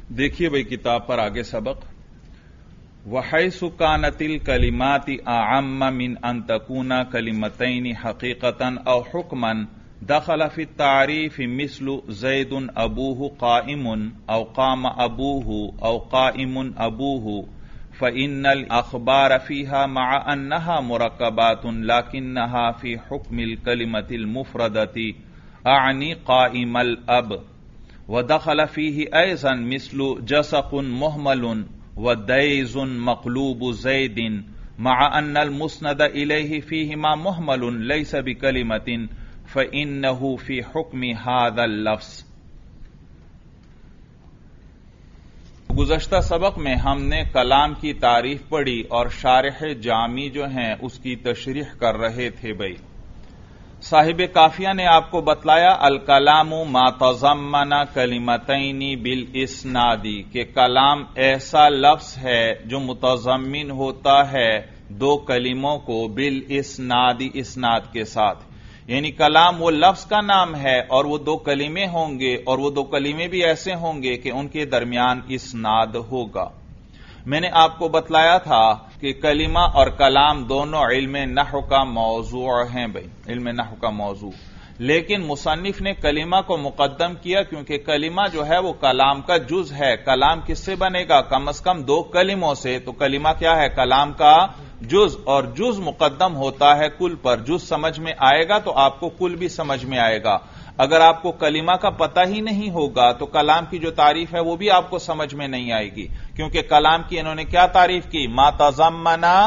देखिए भाई किताब पर आगे सबक वहैसु कानतिल कलिमाति अअम्म मिन अन तकूना कलिमतैनि हकीकतन औ हुक्मन दखल फी तारीफ मिस्लु ज़ैदुन अबूहु काइमुन औ काम अबूहु औ काइमुन अबूहु फ़इन्नल अख़बार फ़ीहा मअ अन्नहा मुरक्कबातुन लाकिन्नहा फ़ी हुक्मिल कलिमतिल मुफ़रदति अअनी काइमल अब वदखल फ़ीहि ऐज़न मिस्लु जसक़ुन मुहमलुन वदैज़ुन मक़लूबु ज़ैदिन मअ अन्नल मुस्नद इलैहि फ़ीहिमा मुहमलुन लैस बिकलिमतिन फ़इन्नहु फ़ी हुक्मि हाज़ल लफ़्ज़। गुज़श्ता सबक में हमने कलाम की तारीफ पढ़ी और शारिह जामी जो हैं उसकी तशरीह कर रहे थे। भाई साहिब काफिया ने आपको बतलाया अल कलामु मा तज़म्मना कलिमतैनी बिल इस्नादी के कलाम ऐसा लफ्ज है जो मुतज़म्मिन होता है दो कलिमों को बिल इस्नादी इस्नाद के साथ, यानी कलाम वो लफ्ज का नाम है और वो दो कलीमे होंगे और वो दो कलीमे भी ऐसे होंगे कि उनके दरमियान इस्नाद होगा। मैंने आपको बतलाया था कि कलिमा और कलाम दोनों इल्म नहव का मौजू हैं। भाई इल्म नहव का मौजू, लेकिन मुसन्निफ ने कलिमा को मुकद्दम किया क्योंकि कलिमा जो है वो कलाम का जुज है। कलाम किससे बनेगा? कम अज कम दो कलिमों से। तो कलिमा क्या है? कलाम का जुज, और जुज मुकद्दम होता है कुल पर। जुज समझ में आएगा तो आपको कुल भी समझ में आएगा। अगर आपको कलिमा का पता ही नहीं होगा तो कलाम की जो तारीफ है वो भी आपको समझ में नहीं आएगी, क्योंकि कलाम की इन्होंने क्या तारीफ की? मा तज़म्मना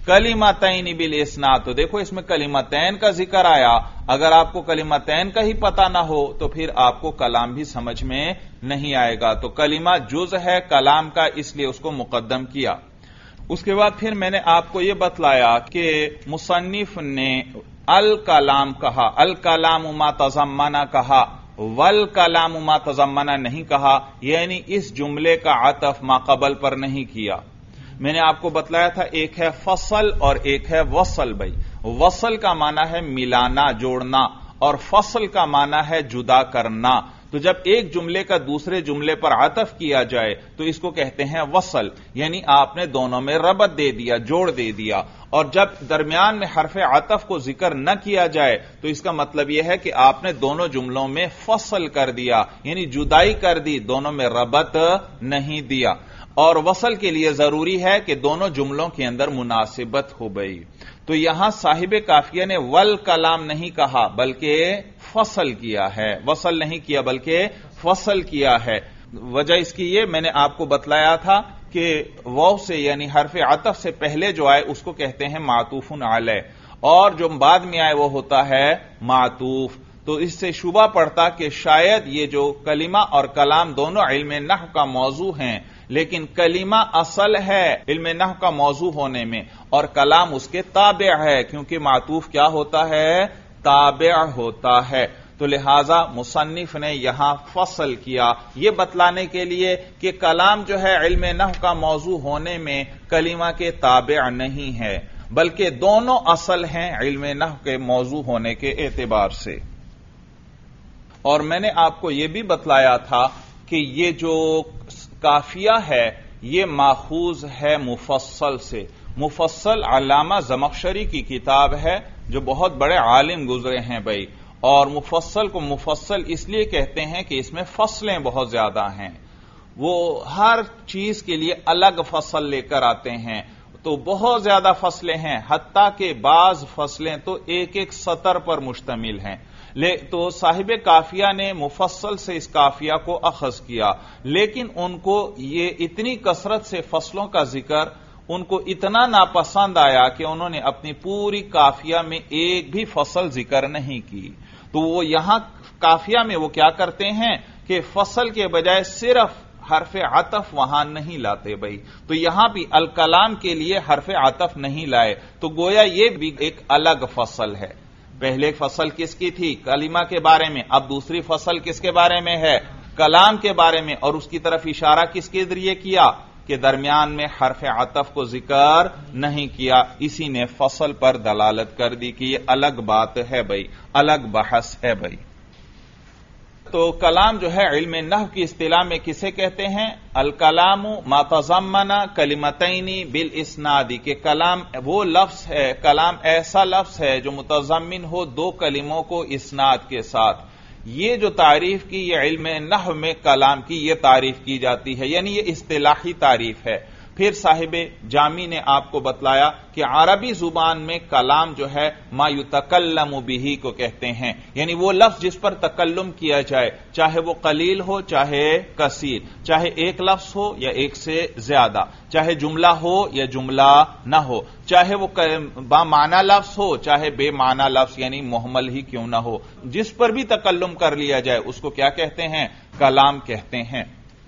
कलिमतैन बिल इस्नाद। तो देखो इसमें कलिमतैन का जिक्र आया। अगर आपको कलिमतैन का ही पता ना हो तो फिर आपको कलाम भी समझ में नहीं आएगा। तो कलिमा जुज है कलाम का, इसलिए उसको मुकद्दम किया। उसके बाद फिर मैंने आपको यह बतलाया कि मुसन्निफ ने अल कलाम कहा, अल कलाम मा तज़म्मना कहा, वल कलाम मा तज़म्मना नहीं कहा, यानी इस जुमले का अतफ माक़बल पर नहीं किया। मैंने आपको बतलाया था एक है फसल और एक है वसल। भाई वसल का माना है मिलाना, जोड़ना, और फसल का माना है जुदा करना। तो जब एक जुमले का दूसरे जुमले पर आतफ किया जाए तो इसको कहते हैं वसल, यानी आपने दोनों में रबत दे दिया, जोड़ दे दिया। और जब दरमियान में हरफ आतफ को जिक्र न किया जाए तो इसका मतलब यह है कि आपने दोनों जुमलों में फसल कर दिया, यानी जुदाई कर दी, दोनों में रबत नहीं दिया। और वसल के लिए जरूरी है कि दोनों जुमलों के अंदर मुनासिबत हो गई। तो यहां साहिब काफिया ने वल कलाम नहीं कहा बल्कि फसल किया है, वसल नहीं किया बल्कि फसल किया है। वजह इसकी ये मैंने आपको बतलाया था कि वाव से यानी हरफ आतफ से पहले जो आए उसको कहते हैं मातूफुन अलैह, और जो बाद में आए वो होता है मातूफ। तो इससे शुबा पड़ता कि शायद ये जो कलिमा और कलाम दोनों इल्म नहव का मौजू हैं, लेकिन कलिमा असल है इल्म नहव का मौजू होने में और कलाम उसके ताबे है, क्योंकि मातूफ क्या होता है? ताबे होता है। तो लिहाजा मुसन्निफ ने यहां फसल किया यह बतलाने के लिए कि कलाम जो है इल्म नहव का मौजू होने में कलिमा के ताबे नहीं है, बल्कि दोनों असल हैं इल्म नहव के मौजू होने के एतबार से। और मैंने आपको यह भी बतलाया था कि ये जो काफिया है ये माखूज है मुफस्सल से। मुफस्सल अल्लामा ज़मख़शरी की किताब है जो बहुत बड़े आलिम गुजरे हैं। भाई और मुफस्सल को मुफस्सल इसलिए कहते हैं कि इसमें फसलें बहुत ज्यादा हैं, वो हर चीज के लिए अलग फसल लेकर आते हैं। तो बहुत ज्यादा फसलें हैं, हत्ता के बाज फसलें तो एक एक सतर पर मुश्तमिल हैं। तो साहिब काफिया ने मुफस्सल से इस काफिया को अखज किया, लेकिन उनको ये इतनी कसरत से फसलों का जिक्र उनको इतना नापसंद आया कि उन्होंने अपनी पूरी काफिया में एक भी फसल जिक्र नहीं की। तो वो यहां काफिया में वो क्या करते हैं कि फसल के बजाय सिर्फ हरफ आतफ वहां नहीं लाते। भाई तो यहां भी अल कलाम के लिए हरफ आतफ नहीं लाए, तो गोया ये भी एक अलग फसल है। पहले फसल किसकी थी? कलिमा के बारे में। अब दूसरी फसल किसके बारे में है? कलाम के बारे में। और उसकी तरफ इशारा किसके जरिए किया कि दरमियान में हरफ आतफ को जिक्र नहीं किया। इसी ने फसल पर दलालत कर दी कि ये अलग बात है भाई, अलग बहस है भाई। تو کلام جو ہے علم نحو کی اصطلاح میں کسے کہتے ہیں؟ الکلام ما تضمن کلمتین بالاسناد، کہ کلام وہ لفظ ہے، کلام ایسا لفظ ہے جو متضمن ہو دو کلموں کو اسناد کے ساتھ. یہ جو تعریف کی یہ علم نحو میں کلام کی یہ تعریف کی جاتی ہے، یعنی یہ اصطلاحی تعریف ہے. پھر صاحب جامی نے آپ کو بتلایا کہ عربی زبان میں کلام جو ہے ما یتکلم بہ کو کہتے ہیں، یعنی وہ لفظ جس پر تکلم کیا جائے، چاہے وہ قلیل ہو چاہے کثیر، چاہے ایک لفظ ہو یا ایک سے زیادہ، چاہے جملہ ہو یا جملہ نہ ہو، چاہے وہ با معنی لفظ ہو چاہے بے معنی لفظ یعنی محمل ہی کیوں نہ ہو، جس پر بھی تکلم کر لیا جائے اس کو کیا کہتے ہیں؟ کلام کہتے ہیں.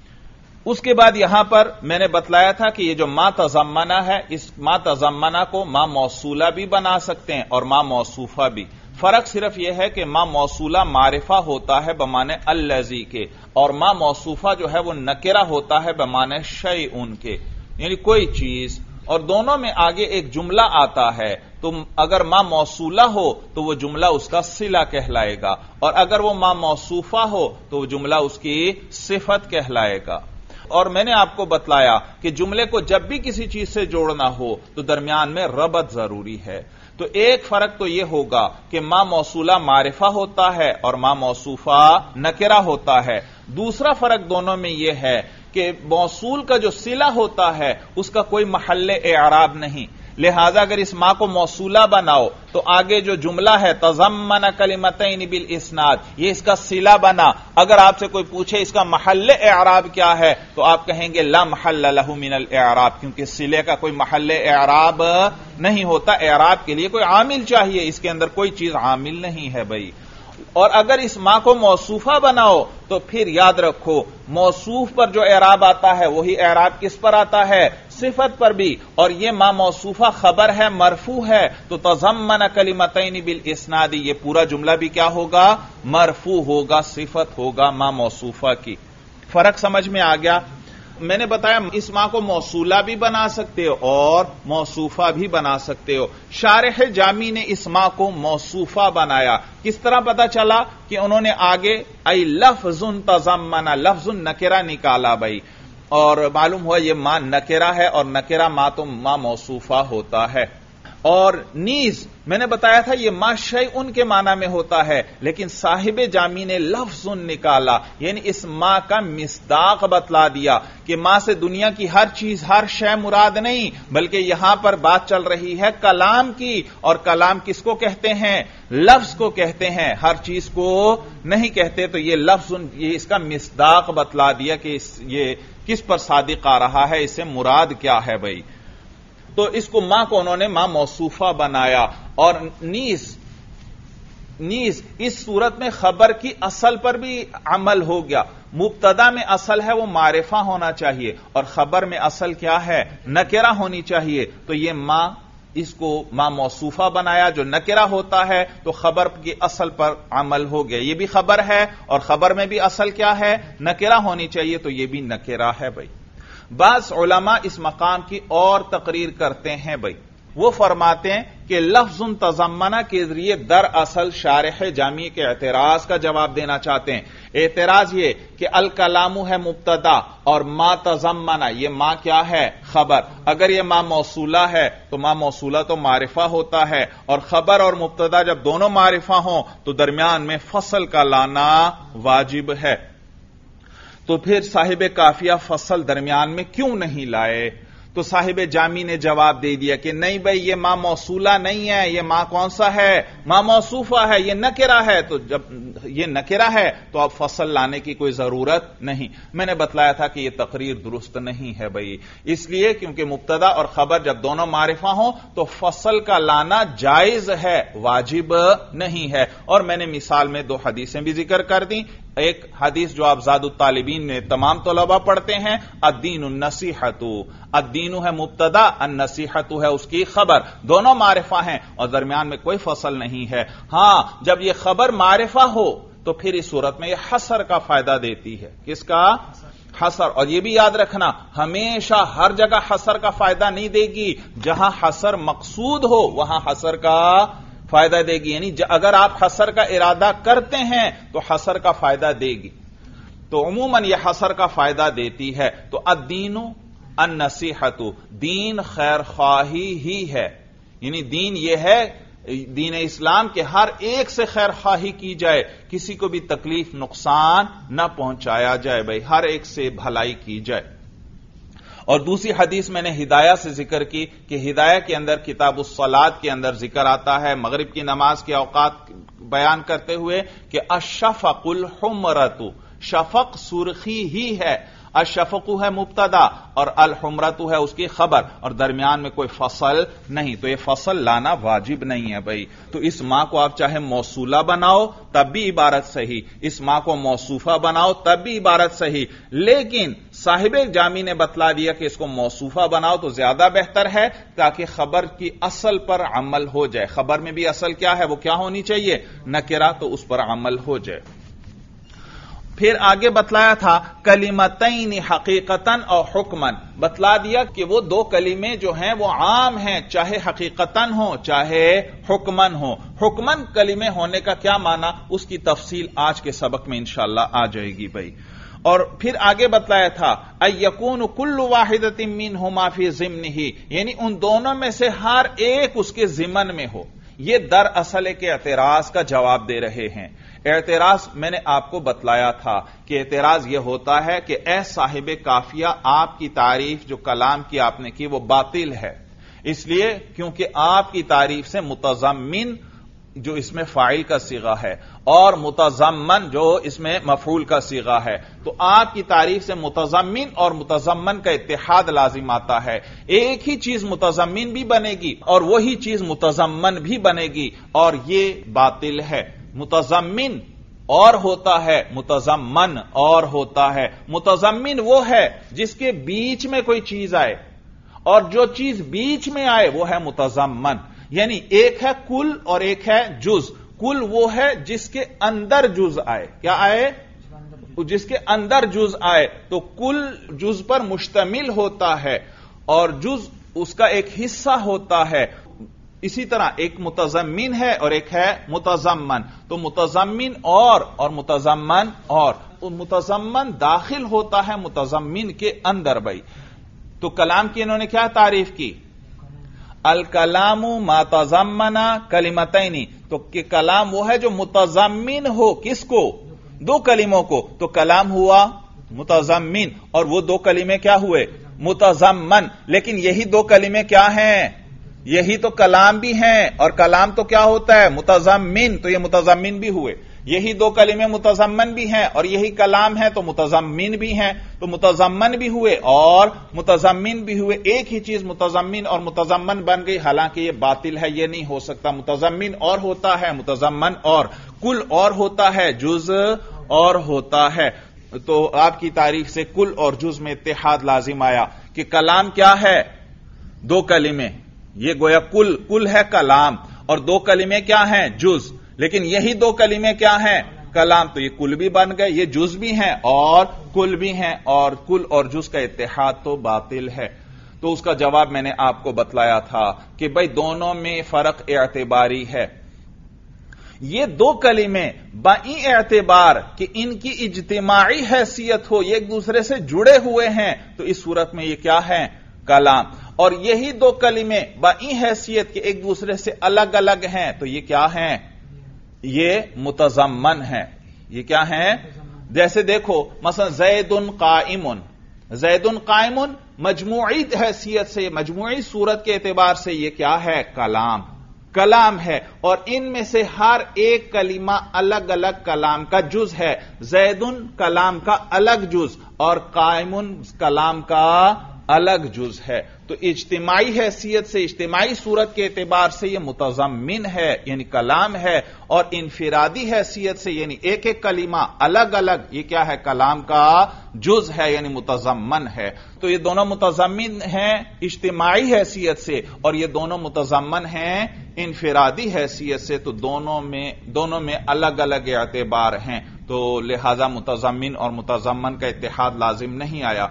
اس کے بعد یہاں پر میں نے بتلایا تھا کہ یہ جو ما تضمنہ ہے، اس ما تضمنہ کو ما موصولہ بھی بنا سکتے ہیں اور ما موصوفہ بھی. فرق صرف یہ ہے کہ ما موصولہ معرفہ ہوتا ہے بمعنی الذی کے، اور ما موصوفہ جو ہے وہ نکرہ ہوتا ہے بمعنی شیء کے، یعنی کوئی چیز. اور دونوں میں آگے ایک جملہ آتا ہے، تو اگر ما موصولہ ہو تو وہ جملہ اس کا صلہ کہلائے گا، اور اگر وہ ما موصوفہ ہو تو وہ جملہ اس کی صفت کہلائے گا. اور میں نے آپ کو بتلایا کہ جملے کو جب بھی کسی چیز سے جوڑنا ہو تو درمیان میں ربط ضروری ہے. تو ایک فرق تو یہ ہوگا کہ ما موصولہ معرفہ ہوتا ہے اور ما موصوفہ نکرہ ہوتا ہے. دوسرا فرق دونوں میں یہ ہے کہ موصول کا جو صلہ ہوتا ہے اس کا کوئی محل اعراب نہیں، لہذا اگر اس ما کو موصولہ بناؤ تو آگے جو جملہ ہے تضمن کلمتین بالاسناد یہ اس کا صلہ بنا. اگر آپ سے کوئی پوچھے اس کا محل اعراب کیا ہے تو آپ کہیں گے لا محل له من الاعراب، کیونکہ صلے کا کوئی محل اعراب نہیں ہوتا. اعراب کے لیے کوئی عامل چاہیے، اس کے اندر کوئی چیز عامل نہیں ہے بھائی. اور اگر اس ما کو موصوفہ بناؤ تو پھر یاد رکھو موصوف پر جو اعراب آتا ہے وہی اعراب کس پر آتا ہے؟ صفت پر بھی. اور یہ ما موصوفہ خبر ہے، مرفوع ہے، تو تضمن کلمتین بالاسناد یہ پورا جملہ بھی کیا ہوگا؟ مرفوع ہوگا، صفت ہوگا ما موصوفہ کی. فرق سمجھ میں آ گیا؟ میں نے بتایا اس ما کو موصولہ بھی بنا سکتے ہو اور موصوفہ بھی بنا سکتے ہو. شارح جامی نے اس ما کو موصوفہ بنایا. کس طرح پتا چلا؟ کہ انہوں نے آگے ای لفظ تضمن لفظ نکرہ نکالا بھائی، اور معلوم ہوا یہ ما نکرہ ہے اور نکرہ ما تو ما موصوفہ ہوتا ہے. اور نیز میں نے بتایا تھا یہ ما شیء کے معنی میں ہوتا ہے، لیکن صاحب جامی نے لفظ نکالا، یعنی اس ما کا مصداق بتلا دیا کہ ما سے دنیا کی ہر چیز ہر شے مراد نہیں، بلکہ یہاں پر بات چل رہی ہے کلام کی. اور کلام کس کو کہتے ہیں؟ لفظ کو کہتے ہیں، ہر چیز کو نہیں کہتے. تو یہ لفظ یہ اس کا مصداق بتلا دیا کہ یہ کس پر صادق آ رہا ہے، اس سے مراد کیا ہے بھائی. تو اس کو ما کو انہوں نے ما موصوفہ بنایا. اور نیز اس صورت میں خبر کی اصل پر بھی عمل ہو گیا. مبتدا میں اصل ہے وہ معرفہ ہونا چاہیے اور خبر میں اصل کیا ہے؟ نکرہ ہونی چاہیے. تو یہ ما اس کو ما موصوفہ بنایا جو نکرہ ہوتا ہے، تو خبر کی اصل پر عمل ہو گیا. یہ بھی خبر ہے اور خبر میں بھی اصل کیا ہے؟ نکرہ ہونی چاہیے، تو یہ بھی نکرہ ہے بھائی. بعض علماء اس مقام کی اور تقریر کرتے ہیں بھائی، وہ فرماتے ہیں کہ لفظ تضمنہ کے ذریعے دراصل شارح جامی کے اعتراض کا جواب دینا چاہتے ہیں. اعتراض یہ کہ الکلام ہے مبتدا اور ما تضمنہ یہ ما کیا ہے؟ خبر. اگر یہ ما موصولہ ہے تو ما موصولہ تو معرفہ ہوتا ہے، اور خبر اور مبتدا جب دونوں معرفہ ہوں تو درمیان میں فصل کا لانا واجب ہے. تو پھر صاحب کافیہ فصل درمیان میں کیوں نہیں لائے؟ تو صاحب جامی نے جواب دے دیا کہ نہیں بھائی یہ ما موصولہ نہیں ہے، یہ ما کون سا ہے؟ ما موصوفہ ہے، یہ نکرہ ہے. تو جب یہ نکرہ ہے تو اب فصل لانے کی کوئی ضرورت نہیں. میں نے بتلایا تھا کہ یہ تقریر درست نہیں ہے بھائی، اس لیے کیونکہ مبتدا اور خبر جب دونوں معرفہ ہوں تو فصل کا لانا جائز ہے، واجب نہیں ہے. اور میں نے مثال میں 2 حدیثیں بھی ذکر کر دیں. ایک حدیث جو آپ زاد الطالبین میں تمام طلباء پڑھتے ہیں، الدین النصیحۃ، الدین ہے مبتدا، النصیحۃ ہے اس کی خبر، دونوں معرفہ ہیں اور درمیان میں کوئی فصل نہیں ہے. ہاں جب یہ خبر معرفہ ہو تو پھر اس صورت میں یہ حصر کا فائدہ دیتی ہے. کس کا؟ حصر. اور یہ بھی یاد رکھنا ہمیشہ ہر جگہ حصر کا فائدہ نہیں دے گی. جہاں حصر مقصود ہو وہاں حصر کا فائدہ دے گی، یعنی اگر آپ حصر کا ارادہ کرتے ہیں تو حصر کا فائدہ دے گی، تو عموماً یہ حصر کا فائدہ دیتی ہے۔ تو الدین النصیحۃ، دین خیر خواہی ہی ہے، یعنی دین یہ ہے، دین اسلام کے ہر ایک سے خیر خواہی کی جائے، کسی کو بھی تکلیف نقصان نہ پہنچایا جائے، بھائی ہر ایک سے بھلائی کی جائے۔ اور دوسری حدیث میں نے ہدایہ سے ذکر کی کہ ہدایہ کے اندر کتاب الصلاۃ کے اندر ذکر آتا ہے مغرب کی نماز کے اوقات بیان کرتے ہوئے کہ الشفق الحمرۃ، شفق سرخی ہی ہے، الشفق ہے مبتدا اور الحمرۃ ہے اس کی خبر، اور درمیان میں کوئی فصل نہیں، تو یہ فصل لانا واجب نہیں ہے بھائی۔ تو اس ماں کو آپ چاہے موصولہ بناؤ تب بھی عبارت صحیح، اس ماں کو موصوفہ بناؤ تب بھی عبارت صحیح، لیکن صاحب جامی نے بتلا دیا کہ اس کو موصوفہ بناؤ تو زیادہ بہتر ہے تاکہ خبر کی اصل پر عمل ہو جائے۔ خبر میں بھی اصل کیا ہے، وہ کیا ہونی چاہیے، نکرہ، تو اس پر عمل ہو جائے۔ پھر آگے بتلایا تھا کلمتین حقیقتاً اور حکماً، بتلا دیا کہ وہ دو کلمے جو ہیں وہ عام ہیں، چاہے حقیقتاً ہو چاہے حکماً ہو۔ حکماً کلمے ہونے کا کیا معنی، اس کی تفصیل آج کے سبق میں انشاءاللہ آ جائے گی بھائی۔ اور پھر آگے بتلایا تھا اَيَّكُونُ كُلُّ وَاحِدَةٍ مِّنْهُمَا فِي ضِمْنِهِ، یعنی ان دونوں میں سے ہر ایک اس کے ضمن میں ہو۔ یہ دراصل کے اعتراض کا جواب دے رہے ہیں۔ اعتراض میں نے آپ کو بتلایا تھا کہ اعتراض یہ ہوتا ہے کہ اے صاحب کافیہ، آپ کی تعریف جو کلام کی آپ نے کی وہ باطل ہے، اس لیے کیونکہ آپ کی تعریف سے متضمن جو اس میں فاعل کا صیغہ ہے اور متضمن جو اس میں مفعول کا صیغہ ہے، تو آپ کی تعریف سے متضمن اور متضمن کا اتحاد لازم آتا ہے۔ ایک ہی چیز متضمن بھی بنے گی اور وہی چیز متضمن بھی بنے گی، اور یہ باطل ہے۔ متضمن اور ہوتا ہے، متضمن اور ہوتا ہے۔ متضمن وہ ہے جس کے بیچ میں کوئی چیز آئے، اور جو چیز بیچ میں آئے وہ ہے متضمن، یعنی ایک ہے کل اور ایک ہے جز۔ کل وہ ہے جس کے اندر جز آئے، کیا آئے، جس کے اندر جز آئے، تو کل جز پر مشتمل ہوتا ہے اور جز اس کا ایک حصہ ہوتا ہے۔ اسی طرح ایک متضمن ہے اور ایک ہے متضمن، تو متضمن اور متضمن اور متضمن داخل ہوتا ہے متضمن کے اندر بھائی۔ تو کلام کی انہوں نے کیا تعریف کی، الکلام ما تضمن کلمتین، تو کہ کلام وہ ہے جو متضمن ہو کس کو، دو کلموں کو، تو کلام ہوا متضمن اور وہ دو کلمے کیا ہوئے، متضمن۔ لیکن یہی دو کلمے کیا ہیں، یہی تو کلام بھی ہیں، اور کلام تو کیا ہوتا ہے، متضمن، تو یہ متضمن بھی ہوئے۔ یہی دو کلمے متضمن بھی ہیں اور یہی کلام ہے تو متضمن بھی ہیں، تو متضمن بھی ہوئے اور متضمن بھی ہوئے۔ ایک ہی چیز متضمن اور متضمن بن گئی، حالانکہ یہ باطل ہے، یہ نہیں ہو سکتا۔ متضمن اور ہوتا ہے، متضمن اور، کل اور ہوتا ہے، جز اور ہوتا ہے۔ تو آپ کی تعریف سے کل اور جز میں اتحاد لازم آیا کہ کلام کیا ہے، دو کلمے، یہ گویا کل ہے کلام، اور دو کلمے کیا ہیں، جز، لیکن یہی دو کلمے کیا ہیں، کلام، تو یہ کل بھی بن گئے، یہ جز بھی ہیں اور کل بھی ہیں، اور کل اور جز کا اتحاد تو باطل ہے۔ تو اس کا جواب میں نے آپ کو بتلایا تھا کہ بھئی دونوں میں فرق اعتباری ہے۔ یہ دو کلمے بائیں اعتبار کہ ان کی اجتماعی حیثیت ہو، یہ ایک دوسرے سے جڑے ہوئے ہیں، تو اس صورت میں یہ کیا ہے، کلام۔ اور یہی دو کلمے بائیں حیثیت کہ ایک دوسرے سے الگ الگ ہیں، تو یہ کیا ہیں، یہ متضمن ہے۔ یہ کیا ہیں، جیسے دیکھو مثلا زید قائم، زید قائم مجموعی حیثیت سے، مجموعی صورت کے اعتبار سے یہ کیا ہے، کلام ہے، اور ان میں سے ہر ایک کلمہ الگ الگ کلام کا جز ہے۔ زید کلام کا الگ جز اور قائم کلام کا الگ جز ہے، تو اجتماعی حیثیت سے، اجتماعی صورت کے اعتبار سے یہ متضمن ہے، یعنی کلام ہے، اور انفرادی حیثیت سے یعنی ایک ایک کلمہ الگ الگ یہ کیا ہے، کلام کا جز ہے، یعنی متضمن ہے۔ تو یہ دونوں متضمن ہیں اجتماعی حیثیت سے اور یہ دونوں متضمن ہیں انفرادی حیثیت سے، تو دونوں میں الگ الگ اعتبار ہیں، تو لہذا متضمن اور متضمن کا اتحاد لازم نہیں آیا۔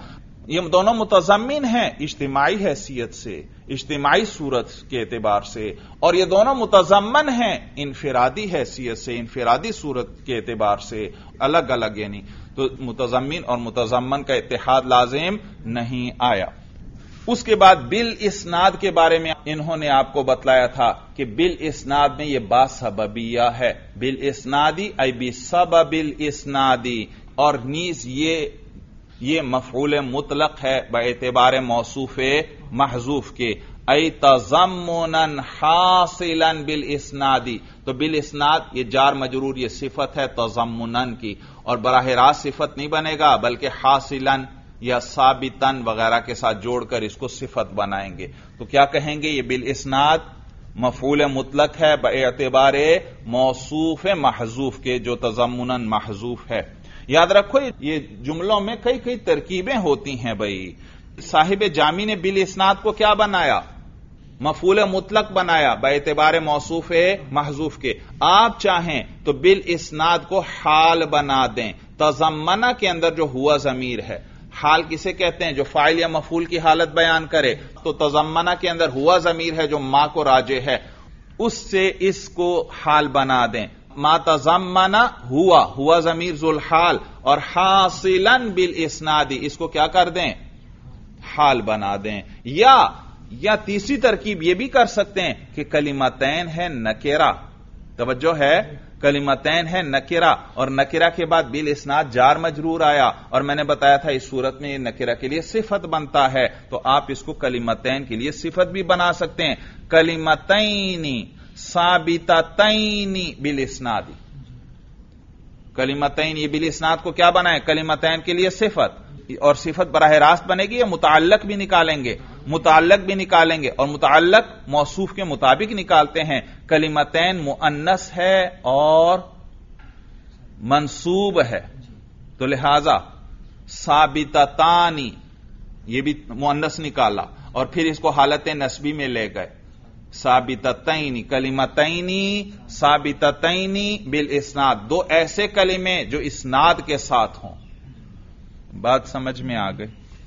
یہ دونوں متضمن ہیں اجتماعی حیثیت سے، اجتماعی صورت کے اعتبار سے، اور یہ دونوں متضمن ہیں انفرادی حیثیت سے، انفرادی صورت کے اعتبار سے، الگ الگ یعنی تو متضمن اور متضمن کا اتحاد لازم نہیں آیا۔ اس کے بعد بالاسناد کے بارے میں انہوں نے آپ کو بتلایا تھا کہ بالاسناد میں یہ با سببیہ ہے، بالاسنادی ای بسبب الاسنادی، اور نیز یہ مفعول مطلق ہے باعتبار موصوف محذوف کے، ای تضمنا حاصلا بالاسنادی، تو بالاسناد یہ جار مجرور یہ صفت ہے تضمنا کی، اور براہ راست صفت نہیں بنے گا بلکہ حاصلا یا ثابتن وغیرہ کے ساتھ جوڑ کر اس کو صفت بنائیں گے۔ تو کیا کہیں گے؟ یہ بالاسناد مفعول مطلق ہے باعتبار موصوف محذوف کے جو تضمنا محذوف ہے۔ یاد رکھو یہ جملوں میں کئی ترکیبیں ہوتی ہیں بھائی۔ صاحب جامی نے بالاسناد کو کیا بنایا؟ مفعول مطلق بنایا باعتبار موصوف محذوف کے۔ آپ چاہیں تو بالاسناد کو حال بنا دیں، تضمنہ کے اندر جو ہوا ضمیر ہے، حال کسے کہتے ہیں؟ جو فاعل یا مفعول کی حالت بیان کرے، تو تضمنہ کے اندر ہوا ضمیر ہے جو ما کو راجع ہے، اس سے اس کو حال بنا دیں۔ ما تضمنہ ہوا ضمیر ذوالحال، اور حاصلا بالاسنادی اس کو کیا کر دیں؟ حال بنا دیں۔ یا تیسری ترکیب یہ بھی کر سکتے ہیں کہ کلمتین ہے نکرہ، توجہ ہے، کلمتین ہے نکرہ، اور نکرہ کے بعد بالاسناد جار مجرور آیا، اور میں نے بتایا تھا اس صورت میں یہ نکرہ کے لیے صفت بنتا ہے، تو آپ اس کو کلمتین کے لیے صفت بھی بنا سکتے ہیں، کلمتین ثابتتین بالاسناد۔ کلمتین یہ بالاسناد کو کیا بنائیں؟ کلمتین کے لیے صفت، اور صفت براہ راست بنے گی یا متعلق بھی نکالیں گے؟ متعلق بھی نکالیں گے، اور متعلق موصوف کے مطابق نکالتے ہیں۔ کلمتین مؤنث ہے اور منصوب ہے، تو لہذا ثابتتانی یہ بھی مؤنث نکالا، اور پھر اس کو حالت نسبی میں لے گئے، ثابتتین کلمتین ثابتتین بالاسناد، دو ایسے کلمے جو اسناد کے ساتھ ہوں۔ بات سمجھ میں آ گئی؟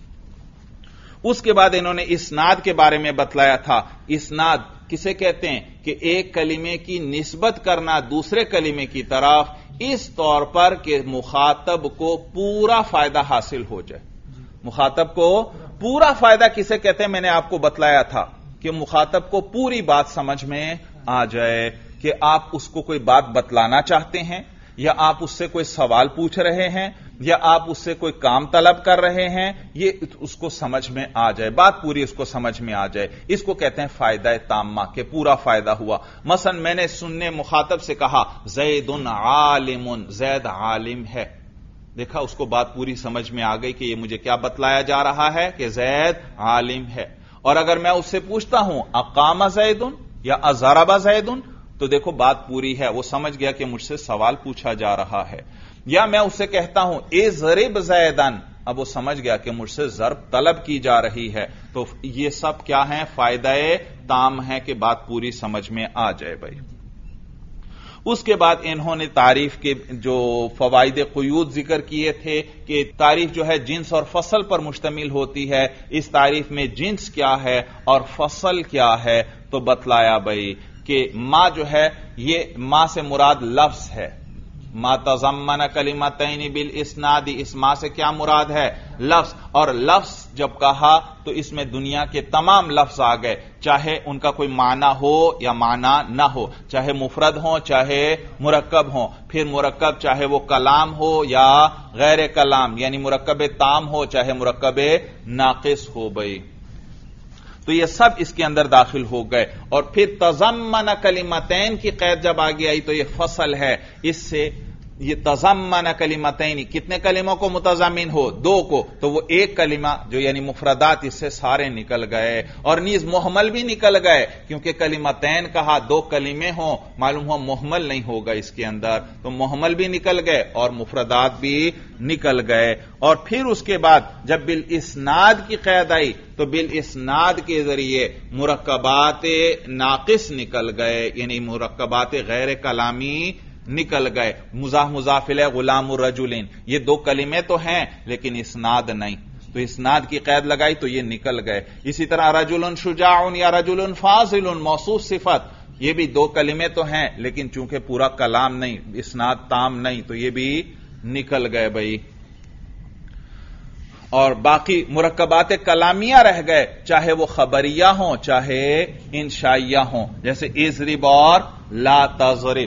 اس کے بعد انہوں نے اسناد کے بارے میں بتلایا تھا۔ اسناد کسے کہتے ہیں؟ کہ ایک کلمے کی نسبت کرنا دوسرے کلمے کی طرف اس طور پر کہ مخاطب کو پورا فائدہ حاصل ہو جائے۔ مخاطب کو پورا فائدہ کسے کہتے ہیں؟ میں نے آپ کو بتلایا تھا کہ مخاطب کو پوری بات سمجھ میں آ جائے، کہ آپ اس کو کوئی بات بتلانا چاہتے ہیں، یا آپ اس سے کوئی سوال پوچھ رہے ہیں، یا آپ اس سے کوئی کام طلب کر رہے ہیں، یہ اس کو سمجھ میں آ جائے، بات پوری اس کو سمجھ میں آ جائے، اس کو کہتے ہیں فائدہ تامہ، کہ پورا فائدہ ہوا۔ مثلا میں نے سننے مخاطب سے کہا زید عالم، زید عالم ہے، دیکھا اس کو بات پوری سمجھ میں آ گئی کہ یہ مجھے کیا بتلایا جا رہا ہے کہ زید عالم ہے۔ اور اگر میں اس سے پوچھتا ہوں اقام زید یا اضرب زید، تو دیکھو بات پوری ہے، وہ سمجھ گیا کہ مجھ سے سوال پوچھا جا رہا ہے۔ یا میں اس سے کہتا ہوں اضرب زیدن، اب وہ سمجھ گیا کہ مجھ سے ضرب طلب کی جا رہی ہے۔ تو یہ سب کیا ہیں؟ فائدہ تام ہے کہ بات پوری سمجھ میں آ جائے بھائی۔ اس کے بعد انہوں نے تعریف کے جو فوائد قیود ذکر کیے تھے کہ تعریف جو ہے جنس اور فصل پر مشتمل ہوتی ہے، اس تعریف میں جنس کیا ہے اور فصل کیا ہے، تو بتلایا بھائی کہ ما جو ہے یہ ما سے مراد لفظ ہے، ما تضمن کلمتین بالاسناد، اس ما سے کیا مراد ہے؟ لفظ، اور لفظ جب کہا تو اس میں دنیا کے تمام لفظ آ گئے، چاہے ان کا کوئی معنی ہو یا معنی نہ ہو، چاہے مفرد ہو چاہے مرکب ہو، پھر مرکب چاہے وہ کلام ہو یا غیر کلام، یعنی مرکب تام ہو چاہے مرکب ناقص ہو بھائی، تو یہ سب اس کے اندر داخل ہو گئے۔ اور پھر تضمن کلمتین کی قید جب آگے آئی تو یہ فصل ہے، اس سے یہ تضمن کلمتین کتنے کلموں کو متضمن ہو؟ دو کو، تو وہ ایک کلمہ جو یعنی مفردات اس سے سارے نکل گئے، اور نیز محمل بھی نکل گئے، کیونکہ کلمتین کہا دو کلمے ہوں، معلوم ہو محمل نہیں ہوگا اس کے اندر، تو محمل بھی نکل گئے اور مفردات بھی نکل گئے۔ اور پھر اس کے بعد جب بالاسناد کی قید آئی تو بالاسناد کے ذریعے مرکبات ناقص نکل گئے، یعنی مرکبات غیر کلامی نکل گئے، مضاف مضاف الیہ غلام الرجلین، یہ دو کلمے تو ہیں لیکن اسناد نہیں، تو اسناد کی قید لگائی تو یہ نکل گئے. اسی طرح رجل شجاع یا رجل فاضل موصوف صفت، یہ بھی دو کلمے تو ہیں لیکن چونکہ پورا کلام نہیں، اسناد تام نہیں، تو یہ بھی نکل گئے بھائی. اور باقی مرکبات کلامیہ رہ گئے، چاہے وہ خبریہ ہوں چاہے انشائیہ ہوں، جیسے اضرب اور لا تضرب.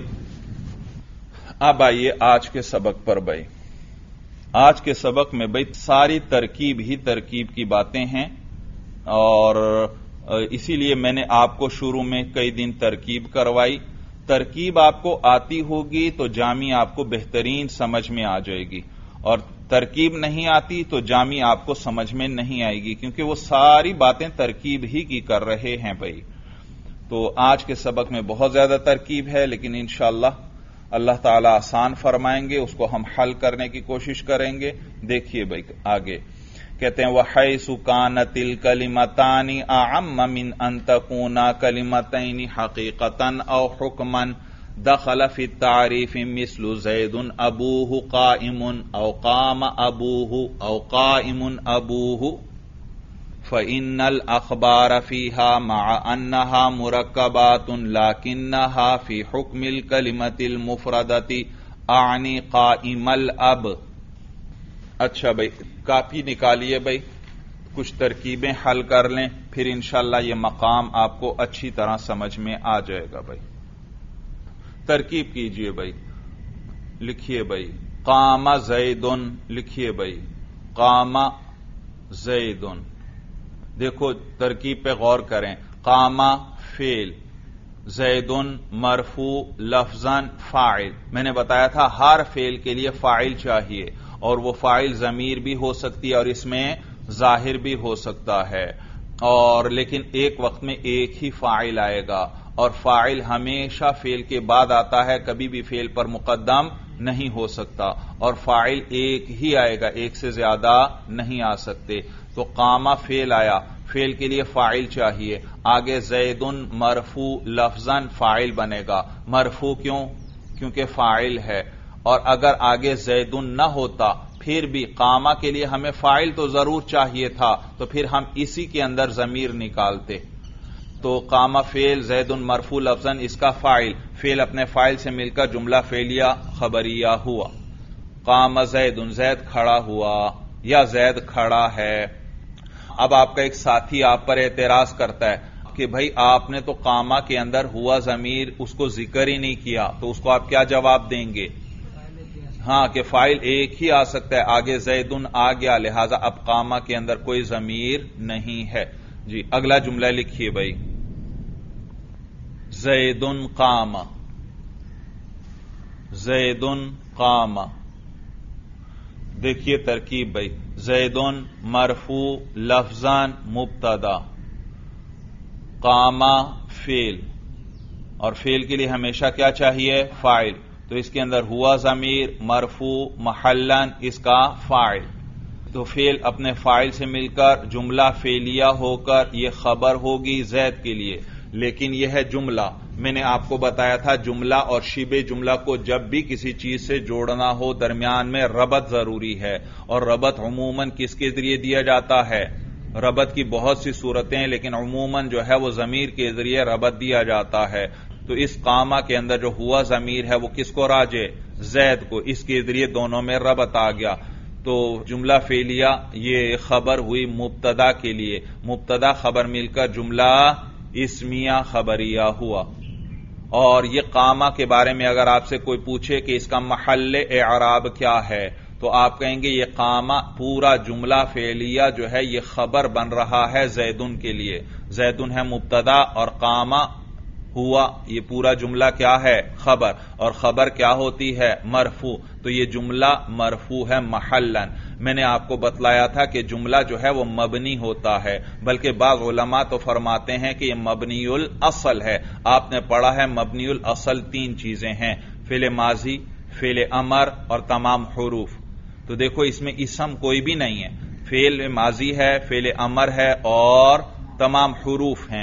اب آئیے آج کے سبق پر بھائی. آج کے سبق میں بھائی ساری ترکیب ہی ترکیب کی باتیں ہیں، اور اسی لیے میں نے آپ کو شروع میں کئی دن ترکیب کروائی. ترکیب آپ کو آتی ہوگی تو جامع آپ کو بہترین سمجھ میں آ جائے گی، اور ترکیب نہیں آتی تو جامع آپ کو سمجھ میں نہیں آئے گی، کیونکہ وہ ساری باتیں ترکیب ہی کی کر رہے ہیں بھائی. تو آج کے سبق میں بہت زیادہ ترکیب ہے، لیکن انشاءاللہ اللہ تعالی آسان فرمائیں گے، اس کو ہم حل کرنے کی کوشش کریں گے. دیکھیے بھائی آگے کہتے ہیں وَحَيْثُ كَانَتِ الْكَلِمَتَانِ أَعَمَّ مِنْ أَن تَكُونَا كَلِمَتَيْنِ حَقِيقَةً أَوْ حُكْمًا دَخَلَ فِي التَّعْرِيفِ مِثْلُ زَيْدٌ أَبُوهُ قَائِمٌ أَوْ قَامَ أَبُوهُ أَوْ قَائِمٌ أَبُوهُ فَإِنَّ الْأَخْبَارَ فِيهَا مَعَ أَنَّهَا مُرَكَّبَاتٌ لَكِنَّهَا فِي حُكْمِ الْكَلِمَةِ الْمُفْرَدَةِ أَعْنِي قَائِمَ الْأَبْ. اچھا بھائی کاپی نکالیے بھائی، کچھ ترکیبیں حل کر لیں، پھر انشاءاللہ یہ مقام آپ کو اچھی طرح سمجھ میں آ جائے گا بھائی. ترکیب کیجئے بھائی. لکھیے بھائی قام زیدن، لکھیے بھائی قام زیدن. دیکھو ترکیب پہ غور کریں. قام فعل، زیدن مرفوع لفظاً فاعل. میں نے بتایا تھا ہر فعل کے لیے فاعل چاہیے، اور وہ فاعل ضمیر بھی ہو سکتی ہے اور اس میں ظاہر بھی ہو سکتا ہے، اور لیکن ایک وقت میں ایک ہی فاعل آئے گا، اور فاعل ہمیشہ فعل کے بعد آتا ہے، کبھی بھی فعل پر مقدم نہیں ہو سکتا، اور فاعل ایک ہی آئے گا، ایک سے زیادہ نہیں آ سکتے. تو قامہ فعل آیا، فعل کے لیے فاعل چاہیے. آگے زیدن مرفوع لفظاً فاعل بنے گا. مرفوع کیوں؟ کیونکہ فاعل ہے. اور اگر آگے زیدن نہ ہوتا پھر بھی قامہ کے لیے ہمیں فاعل تو ضرور چاہیے تھا، تو پھر ہم اسی کے اندر ضمیر نکالتے. تو قامہ فعل، زیدن مرفوع لفظاً اس کا فاعل، فعل اپنے فاعل سے مل کر جملہ فعلیہ خبریہ ہوا. قام زیدن، زید کھڑا ہوا یا زید کھڑا ہے. اب آپ کا ایک ساتھی آپ پر اعتراض کرتا ہے کہ بھائی آپ نے تو قامہ کے اندر ہوا ضمیر اس کو ذکر ہی نہیں کیا، تو اس کو آپ کیا جواب دیں گے؟ ہاں کہ فاعل ایک ہی آ سکتا ہے، آگے زیدن آ گیا، لہذا اب قامہ کے اندر کوئی ضمیر نہیں ہے. جی اگلا جملہ لکھیے بھائی زیدن قام، زیدن قام. دیکھیے ترکیب بھائی زیدن مرفوع لفظاً مبتدا، قام فعل، اور فعل کے لیے ہمیشہ کیا چاہیے؟ فاعل. تو اس کے اندر ہوا ضمیر مرفوع محلاً اس کا فاعل. تو فعل اپنے فاعل سے مل کر جملہ فعلیہ ہو کر یہ خبر ہوگی زید کے لیے. لیکن یہ ہے جملہ. میں نے آپ کو بتایا تھا جملہ اور شبہ جملہ کو جب بھی کسی چیز سے جوڑنا ہو درمیان میں ربط ضروری ہے، اور ربط عموماً کس کے ذریعے دیا جاتا ہے؟ ربط کی بہت سی صورتیں ہیں، لیکن عموماً جو ہے وہ ضمیر کے ذریعے ربط دیا جاتا ہے. تو اس قامہ کے اندر جو ہوا ضمیر ہے وہ کس کو راجع؟ زید کو. اس کے ذریعے دونوں میں ربط آ گیا. تو جملہ فعلیہ یہ خبر ہوئی مبتدا کے لیے، مبتدا خبر مل کر جملہ اسمیہ خبریہ ہوا. اور یہ قامہ کے بارے میں اگر آپ سے کوئی پوچھے کہ اس کا محل اعراب کیا ہے تو آپ کہیں گے یہ قامہ پورا جملہ فعلیہ جو ہے یہ خبر بن رہا ہے زیدن کے لیے. زیدن ہے مبتدا اور قامہ ہوا، یہ پورا جملہ کیا ہے؟ خبر. اور خبر کیا ہوتی ہے؟ مرفوع. تو یہ جملہ مرفوع ہے محلاً. میں نے آپ کو بتلایا تھا کہ جملہ جو ہے وہ مبنی ہوتا ہے، بلکہ بعض علماء تو فرماتے ہیں کہ یہ مبنی الاصل ہے. آپ نے پڑھا ہے مبنی الاصل تین چیزیں ہیں، فعل ماضی، فعل امر اور تمام حروف. تو دیکھو اس میں اسم کوئی بھی نہیں ہے، فعل ماضی ہے، فعل امر ہے اور تمام حروف ہیں.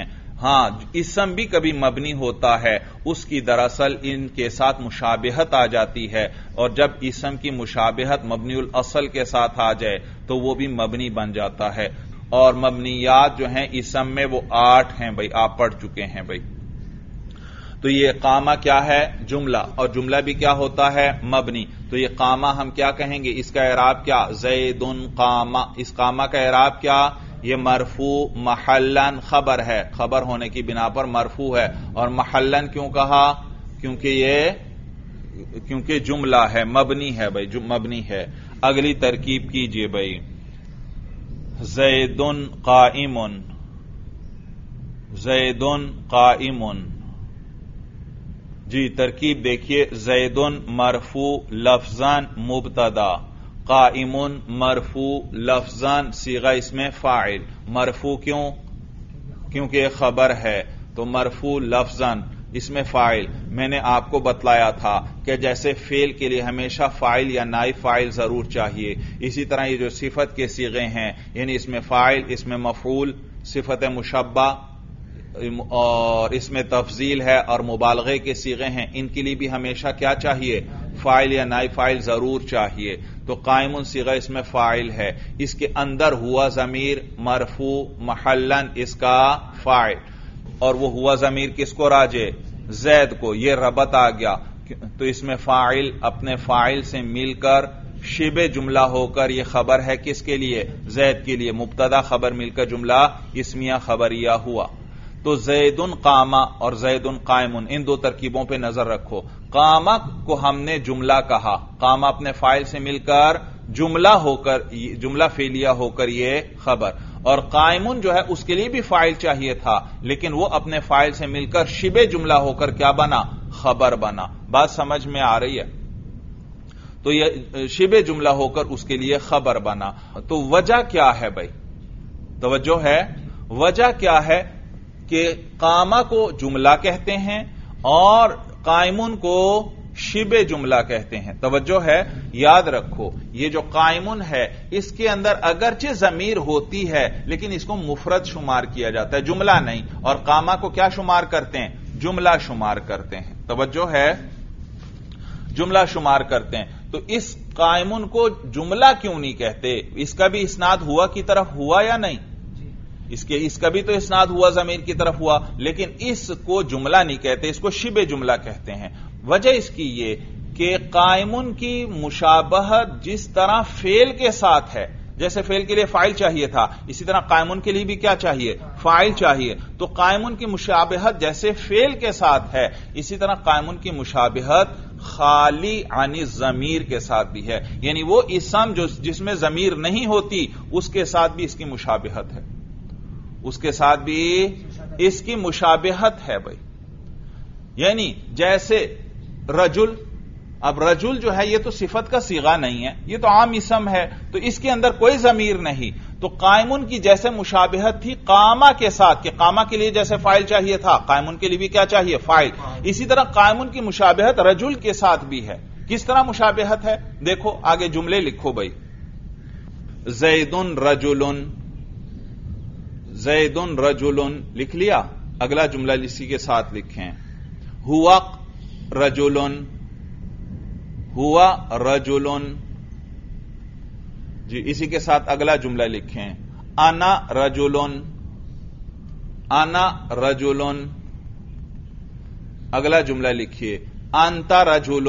ہاں اسم بھی کبھی مبنی ہوتا ہے، اس کی دراصل ان کے ساتھ مشابہت آ جاتی ہے، اور جب اسم کی مشابہت مبنی الاصل کے ساتھ آ جائے تو وہ بھی مبنی بن جاتا ہے، اور مبنیات جو ہیں اسم میں وہ 8 ہیں بھائی، آپ پڑھ چکے ہیں بھائی۔ تو یہ قامہ کیا ہے؟ جملہ، اور جملہ بھی کیا ہوتا ہے؟ مبنی۔ تو یہ قامہ ہم کیا کہیں گے؟ اس کا اعراب کیا؟ زید قامہ۔ اس قامہ کا اعراب کیا؟ یہ مرفوع محلن خبر ہے، خبر ہونے کی بنا پر مرفوع ہے، اور محلن کیوں کہا؟ کیونکہ جملہ ہے، مبنی ہے بھائی، مبنی ہے۔ اگلی ترکیب کیجئے بھائی، زید قائم، زید قائم۔ جی ترکیب دیکھیے، زید مرفوع لفظاً مبتدا، قائم مرفوع لفظاً صیغہ اس میں فاعل۔ مرفوع کیوں؟ کیونکہ یہ خبر ہے، تو مرفوع لفظاً اس میں فاعل۔ میں نے آپ کو بتلایا تھا کہ جیسے فعل کے لیے ہمیشہ فاعل یا نائب فاعل ضرور چاہیے، اسی طرح یہ جو صفت کے صیغے ہیں، یعنی اس میں فاعل، اس میں مفعول، صفت مشبہ، اور اس میں تفضیل ہے، اور مبالغے کے صیغے ہیں، ان کے لیے بھی ہمیشہ کیا چاہیے؟ فاعل یا نائب فاعل ضرور چاہیے۔ تو قائم صیغہ اس میں فاعل ہے، اس کے اندر ہوا ضمیر مرفوع محلن اس کا فاعل، اور وہ ہوا ضمیر کس کو راجع؟ زید کو۔ یہ ربط آ گیا، تو اس میں فاعل اپنے فاعل سے مل کر شبہ جملہ ہو کر یہ خبر ہے کس کے لیے؟ زید کے لیے۔ مبتدا خبر مل کر جملہ اسمیہ خبریہ ہوا۔ تو زید قامہ اور زید قائم، ان دو ترکیبوں پہ نظر رکھو۔ قامہ کو ہم نے جملہ کہا، قامہ اپنے فاعل سے مل کر جملہ ہو کر، جملہ فعلیہ ہو کر یہ خبر، اور قائم جو ہے اس کے لیے بھی فاعل چاہیے تھا، لیکن وہ اپنے فاعل سے مل کر شبہ جملہ ہو کر کیا بنا؟ خبر بنا۔ بات سمجھ میں آ رہی ہے؟ تو یہ شبہ جملہ ہو کر اس کے لیے خبر بنا۔ تو وجہ کیا ہے بھائی؟ توجہ ہے، وجہ کیا ہے کہ قامہ کو جملہ کہتے ہیں اور قائمون کو شبہ جملہ کہتے ہیں۔ توجہ ہے، یاد رکھو، یہ جو قائمون ہے اس کے اندر اگرچہ ضمیر ہوتی ہے لیکن اس کو مفرد شمار کیا جاتا ہے، جملہ نہیں، اور قامہ کو کیا شمار کرتے ہیں؟ جملہ شمار کرتے ہیں۔ توجہ ہے، جملہ شمار کرتے ہیں۔ تو اس قائمون کو جملہ کیوں نہیں کہتے؟ اس کا بھی اسناد ہوا کی طرف ہوا یا نہیں؟ اس کا بھی تو اسناد ہوا ضمیر کی طرف ہوا، لیکن اس کو جملہ نہیں کہتے، اس کو شبہ جملہ کہتے ہیں۔ وجہ اس کی یہ کہ قائمون کی مشابہت جس طرح فعل کے ساتھ ہے، جیسے فعل کے لیے فاعل چاہیے تھا، اسی طرح قائمون کے لیے بھی کیا چاہیے؟ فاعل چاہیے۔ تو قائمون کی مشابہت جیسے فعل کے ساتھ ہے، اسی طرح قائمون کی مشابہت خالی عن الضمیر کے ساتھ بھی ہے، یعنی وہ اسم جس میں ضمیر نہیں ہوتی اس کے ساتھ بھی اس کی مشابہت ہے، اس کے ساتھ بھی اس کی مشابہت ہے بھائی۔ یعنی جیسے رجل، اب رجل جو ہے یہ تو صفت کا صیغہ نہیں ہے، یہ تو عام اسم ہے، تو اس کے اندر کوئی ضمیر نہیں، تو قائمون کی جیسے مشابہت تھی قامہ کے ساتھ، کہ قامہ کے لیے جیسے فاعل چاہیے تھا، قائمون کے لیے بھی کیا چاہیے؟ فاعل۔ اسی طرح قائمون کی مشابہت رجل کے ساتھ بھی ہے۔ کس طرح مشابہت ہے؟ دیکھو آگے جملے لکھو بھائی، زید رجل، زید رجل لکھ لیا، اگلا جملہ اسی کے ساتھ لکھیں، ہوا رجل، ہوا رجل، جی اسی کے ساتھ اگلا جملہ لکھیں، انا رجل، انا رجل، اگلا جملہ لکھیے، انت رجل،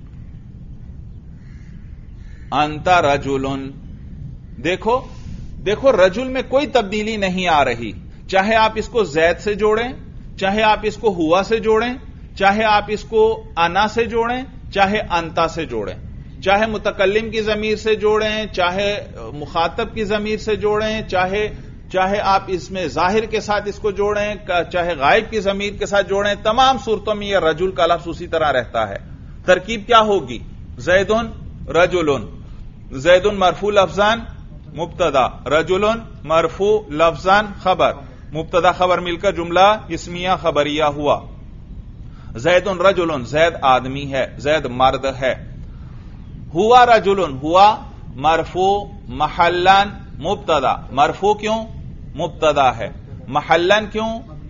انت رجل۔ دیکھو دیکھو رجل میں کوئی تبدیلی نہیں آ رہی، چاہے آپ اس کو زید سے جوڑیں، چاہے آپ اس کو ہوا سے جوڑیں، چاہے آپ اس کو انا سے جوڑیں، چاہے انتا سے جوڑیں، چاہے متکلم کی ضمیر سے جوڑیں، چاہے مخاطب کی ضمیر سے جوڑیں، چاہے آپ اس میں ظاہر کے ساتھ اس کو جوڑیں، چاہے غائب کی ضمیر کے ساتھ جوڑیں، تمام صورتوں میں یہ رجل کا لفظ اسی طرح رہتا ہے۔ ترکیب کیا ہوگی؟ زیدن رجلن، زیدن مرفوع لفظان مبتدا، رجل مرفوع لفظان خبر، مبتدا خبر مل کر جملہ اسمیہ خبریہ ہوا۔ زید رجل، زید آدمی ہے، زید مرد ہے۔ ہوا رجل، ہوا مرفوع محلن مبتدا، مرفوع کیوں؟ مبتدا ہے، محلن کیوں؟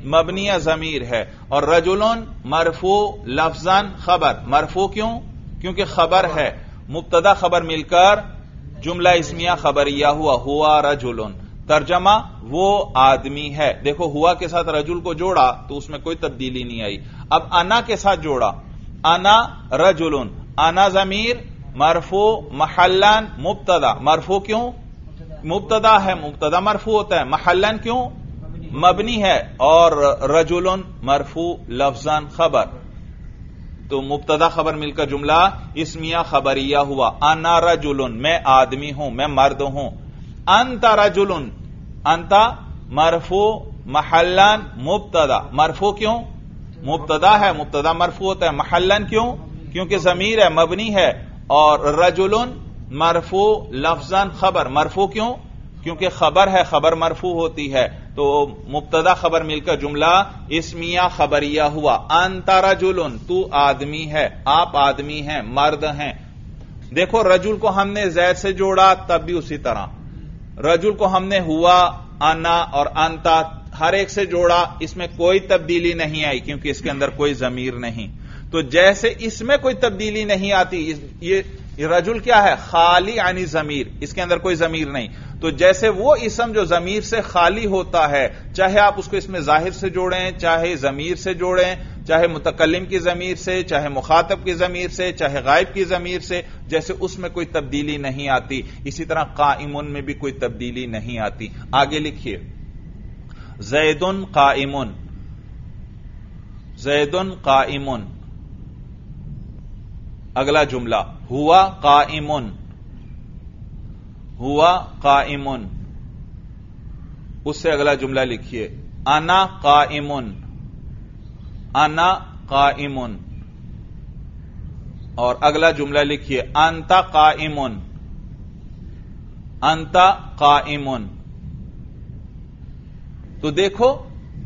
مبنی ضمیر ہے، اور رجلن مرفوع لفظاً خبر. مرفوع کیوں؟ کیونکہ خبر ہے، مبتدا خبر مل کر جملہ اسمیہ خبریہ ہوا رجلن. ترجمہ وہ آدمی ہے. دیکھو ہوا کے ساتھ رجل کو جوڑا تو اس میں کوئی تبدیلی نہیں آئی. اب انا کے ساتھ جوڑا، انا رجلن، انا ضمیر مرفوع محلن مبتدا. مرفوع کیوں؟ مبتدا ہے، مبتدا مرفوع ہوتا ہے. محلن کیوں؟ مبنی ہے. اور رجلن مرفوع لفظاً خبر، تو مبتدا خبر مل کر جملہ اسمیہ خبریہ ہوا. انا رجلن، میں آدمی ہوں، میں مرد ہوں. انت رجلن، انت مرفوع محلن مبتدا. مرفوع کیوں؟ مبتدا ہے، مبتدا مرفوع ہوتا ہے. محلن کیوں؟ کیونکہ ضمیر ہے، مبنی ہے. اور رجلن مرفوع لفظاً خبر. مرفوع کیوں؟ کیونکہ خبر ہے، خبر مرفوع ہوتی ہے. تو مبتدا خبر مل کر جملہ اسمیہ خبریہ ہوا. انت رجلن، تو آدمی ہے، آپ آدمی ہیں، مرد ہیں. دیکھو رجل کو ہم نے زید سے جوڑا تب بھی اسی طرح، رجل کو ہم نے ہوا، انا اور انتا ہر ایک سے جوڑا، اس میں کوئی تبدیلی نہیں آئی کیونکہ اس کے اندر کوئی ضمیر نہیں. تو جیسے اس میں کوئی تبدیلی نہیں آتی، یہ رجل کیا ہے؟ خالی یعنی ضمیر، اس کے اندر کوئی ضمیر نہیں. تو جیسے وہ اسم جو ضمیر سے خالی ہوتا ہے، چاہے آپ اس کو اس میں ظاہر سے جوڑیں، چاہے ضمیر سے جوڑیں، چاہے متکلم کی ضمیر سے، چاہے مخاطب کی ضمیر سے، چاہے غائب کی ضمیر سے، جیسے اس میں کوئی تبدیلی نہیں آتی، اسی طرح قائمن میں بھی کوئی تبدیلی نہیں آتی. آگے لکھیے، زیدن قائمن، زیدن قائمن. اگلا جملہ ہوا قائمن، ہوا قائمن. اس سے اگلا جملہ لکھیے، انا قائمن، انا قائمن. اور اگلا جملہ لکھیے، انت قائمن، انت قائمن. تو دیکھو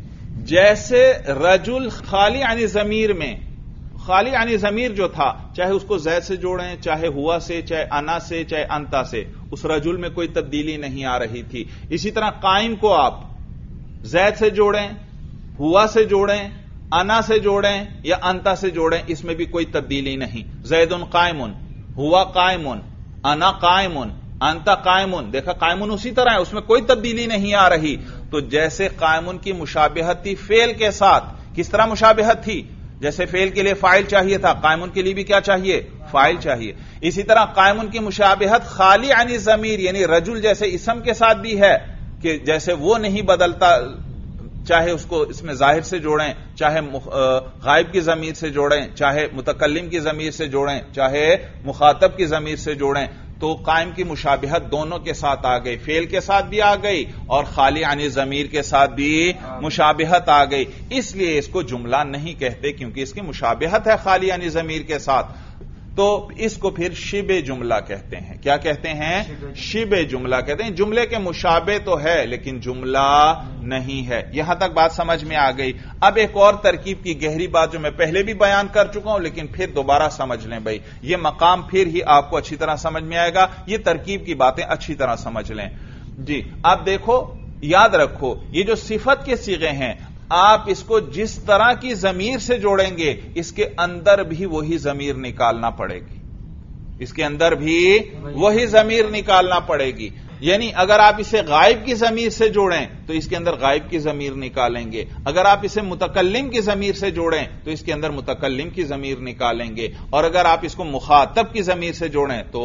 جیسے رجل خالی یعنی ضمیر میں، خالی یعنی ضمیر جو تھا، چاہے اس کو زید سے جوڑیں، چاہے ہوا سے، چاہے انا سے، چاہے انتا سے، اس رجل میں کوئی تبدیلی نہیں آ رہی تھی. اسی طرح قائم کو آپ زید سے جوڑیں، ہوا سے جوڑیں، انا سے جوڑیں یا انتا سے جوڑیں، اس میں بھی کوئی تبدیلی نہیں. زیدن قائمن، ہوا قائمن، انا قائمن، انتا قائمن. دیکھا قائمن اسی طرح ہے، اس میں کوئی تبدیلی نہیں آ رہی. تو جیسے قائمن کی مشابہت تھی فعل کے ساتھ، کس طرح مشابہت تھی؟ جیسے فعل کے لیے فاعل چاہیے تھا، قائمن کے لیے بھی کیا چاہیے؟ فاعل چاہیے. اسی طرح قائمن کی مشابہت خالی یعنی ضمیر یعنی رجل جیسے اسم کے ساتھ بھی ہے کہ جیسے وہ نہیں بدلتا، چاہے اس کو اس میں ظاہر سے جوڑیں، چاہے غائب کی ضمیر سے جوڑیں، چاہے متکلم کی ضمیر سے جوڑیں، چاہے مخاطب کی ضمیر سے جوڑیں. تو قائم کی مشابہت دونوں کے ساتھ آ گئی، فعل کے ساتھ بھی آ گئی اور خالی یعنی ضمیر کے ساتھ بھی مشابہت آ گئی. اس لیے اس کو جملہ نہیں کہتے کیونکہ اس کی مشابہت ہے خالی یعنی ضمیر کے ساتھ. تو اس کو پھر شبہ جملہ کہتے ہیں. کیا کہتے ہیں؟ شبہ جملہ کہتے ہیں. جملے کے مشابہ تو ہے لیکن جملہ نہیں ہے. یہاں تک بات سمجھ میں آ گئی. اب ایک اور ترکیب کی گہری بات جو میں پہلے بھی بیان کر چکا ہوں لیکن پھر دوبارہ سمجھ لیں بھائی، یہ مقام پھر ہی آپ کو اچھی طرح سمجھ میں آئے گا. یہ ترکیب کی باتیں اچھی طرح سمجھ لیں. جی اب دیکھو، یاد رکھو، یہ جو صفت کے صیغے ہیں آپ اس کو جس طرح کی ضمیر سے جوڑیں گے اس کے اندر بھی وہی ضمیر نکالنا پڑے گی، اس کے اندر بھی وہی ضمیر نکالنا پڑے گی. یعنی اگر آپ اسے غائب کی ضمیر سے جوڑیں تو اس کے اندر غائب کی ضمیر نکالیں گے، اگر آپ اسے متکلم کی ضمیر سے جوڑیں تو اس کے اندر متکلم کی ضمیر نکالیں گے، اور اگر آپ اس کو مخاطب کی ضمیر سے جوڑیں تو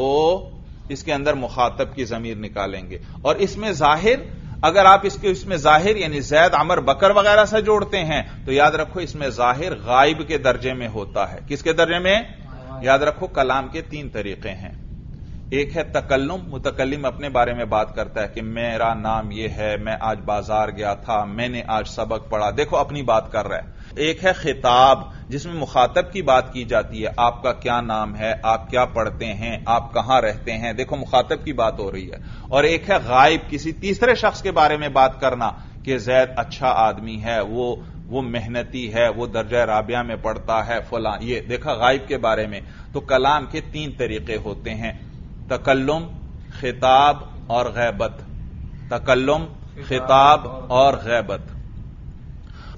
اس کے اندر مخاطب کی ضمیر نکالیں گے. اور اس میں ظاہر، اگر آپ اس میں ظاہر یعنی زید، عمر، بکر وغیرہ سے جوڑتے ہیں تو یاد رکھو اس میں ظاہر غائب کے درجے میں ہوتا ہے. کس کے درجے میں؟ یاد رکھو کلام کے 3 طریقے ہیں. ایک ہے تکلم، متکلم اپنے بارے میں بات کرتا ہے کہ میرا نام یہ ہے، میں آج بازار گیا تھا، میں نے آج سبق پڑھا، دیکھو اپنی بات کر رہا ہے. ایک ہے خطاب جس میں مخاطب کی بات کی جاتی ہے، آپ کا کیا نام ہے، آپ کیا پڑھتے ہیں، آپ کہاں رہتے ہیں، دیکھو مخاطب کی بات ہو رہی ہے. اور ایک ہے غائب، کسی تیسرے شخص کے بارے میں بات کرنا کہ زید اچھا آدمی ہے، وہ محنتی ہے، وہ درجہ رابعہ میں پڑھتا ہے فلاں، یہ دیکھا غائب کے بارے میں. تو کلام کے 3 طریقے ہوتے ہیں، تکلم، خطاب اور غیبت. تکلم، خطاب اور غیبت.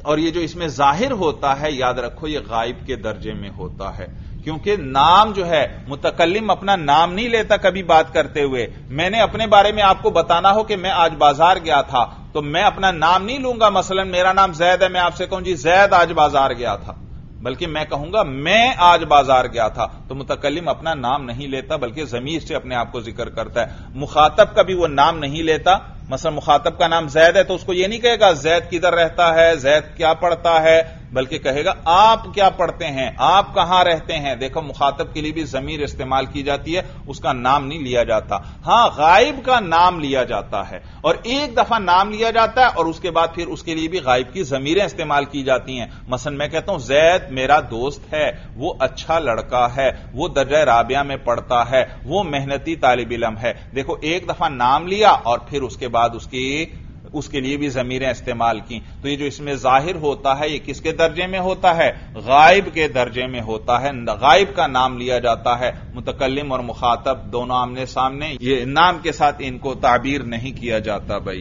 اور یہ جو اس میں ظاہر ہوتا ہے یاد رکھو یہ غائب کے درجے میں ہوتا ہے، کیونکہ نام جو ہے متکلم اپنا نام نہیں لیتا کبھی بات کرتے ہوئے. میں نے اپنے بارے میں آپ کو بتانا ہو کہ میں آج بازار گیا تھا تو میں اپنا نام نہیں لوں گا، مثلا میرا نام زید ہے، میں آپ سے کہوں جی زید آج بازار گیا تھا، بلکہ میں کہوں گا میں آج بازار گیا تھا. تو متکلم اپنا نام نہیں لیتا بلکہ ضمیر سے اپنے آپ کو ذکر کرتا ہے. مخاطب کا بھی وہ نام نہیں لیتا، مثلا مخاطب کا نام زید ہے تو اس کو یہ نہیں کہے گا زید کدھر رہتا ہے، زید کیا پڑھتا ہے، بلکہ کہے گا آپ کیا پڑھتے ہیں، آپ کہاں رہتے ہیں. دیکھو مخاطب کے لیے بھی ضمیر استعمال کی جاتی ہے، اس کا نام نہیں لیا جاتا. ہاں غائب کا نام لیا جاتا ہے، اور ایک دفعہ نام لیا جاتا ہے اور اس کے بعد پھر اس کے لیے بھی غائب کی ضمیریں استعمال کی جاتی ہیں. مثلا میں کہتا ہوں زید میرا دوست ہے، وہ اچھا لڑکا ہے، وہ درجہ رابعہ میں پڑھتا ہے، وہ محنتی طالب علم ہے. دیکھو ایک دفعہ نام لیا اور پھر اس کے بعد اس کے لیے بھی ضمیریں استعمال کی. تو یہ جو اس میں ظاہر ہوتا ہے یہ کس کے درجے میں ہوتا ہے؟ غائب کے درجے میں ہوتا ہے. غائب کا نام لیا جاتا ہے، متکلم اور مخاطب دونوں آمنے سامنے، یہ نام کے ساتھ ان کو تعبیر نہیں کیا جاتا بھائی.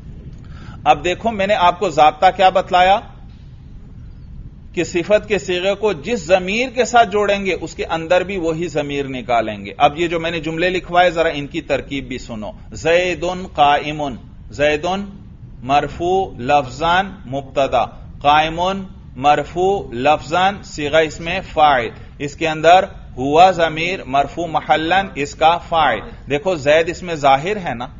اب دیکھو میں نے آپ کو ضابطہ کیا بتلایا کہ صفت کے صیغے کو جس ضمیر کے ساتھ جوڑیں گے اس کے اندر بھی وہی ضمیر نکالیں گے. اب یہ جو میں نے جملے لکھوائے ذرا ان کی ترکیب بھی سنو. زید قائم، زید مرفوع لفظان مبتدا، قائم مرفوع لفظان صیغہ اس میں فاعل، اس کے اندر ہوا ضمیر مرفوع محلن اس کا فاعل. دیکھو زید اس میں ظاہر ہے نا،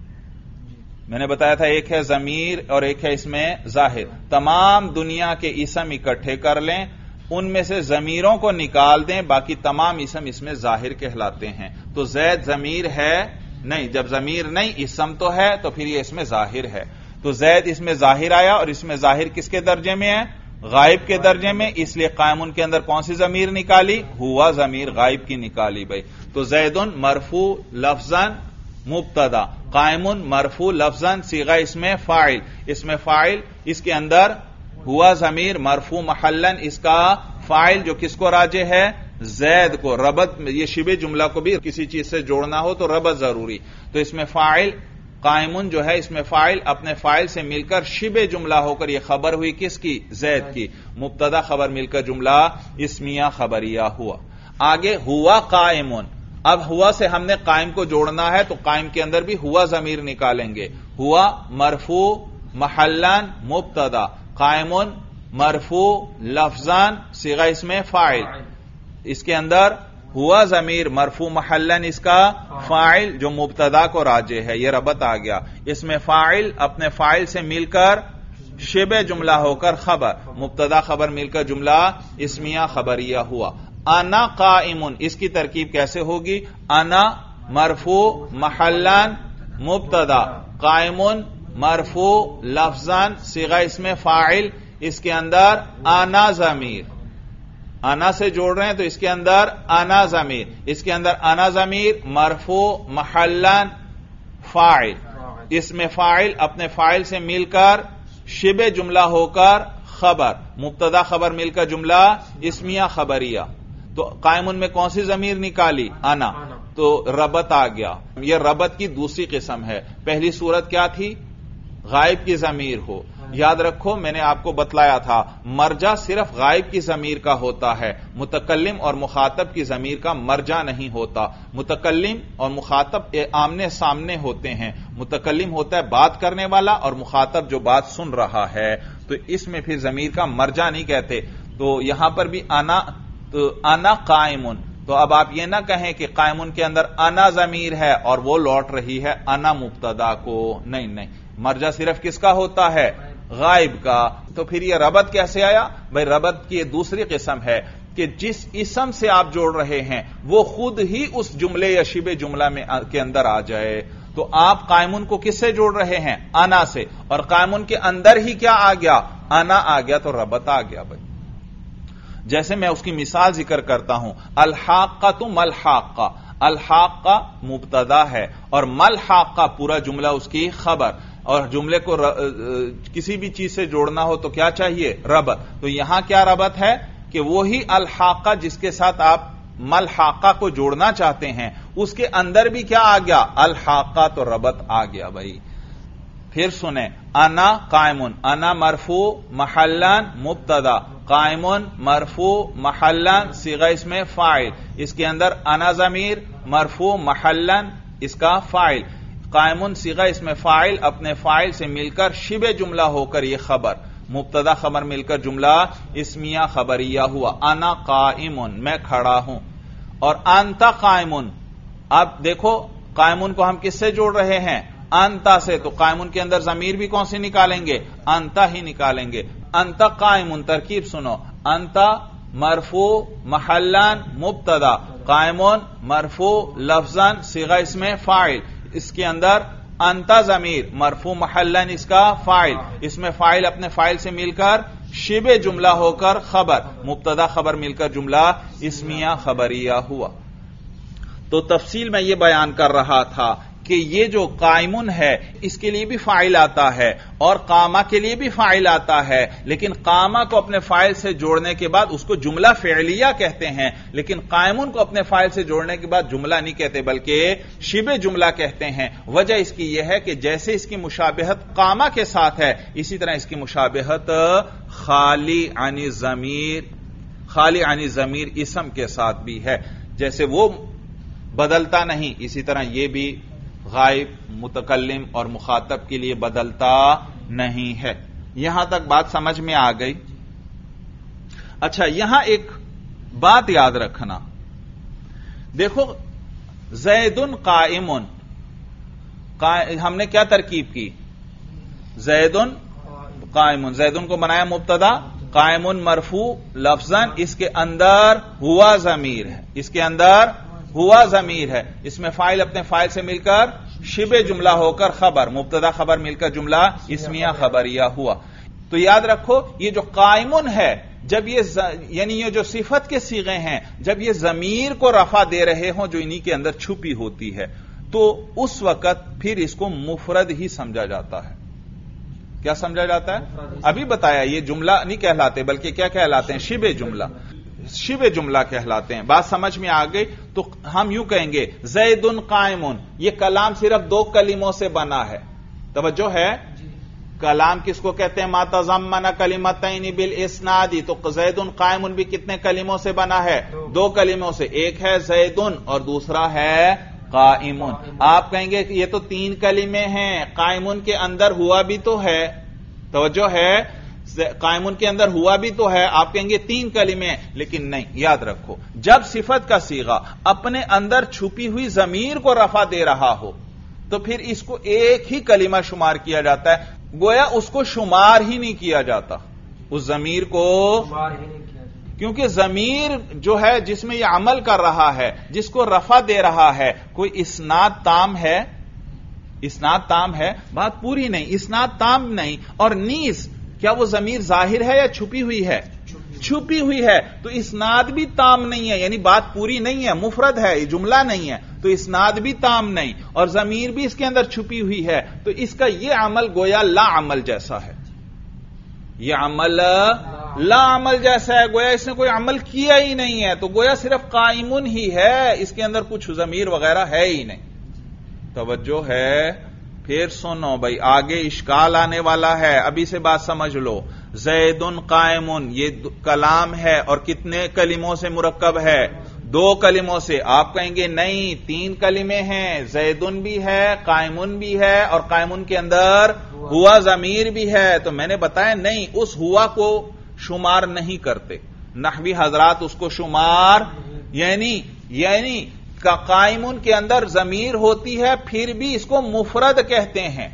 میں نے بتایا تھا ایک ہے ضمیر اور ایک ہے اس میں ظاہر. تمام دنیا کے اسم اکٹھے کر لیں، ان میں سے ضمیروں کو نکال دیں، باقی تمام اسم اس میں ظاہر کہلاتے ہیں. تو زید ضمیر ہے نہیں، جب ضمیر نہیں اسم تو ہے تو پھر یہ اس میں ظاہر ہے. تو زید اس میں ظاہر آیا اور اس میں ظاہر کس کے درجے میں ہے؟ غائب کے درجے میں. اس لیے قائم کے اندر کون سی ضمیر نکالی؟ ہوا ضمیر غائب کی نکالی بھائی. تو زید مرفوع لفظاً مبتدا، قائم مرفوع لفظاً صیغہ اس میں فاعل، اس میں فاعل اس کے اندر ہوا ضمیر مرفوع محلن اس کا فاعل جو کس کو راجع ہے؟ زید کو. ربط یہ شبہ جملہ کو بھی کسی چیز سے جوڑنا ہو تو ربط ضروری. تو اس میں فاعل قائمون جو ہے اس میں فاعل اپنے فاعل سے مل کر شبہ جملہ ہو کر یہ خبر ہوئی کس کی؟ زید کی. مبتدا خبر مل کر جملہ اسمیہ خبریہ ہوا. آگے ہوا قائمون. اب ہوا سے ہم نے قائم کو جوڑنا ہے تو قائم کے اندر بھی ہوا ضمیر نکالیں گے. ہوا مرفوع محلان مبتدا، قائمون مرفوع لفظان صیغہ اس میں فاعل، اس کے اندر ہوا ضمیر مرفوع محلن اس کا فاعل جو مبتدا کو راجع ہے. یہ ربط آ گیا. اس میں فاعل اپنے فاعل سے مل کر شبہ جملہ ہو کر خبر، مبتدا خبر مل کر جملہ اسمیہ خبریہ ہوا. انا قائمون اس کی ترکیب کیسے ہوگی؟ انا مرفوع محلن مبتدا، قائمون مرفوع لفظان صیغہ اس میں فاعل، اس کے اندر انا ضمیر، انا سے جوڑ رہے ہیں تو اس کے اندر انا ضمیر، اس کے اندر انا ضمیر مرفوع محلن فاعل، اس میں فاعل اپنے فاعل سے مل کر شبہ جملہ ہو کر خبر، مبتدا خبر مل کر جملہ اسمیہ خبریہ. تو قائمون میں کون سی ضمیر نکالی؟ انا. تو ربط آ گیا. یہ ربط کی دوسری قسم ہے. پہلی صورت کیا تھی؟ غائب کی ضمیر ہو. یاد رکھو میں نے آپ کو بتلایا تھا مرجع صرف غائب کی ضمیر کا ہوتا ہے، متکلم اور مخاطب کی ضمیر کا مرجع نہیں ہوتا. متکلم اور مخاطب آمنے سامنے ہوتے ہیں. متکلم ہوتا ہے بات کرنے والا اور مخاطب جو بات سن رہا ہے، تو اس میں پھر ضمیر کا مرجع نہیں کہتے. تو یہاں پر بھی انا قائمون. تو اب آپ یہ نہ کہیں کہ قائمون کے اندر انا ضمیر ہے اور وہ لوٹ رہی ہے انا مبتدا کو. نہیں، مرجع صرف کس کا ہوتا ہے؟ غائب کا. تو پھر یہ ربط کیسے آیا؟ بھائی ربط کی دوسری قسم ہے کہ جس اسم سے آپ جوڑ رہے ہیں وہ خود ہی اس جملے یا شبہ جملہ میں کے اندر آ جائے. تو آپ قائمون کو کس سے جوڑ رہے ہیں؟ انا سے، اور قائمون کے اندر ہی کیا آ گیا؟ انا آ گیا. تو ربط آ گیا بھائی. جیسے میں اس کی مثال ذکر کرتا ہوں، الحاقۃ ملحاقہ. الحاقہ مبتدا ہے اور ملحاقہ پورا جملہ اس کی خبر، اور جملے کو کسی بھی چیز سے جوڑنا ہو تو کیا چاہیے؟ ربط. تو یہاں کیا ربط ہے کہ وہی الحاقہ جس کے ساتھ آپ ملحاقہ کو جوڑنا چاہتے ہیں اس کے اندر بھی کیا آ گیا؟ الحاقہ. تو ربط آ گیا بھائی. پھر سنیں، انا قائمن، انا مرفوع محلن مبتدا، قائمن مرفوع محلن صیغہ اسم فاعل، اس کے اندر انا ضمیر مرفوع محلن اس کا فاعل، قائمن صیغہ اسم فاعل اپنے فاعل سے مل کر شبہ جملہ ہو کر یہ خبر، مبتدا خبر مل کر جملہ اسمیہ خبریہ ہوا، انا قائمن میں کھڑا ہوں، اور انت قائمن، اب دیکھو قائمن کو ہم کس سے جوڑ رہے ہیں؟ انتا سے، تو قائمن کے اندر ضمیر بھی کون سی نکالیں گے؟ انتا ہی نکالیں گے، انت قائمن، ترکیب سنو، انتا مرفوع محلن مبتدا، قائمن مرفوع لفظاً صیغہ اسم فاعل، اس کے اندر انتا ضمیر مرفوع محلن اس کا فاعل، اس میں فاعل اپنے فاعل سے مل کر شبہ جملہ ہو کر خبر، مبتدا خبر مل کر جملہ اسمیہ خبریہ ہوا۔ تو تفصیل میں یہ بیان کر رہا تھا کہ یہ جو قائمن ہے اس کے لیے بھی فاعل آتا ہے اور قامہ کے لیے بھی فاعل آتا ہے، لیکن قامہ کو اپنے فاعل سے جوڑنے کے بعد اس کو جملہ فعلیہ کہتے ہیں، لیکن قائمن کو اپنے فاعل سے جوڑنے کے بعد جملہ نہیں کہتے بلکہ شبہ جملہ کہتے ہیں۔ وجہ اس کی یہ ہے کہ جیسے اس کی مشابہت قامہ کے ساتھ ہے، اسی طرح اس کی مشابہت خالی عن ضمیر اسم کے ساتھ بھی ہے، جیسے وہ بدلتا نہیں اسی طرح یہ بھی غائب متکلم اور مخاطب کے لیے بدلتا نہیں ہے۔ یہاں تک بات سمجھ میں آ گئی؟ اچھا، یہاں ایک بات یاد رکھنا، دیکھو زید قائم، ہم نے کیا ترکیب کی؟ زید قائم، زید کو بنایا مبتدا، قائم مرفوع لفظاً، اس کے اندر ہوا ضمیر ہے، اس کے اندر ہوا ضمیر ہے، اس میں فاعل اپنے فاعل سے مل کر شبہ جملہ ہو کر خبر، مبتدا خبر مل کر جملہ اسمیہ خبریہ ہوا۔ تو یاد رکھو یہ جو قائمن ہے، جب یہ یعنی یہ جو صفت کے صیغے ہیں، جب یہ ضمیر کو رفع دے رہے ہوں جو انہی کے اندر چھپی ہوتی ہے، تو اس وقت پھر اس کو مفرد ہی سمجھا جاتا ہے۔ کیا سمجھا جاتا ہے؟ ابھی بتایا، یہ جملہ نہیں کہلاتے بلکہ کیا کہلاتے ہیں؟ شبہ جملہ، شبہ جملہ کہلاتے ہیں۔ بات سمجھ میں آ گئی؟ تو ہم یوں کہیں گے زید قائم، یہ کلام صرف دو کلموں سے بنا ہے، توجہ ہے؟ کلام کس کو کہتے ہیں؟ ما تضمن کلمتین بالاسناد، تو زید قائم بھی کتنے کلموں سے بنا ہے؟ دو کلموں سے، ایک ہے زید اور دوسرا ہے قائم۔ آپ کہیں گے کہ یہ تو تین کلمے ہیں، قائم کے اندر ہوا بھی تو ہے، توجہ ہے؟ قائمن کے اندر ہوا بھی تو ہے، آپ کہیں گے تین کلمے، لیکن نہیں، یاد رکھو جب صفت کا صیغہ اپنے اندر چھپی ہوئی ضمیر کو رفع دے رہا ہو تو پھر اس کو ایک ہی کلمہ شمار کیا جاتا ہے، گویا اس کو شمار ہی نہیں کیا جاتا، اس ضمیر کو، کیونکہ ضمیر جو ہے جس میں یہ عمل کر رہا ہے، جس کو رفع دے رہا ہے، کوئی اسناد تام ہے؟ اسناد تام ہے؟ بات پوری نہیں، اسناد تام نہیں، اور نیز کیا وہ ضمیر ظاہر ہے یا چھپی ہوئی ہے؟ چھپی ہوئی ہے، تو اسناد بھی تام نہیں ہے، یعنی بات پوری نہیں ہے، مفرد ہے، یہ جملہ نہیں ہے، تو اسناد بھی تام نہیں، اور ضمیر بھی اس کے اندر چھپی ہوئی ہے، تو اس کا یہ عمل گویا لا عمل جیسا ہے، یہ عمل لا عمل جیسا ہے، گویا اس نے کوئی عمل کیا ہی نہیں ہے، تو گویا صرف قائمن ہی ہے، اس کے اندر کچھ ضمیر وغیرہ ہے ہی نہیں۔ توجہ ہے؟ پھر سنو بھائی، آگے اشکال آنے والا ہے، ابھی سے بات سمجھ لو۔ زید قائم یہ کلام ہے اور کتنے کلموں سے مرکب ہے؟ دو کلموں سے۔ آپ کہیں گے نہیں، تین کلمے ہیں، زیدن بھی ہے، قائمن بھی ہے، اور قائمن کے اندر ہوا ضمیر بھی ہے، تو میں نے بتایا نہیں، اس ہوا کو شمار نہیں کرتے نحوی حضرات، اس کو شمار یعنی قائمن کے اندر ضمیر ہوتی ہے، پھر بھی اس کو مفرد کہتے ہیں۔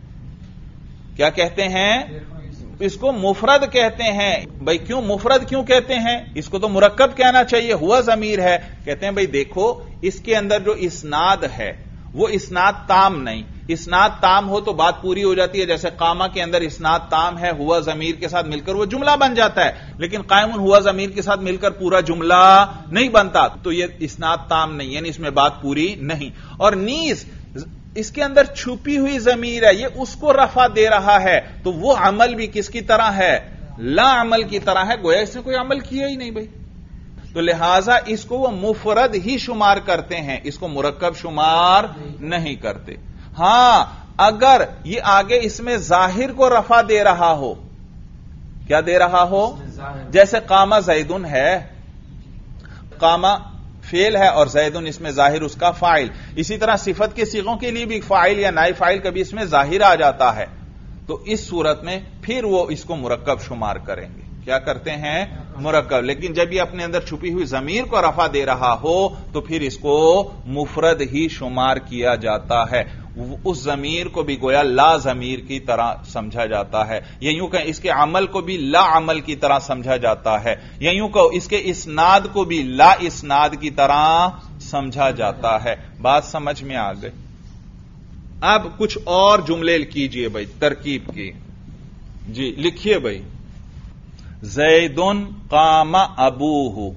کیا کہتے ہیں؟ اس کو مفرد کہتے ہیں۔ بھائی کیوں مفرد کیوں کہتے ہیں؟ اس کو تو مرکب کہنا چاہیے، ہوا ضمیر ہے۔ کہتے ہیں بھائی دیکھو، اس کے اندر جو اسناد ہے وہ اسناد تام نہیں، اسناد تام ہو تو بات پوری ہو جاتی ہے، جیسے قامہ کے اندر اسناد تام ہے، ہوا ضمیر کے ساتھ مل کر وہ جملہ بن جاتا ہے، لیکن قائمن ہوا ضمیر کے ساتھ مل کر پورا جملہ نہیں بنتا، تو یہ اسناد تام نہیں، یعنی اس میں بات پوری نہیں۔ اور نیز اس کے اندر چھپی ہوئی ضمیر ہے، یہ اس کو رفع دے رہا ہے، تو وہ عمل بھی کس کی طرح ہے؟ لا عمل کی طرح ہے، گویا اس نے کوئی عمل کیا ہی نہیں بھائی، تو لہذا اس کو وہ مفرد ہی شمار کرتے ہیں، اس کو مرکب شمار نہیں کرتے۔ ہاں اگر یہ آگے اس میں ظاہر کو رفع دے رہا ہو، کیا دے رہا ہو؟ جیسے قامہ زیدن ہے، قامہ فعل ہے اور زیدن اس میں ظاہر اس کا فاعل. اسی طرح صفت کے صیغوں کے لیے بھی فاعل یا نائب فاعل کبھی اس میں ظاہر آ جاتا ہے، تو اس صورت میں پھر وہ اس کو مرکب شمار کریں گے. کیا کرتے ہیں؟ مرکب. لیکن جب یہ اپنے اندر چھپی ہوئی ضمیر کو رفع دے رہا ہو تو پھر اس کو مفرد ہی شمار کیا جاتا ہے. اس ضمیر کو بھی گویا لا ضمیر کی طرح سمجھا جاتا ہے، یا یوں کہ اس کے عمل کو بھی لا عمل کی طرح سمجھا جاتا ہے، یا یوں کہ اس کے اسناد کو بھی لا اسناد کی طرح سمجھا جاتا ہے. بات سمجھ میں آ گئی؟ اب کچھ اور جملے کیجئے بھائی ترکیب کی. جی لکھیے بھائی، زیدن قام ابوہ.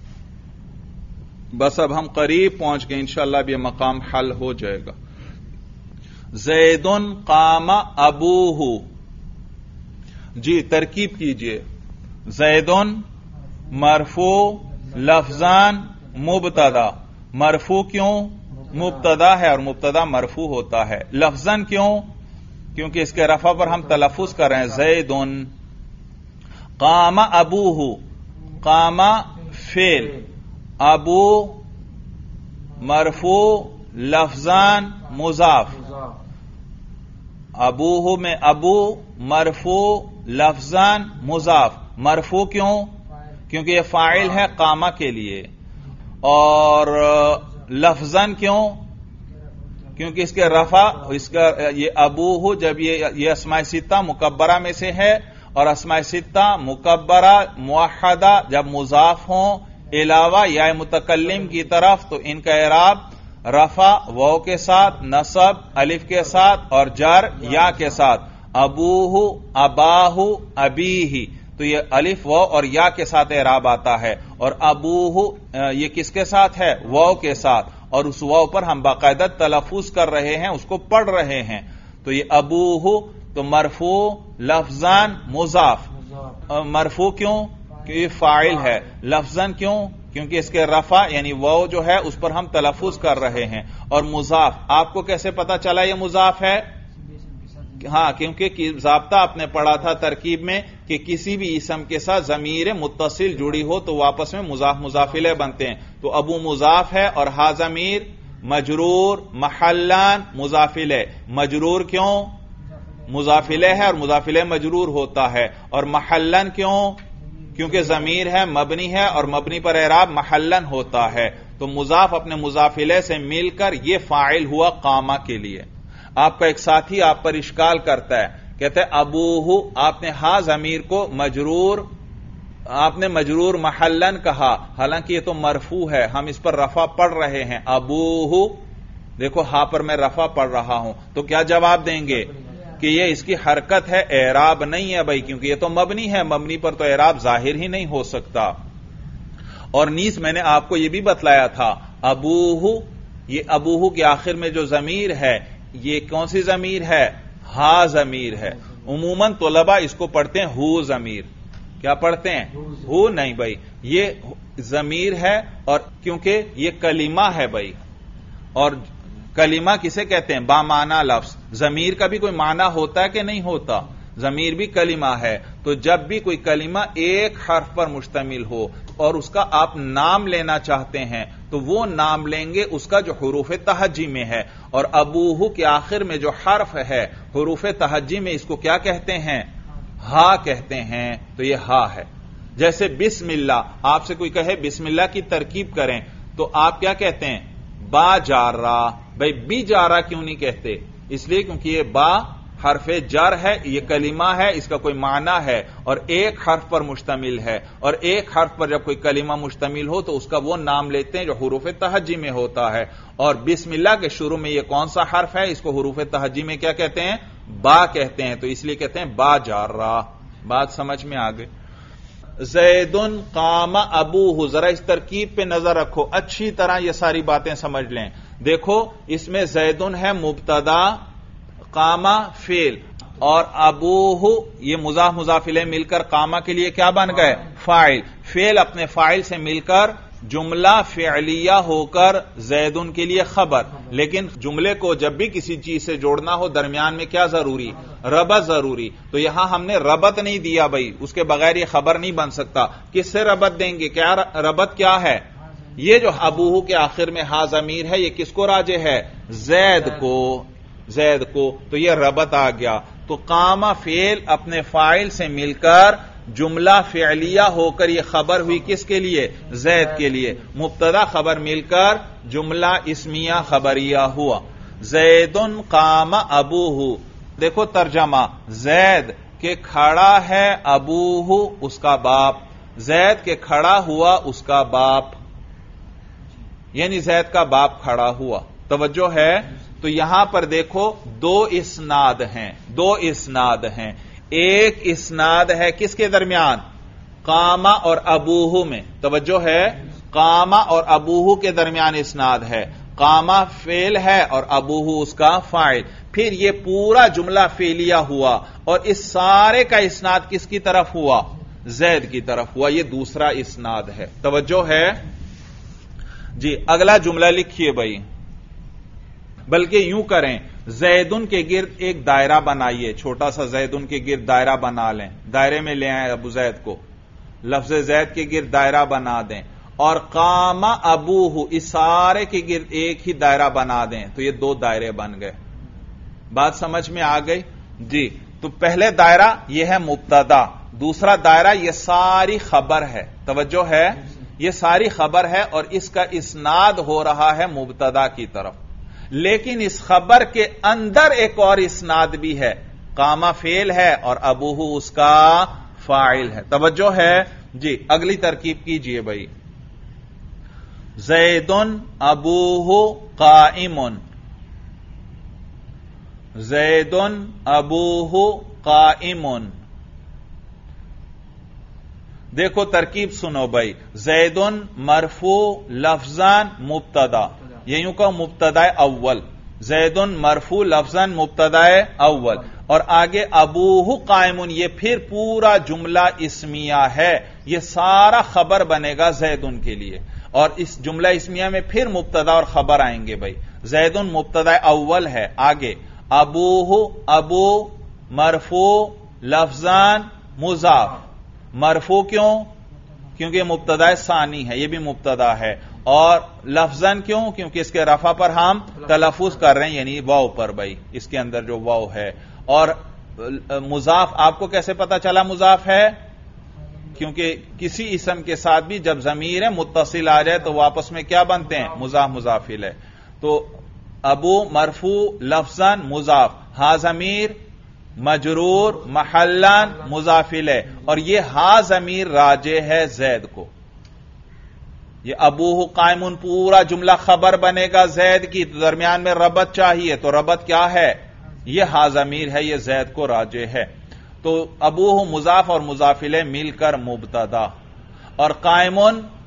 بس اب ہم قریب پہنچ گئے، انشاءاللہ اب یہ مقام حل ہو جائے گا. زیدن قام ابوہ. جی ترکیب کیجئے. زیدن مرفوع لفظان مبتدا. مرفوع کیوں؟ مبتدا ہے اور مبتدا مرفوع ہوتا ہے. لفظان کیوں؟ کیونکہ اس کے رفع پر ہم تلفظ کر رہے ہیں. زیدن قام ابوہ. قام فعل، ابو مرفوع لفظان مضاف. ابوہ میں ابو مرفوع لفظان مضاف. مرفوع کیوں؟ کیونکہ یہ فاعل ہے قامہ کے لیے. اور لفظان کیوں؟ کیونکہ اس کے رفع اس کا یہ ابوہ جب یہ اسماء ستہ مکبرہ میں سے ہے، اور اسماء ستہ مکبرہ موحدہ جب مضاف ہوں علاوہ یا متکلم کی طرف تو ان کا اعراب رفع واو کے ساتھ، نصب الف کے ساتھ اور جر یا کے ساتھ. ابوہ اباہ ابیہ، تو یہ الف واو اور یا کے ساتھ اعراب آتا ہے. اور ابوہ یہ کس کے ساتھ ہے؟ واو کے ساتھ، اور اس واو پر ہم باقاعدہ تلفظ کر رہے ہیں، اس کو پڑھ رہے ہیں. تو یہ ابوہ تو مرفوع لفظان مضاف. مرفوع کیوں؟ کہ یہ فاعل ہے. لفظان کیوں؟ کیونکہ اس کے رفع یعنی واو جو ہے اس پر ہم تلفظ کر رہے ہیں. اور مضاف، آپ کو کیسے پتا چلا یہ مضاف ہے؟ ہاں کیونکہ ضابطہ آپ نے پڑھا تھا ترکیب میں کہ کسی بھی اسم کے ساتھ ضمیر متصل جڑی ہو تو واپس میں مضاف مضاف الیہ بنتے ہیں. تو ابو مضاف ہے اور ہا ضمیر مجرور محلان مضاف الیہ. مجرور کیوں؟ مضاف الیہ ہے اور مضاف الیہ مجرور ہوتا ہے. اور محلن کیوں؟ کیونکہ ضمیر ہے مبنی ہے اور مبنی پر اعراب محلن ہوتا ہے. تو مضاف اپنے مضاف الیہ سے مل کر یہ فاعل ہوا قامہ کے لیے. آپ کا ایک ساتھی آپ پر اشکال کرتا ہے، کہتے ہیں ابوہ، آپ نے ہا ضمیر کو مجرور، آپ نے مجرور محلن کہا، حالانکہ یہ تو مرفوع ہے، ہم اس پر رفع پڑھ رہے ہیں. ابوہ، دیکھو ہا پر میں رفع پڑھ رہا ہوں، تو کیا جواب دیں گے؟ کہ یہ اس کی حرکت ہے، اعراب نہیں ہے بھائی، کیونکہ یہ تو مبنی ہے، مبنی پر تو اعراب ظاہر ہی نہیں ہو سکتا. اور نیز میں نے آپ کو یہ بھی بتلایا تھا ابوہ، یہ ابوہ کے آخر میں جو ضمیر ہے یہ کون سی ضمیر ہے؟ ہا ضمیر ہے. عموماً طلبہ اس کو پڑھتے ہیں ہو ضمیر. کیا پڑھتے ہیں؟ ہو نہیں بھائی، یہ ضمیر ہے، اور کیونکہ یہ کلمہ ہے بھائی، اور کلمہ کسے کہتے ہیں؟ با معنی لفظ. ضمیر کا بھی کوئی معنی ہوتا ہے کہ نہیں ہوتا؟ ضمیر بھی کلمہ ہے. تو جب بھی کوئی کلمہ ایک حرف پر مشتمل ہو اور اس کا آپ نام لینا چاہتے ہیں تو وہ نام لیں گے اس کا جو حروف تہجی میں ہے. اور ابوہ کے آخر میں جو حرف ہے حروف تہجی میں، اس کو کیا کہتے ہیں؟ ہا کہتے ہیں. تو یہ ہا ہے. جیسے بسم اللہ، آپ سے کوئی کہے بسم اللہ کی ترکیب کریں تو آپ کیا کہتے ہیں؟ با جارہ. بھائی بی جارہ کیوں نہیں کہتے؟ اس لیے کیونکہ یہ با حرف جر ہے، یہ کلمہ ہے، اس کا کوئی معنی ہے اور ایک حرف پر مشتمل ہے. اور ایک حرف پر جب کوئی کلمہ مشتمل ہو تو اس کا وہ نام لیتے ہیں جو حروف تہجی میں ہوتا ہے. اور بسم اللہ کے شروع میں یہ کون سا حرف ہے؟ اس کو حروف تہجی میں کیا کہتے ہیں؟ با کہتے ہیں. تو اس لیے کہتے ہیں با جارہ. بات سمجھ میں آ گئی؟ زیدن قام ابوہ. ذرا اس ترکیب پہ نظر رکھو، اچھی طرح یہ ساری باتیں سمجھ لیں. دیکھو اس میں زیدن ہے مبتدا، قامہ فعل، اور ابوہ یہ مضاف مضاف الیہ مل کر قامہ کے لیے کیا بن گئے؟ فاعل. فعل اپنے فاعل سے مل کر جملہ فعلیہ ہو کر زیدن کے لیے خبر، لیکن جملے کو جب بھی کسی چیز سے جوڑنا ہو درمیان میں کیا ضروری؟ ربط ضروری. تو یہاں ہم نے ربط نہیں دیا بھائی، اس کے بغیر یہ خبر نہیں بن سکتا. کس سے ربط دیں گے؟ کیا ربط کیا ہے؟ یہ جو ابوہ کے آخر میں ہا ضمیر ہے یہ کس کو راجع ہے؟ زید کو. تو یہ ربط آ گیا. تو قام فعل اپنے فاعل سے مل کر جملہ فعلیہ ہو کر یہ خبر ہوئی کس کے لیے؟ زید کے لیے. مبتدا خبر مل کر جملہ اسمیہ خبریہ ہوا. زیدن قام ابوہ. دیکھو ترجمہ، زید کے کھڑا ہے ابوہ اس کا باپ، زید کے کھڑا ہوا اس کا باپ، یعنی زید کا باپ کھڑا ہوا. توجہ ہے؟ تو یہاں پر دیکھو دو اسناد ہیں. ایک اسناد ہے کس کے درمیان؟ قامہ اور ابوہ میں. توجہ ہے؟ قامہ اور ابوہ کے درمیان اسناد ہے. قامہ فعل ہے اور ابوہ اس کا فاعل. پھر یہ پورا جملہ فعلیہ ہوا اور اس سارے کا اسناد کس کی طرف ہوا؟ زید کی طرف ہوا. یہ دوسرا اسناد ہے. توجہ ہے؟ جی اگلا جملہ لکھیے بھائی، بلکہ یوں کریں، زیدن کے گرد ایک دائرہ بنائیے، چھوٹا سا زیدن کے گرد دائرہ بنا لیں. دائرے میں لے آئیں ابو زید کو، لفظ زید کے گرد دائرہ بنا دیں. اور قام ابوہ اس سارے کے گرد ایک ہی دائرہ بنا دیں. تو یہ دو دائرے بن گئے. بات سمجھ میں آ گئی؟ جی. تو پہلے دائرہ یہ ہے مبتدا، دوسرا دائرہ یہ ساری خبر ہے. توجہ ہے؟ یہ ساری خبر ہے اور اس کا اسناد ہو رہا ہے مبتدا کی طرف. لیکن اس خبر کے اندر ایک اور اسناد بھی ہے. قامہ فعل ہے اور ابوہ اس کا فاعل ہے. توجہ ہے؟ جی اگلی ترکیب کیجئے بھائی. زیدن ابوہ قائم. زیدن ابوہ قائم. دیکھو ترکیب سنو بھائی. زیدن مرفوع لفظاً مبتدا، یہ یوں کہ مبتدا اول. زیدن مرفوع لفظاً مبتدا اول، اور آگے ابوہ قائم، یہ پھر پورا جملہ اسمیہ ہے. یہ سارا خبر بنے گا زیدن کے لیے، اور اس جملہ اسمیہ میں پھر مبتدا اور خبر آئیں گے بھائی. زیدن مبتدا اول ہے. آگے ابوہ، ابو مرفوع لفظاً مضاف. مرفوع کیوں؟ کیونکہ مبتدا ثانی ہے، یہ بھی مبتدا ہے. اور لفظاً کیوں؟ کیونکہ اس کے رفع پر ہم تلفظ کر رہے ہیں، یعنی واو پر بھائی، اس کے اندر جو واو ہے. اور مضاف آپ کو کیسے پتا چلا مضاف ہے؟ کیونکہ کسی اسم کے ساتھ بھی جب ضمیر متصل آ جائے تو واپس میں کیا بنتے ہیں؟ مضاف مضاف الیہ. تو ابو مرفوع لفظاً مضاف، ہا ضمیر مجرور محلاً مضاف الیہ، اور یہ ہا ضمیر راجع ہے زید کو. یہ ابوہ قائم پورا جملہ خبر بنے گا زید کی، تو درمیان میں ربط چاہیے. تو ربط کیا ہے؟ یہ ہا ضمیر ہے، یہ زید کو راجع ہے. تو ابوہ مضاف اور مضاف الیہ مل کر مبتدا، اور قائم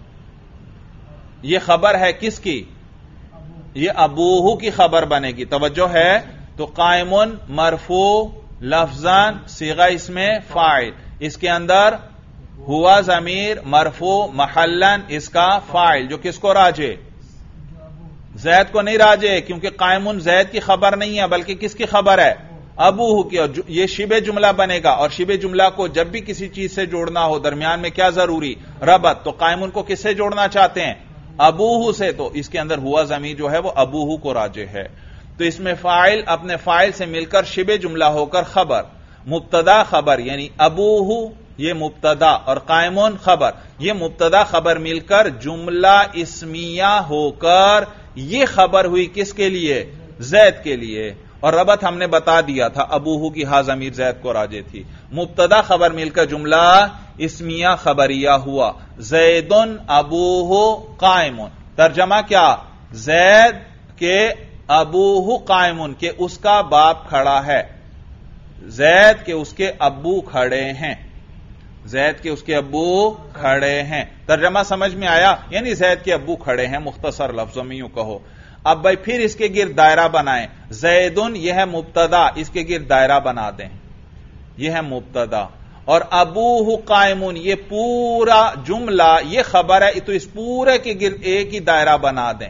یہ خبر ہے کس کی؟ یہ ابوہ کی خبر بنے گی. توجہ ہے؟ تو قائم مرفوع لفظاً صیغہ اسم فاعل، اس کے اندر ہوا ضمیر مرفوع محلاً اس کا فاعل، جو کس کو راجع؟ زید کو نہیں راجع، کیونکہ قائم زید کی خبر نہیں ہے بلکہ کس کی خبر ہے؟ ابوہ کی. اور یہ شبہ جملہ بنے گا، اور شبہ جملہ کو جب بھی کسی چیز سے جوڑنا ہو درمیان میں کیا ضروری؟ ربط. تو قائم کو کس سے جوڑنا چاہتے ہیں؟ ابوہ سے. تو اس کے اندر ہوا ضمیر جو ہے وہ ابوہ کو راجع ہے. تو اس میں فاعل اپنے فاعل سے مل کر شبہ جملہ ہو کر خبر، مبتدا خبر، یعنی ابوہ یہ مبتدا اور قائمون خبر، یہ مبتدا خبر مل کر جملہ اسمیہ ہو کر یہ خبر ہوئی کس کے لیے؟ زید کے لیے. اور ربط ہم نے بتا دیا تھا، ابوہ کی ہا ضمیر زید کو راجع تھی. مبتدا خبر مل کر جملہ اسمیہ خبریہ ہوا. زیدن ابوہ قائم. ترجمہ کیا؟ زید کے ابوہ قائم، کہ اس کا باپ کھڑا ہے. زید کے اس کے ابو کھڑے ہیں. زید کے اس کے ابو کھڑے ہیں. ترجمہ سمجھ میں آیا؟ یعنی زید کے ابو کھڑے ہیں، مختصر لفظوں میں یوں کہو. اب بھائی پھر اس کے گرد دائرہ بنائیں. زیدن یہ ہے مبتدا، اس کے گرد دائرہ بنا دیں. یہ ہے مبتدا، اور ابوہ قائمون یہ پورا جملہ یہ خبر ہے، تو اس پورے کے گرد ایک ہی دائرہ بنا دیں.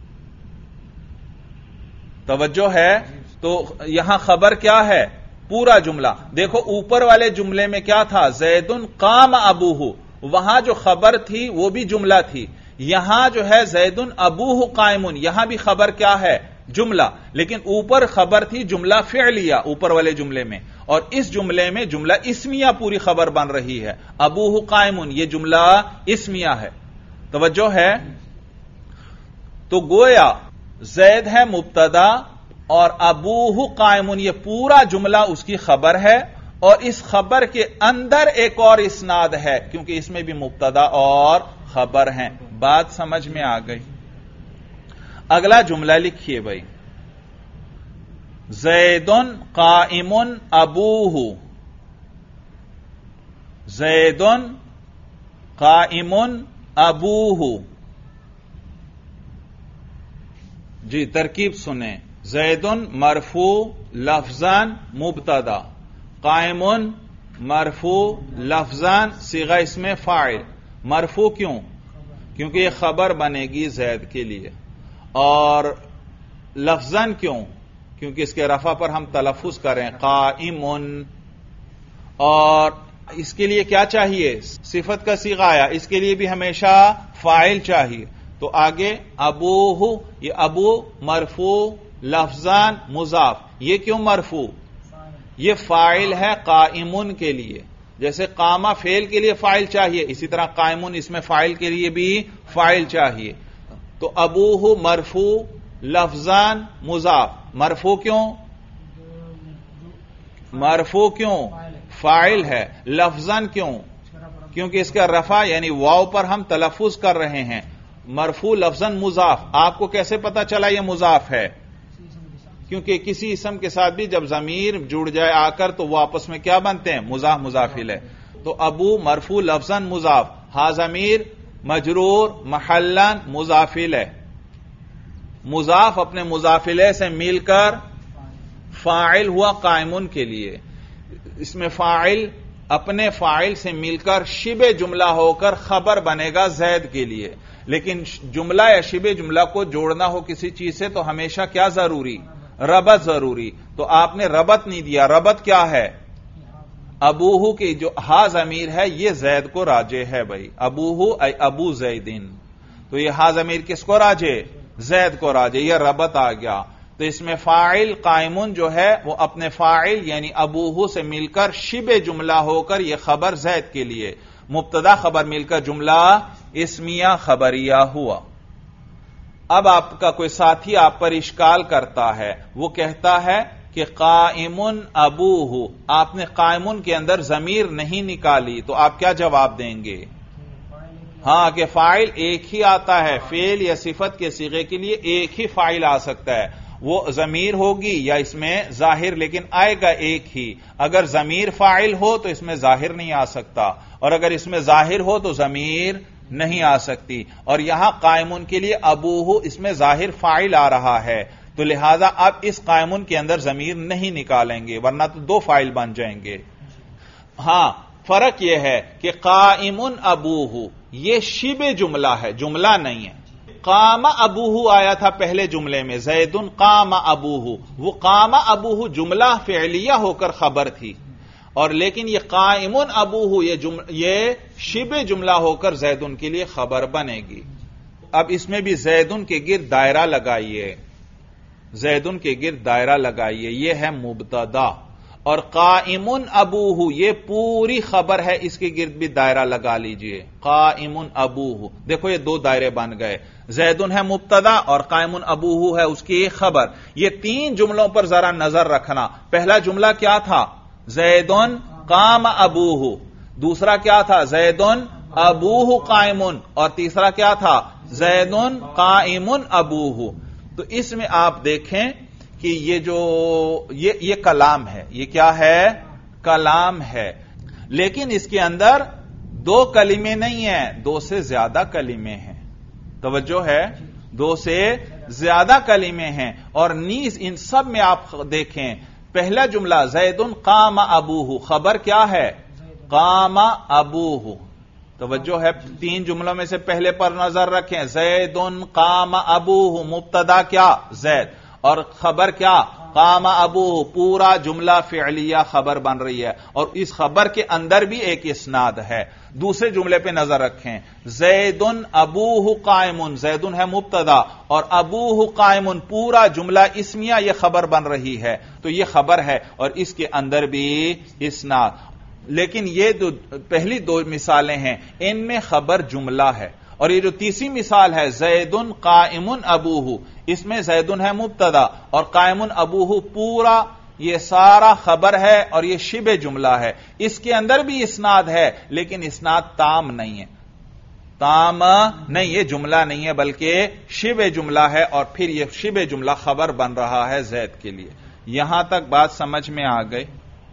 توجہ ہے؟ تو یہاں خبر کیا ہے؟ پورا جملہ. دیکھو اوپر والے جملے میں کیا تھا؟ زید قام ابوہ، وہاں جو خبر تھی وہ بھی جملہ تھی. یہاں جو ہے زید ابوہ قائمون، یہاں بھی خبر کیا ہے؟ جملہ. لیکن اوپر خبر تھی جملہ فعلیہ اوپر والے جملے میں، اور اس جملے میں جملہ اسمیہ پوری خبر بن رہی ہے. ابوہ قائمون یہ جملہ اسمیہ ہے. توجہ ہے؟ تو گویا زید ہے مبتدا اور ابوہ قائمون یہ پورا جملہ اس کی خبر ہے، اور اس خبر کے اندر ایک اور اسناد ہے کیونکہ اس میں بھی مبتدا اور خبر ہیں. بات سمجھ میں آ گئی؟ اگلا جملہ لکھیے بھائی. زید قائم ابوہ، زید قائم ابوہ. جی ترکیب سنیں. زید مرفوع لفظاً مبتدا، قائم مرفوع لفظاً صیغہ اسم فاعل. مرفوع کیوں؟ کیونکہ یہ خبر بنے گی زید کے لیے. اور لفظاً کیوں؟ کیونکہ اس کے رفع پر ہم تلفظ کریں قائم. اور اس کے لیے کیا چاہیے؟ صفت کا صیغہ آیا، اس کے لیے بھی ہمیشہ فاعل چاہیے. تو آگے ابوہ، یہ ابو مرفوع لفظاً مضاف. یہ کیوں مرفوع؟ یہ فاعل ہے قائمن کے لیے. جیسے قامہ فعل کے لیے فاعل چاہیے، اسی طرح قائمن اس میں فاعل کے لیے بھی فاعل چاہیے. تو ابوہ مرفوع لفظاً مضاف. مرفوع کیوں؟ مرفوع کیوں؟ فاعل ہے. لفظاً کیوں؟ کیونکہ اس کا رفع یعنی واو پر ہم تلفظ کر رہے ہیں. مرفوع لفظاً مضاف. آپ کو کیسے پتا چلا یہ مضاف ہے؟ کیونکہ کسی اسم کے ساتھ بھی جب ضمیر جڑ جائے آ کر تو وہ آپس میں کیا بنتے ہیں؟ مضاف مضافل ہے. تو ابو مرفوع لفظاً مضاف، ہا ضمیر مجرور محلاً مضافل ہے. مضاف اپنے مضافلے سے مل کر فاعل ہوا قائمن کے لیے. اس میں فاعل اپنے فاعل سے مل کر شبہ جملہ ہو کر خبر بنے گا زید کے لیے. لیکن جملہ یا شبہ جملہ کو جوڑنا ہو کسی چیز سے تو ہمیشہ کیا ضروری؟ ربط ضروری. تو آپ نے ربط نہیں دیا. ربط کیا ہے؟ ابوہ کی جو ہا ضمیر ہے یہ زید کو راجع ہے بھائی. ابوہ ای ابو زیدین، تو یہ ہا ضمیر کس کو راجع؟ زید کو راجع. یہ ربط آ گیا. تو اس میں فاعل قائمن جو ہے وہ اپنے فاعل یعنی ابوہ سے مل کر شبہ جملہ ہو کر یہ خبر زید کے لیے. مبتدا خبر مل کر جملہ اسمیہ خبریہ ہوا. اب آپ کا کوئی ساتھی آپ پر اشکال کرتا ہے، وہ کہتا ہے کہ قائمن ابوہ، آپ نے قائمن کے اندر ضمیر نہیں نکالی، تو آپ کیا جواب دیں گے؟ ہاں کہ فاعل ایک ہی آتا ہے. فعل یا صفت کے صیغے کے لیے ایک ہی فاعل آ سکتا ہے. وہ ضمیر ہوگی یا اس میں ظاہر، لیکن آئے گا ایک ہی. اگر ضمیر فاعل ہو تو اس میں ظاہر نہیں آ سکتا، اور اگر اس میں ظاہر ہو تو ضمیر نہیں آ سکتی. اور یہاں قائمن کے لیے ابوہ اس میں ظاہر فاعل آ رہا ہے، تو لہذا اب اس قائمن کے اندر ضمیر نہیں نکالیں گے ورنہ تو دو فاعل بن جائیں گے. ہاں فرق یہ ہے کہ قائمن ابوہ یہ شبہ جملہ ہے، جملہ نہیں ہے. قام ابوہ آیا تھا پہلے جملے میں، زید قام ابوہ، وہ قام ابوہ جملہ فعلیہ ہو کر خبر تھی. اور لیکن یہ قائمن ابوہ یہ شبہ جملہ ہو کر زیدن کے لیے خبر بنے گی. اب اس میں بھی زیدن کے گرد دائرہ لگائیے، زیدن کے گرد دائرہ لگائیے. یہ ہے مبتدا. اور قائمن ابوہ یہ پوری خبر ہے، اس کے گرد بھی دائرہ لگا لیجئے. قائمن ابوہ، دیکھو یہ دو دائرے بن گئے. زیدن ہے مبتدا اور قائمن ابوہ ہے اس کی خبر. یہ تین جملوں پر ذرا نظر رکھنا. پہلا جملہ کیا تھا؟ زیدن قام ابوہ. دوسرا کیا تھا؟ زیدن ابوہ قائمن. اور تیسرا کیا تھا؟ زیدن قائمن ابوہ. تو اس میں آپ دیکھیں کہ یہ جو یہ کلام ہے، یہ کیا ہے؟ کلام ہے. لیکن اس کے اندر دو کلمے نہیں ہیں، دو سے زیادہ کلمے ہیں. توجہ ہے؟ دو سے زیادہ کلمے ہیں. اور نیز ان سب میں آپ دیکھیں، پہلا جملہ زید قام ابوہ خبر کیا ہے؟ قام ابوہ. توجہ ہے, 3 جملوں میں سے پہلے پر نظر رکھیں. زید قام ابوہ, مبتدا کیا؟ زید, اور خبر کیا؟ قام ابوہ. پورا جملہ فعلیہ خبر بن رہی ہے, اور اس خبر کے اندر بھی ایک اسناد ہے. دوسرے جملے پہ نظر رکھیں. زید ابوہ قائم, زید ہے مبتدا اور ابوہ قائم, پورا جملہ اسمیہ یہ خبر بن رہی ہے, تو یہ خبر ہے اور اس کے اندر بھی اسناد. لیکن یہ جو پہلی 2 مثالیں ہیں ان میں خبر جملہ ہے, اور یہ جو تیسری مثال ہے زید قائم ابوہ, اس میں زید ہے مبتدا اور قائم ابوہ پورا یہ سارا خبر ہے اور یہ شبہ جملہ ہے. اس کے اندر بھی اسناد ہے لیکن اسناد تام نہیں ہے, تام نہیں, یہ جملہ نہیں ہے بلکہ شبہ جملہ ہے, اور پھر یہ شبہ جملہ خبر بن رہا ہے زید کے لیے. یہاں تک بات سمجھ میں آ گئی.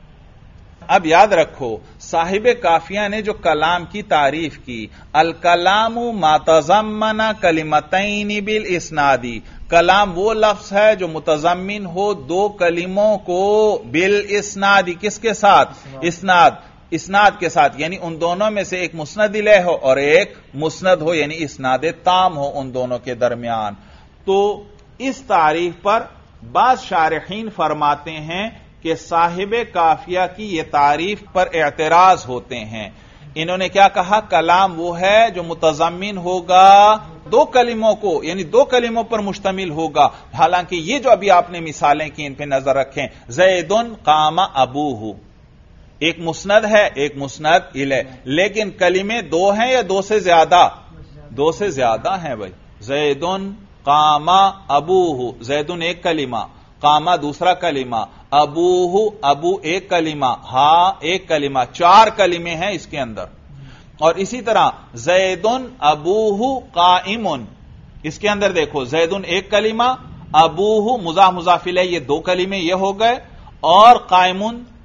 اب یاد رکھو صاحب کافیہ نے جو کلام کی تعریف کی, الکلام ما تضمن کلمتین بالاسنادی, کلام وہ لفظ ہے جو متضمن ہو 2 کلموں کو بالاسنادی, کس کے ساتھ؟ اسناد کے ساتھ, یعنی ان دونوں میں سے ایک مسند الیہ ہو اور ایک مسند ہو, یعنی اسناد تام ہو ان دونوں کے درمیان. تو اس تعریف پر بعض شارحین فرماتے ہیں کہ صاحب کافیہ کی یہ تعریف پر اعتراض ہوتے ہیں. انہوں نے کیا کہا؟ کلام وہ ہے جو متضمن ہوگا 2 کلموں کو, یعنی 2 کلموں پر مشتمل ہوگا. حالانکہ یہ جو ابھی آپ نے مثالیں کی ان پہ نظر رکھیں. زید قام ابوہ, ایک مسند ہے ایک مسند الیہ, لیکن کلمے 2 ہیں یا 2 سے زیادہ؟ 2 سے زیادہ ہیں بھائی. زید قام ابوہ, زید ایک کلمہ, قامہ دوسرا کلمہ, ابوہ ابو ایک کلمہ, ہاں ایک کلمہ, 4 کلمے ہیں اس کے اندر. اور اسی طرح زید ابوہ قائم, اس کے اندر دیکھو زید ایک کلمہ, ابوہ مضاف مضاف الیہ یہ 2 کلمے یہ ہو گئے, اور قائم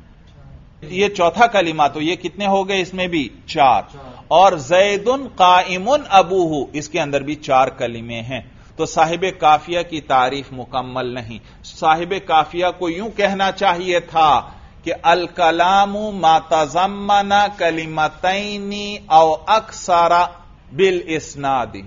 یہ 4تھا کلمہ, تو یہ کتنے ہو گئے اس میں بھی 4. اور زید قائم ابوہ, اس کے اندر بھی 4 کلمے ہیں. تو صاحب کافیہ کی تعریف مکمل نہیں. صاحب کافیہ کو یوں کہنا چاہیے تھا کہ الکلام ما تضمن کلمتین او اکثر بالاسناد.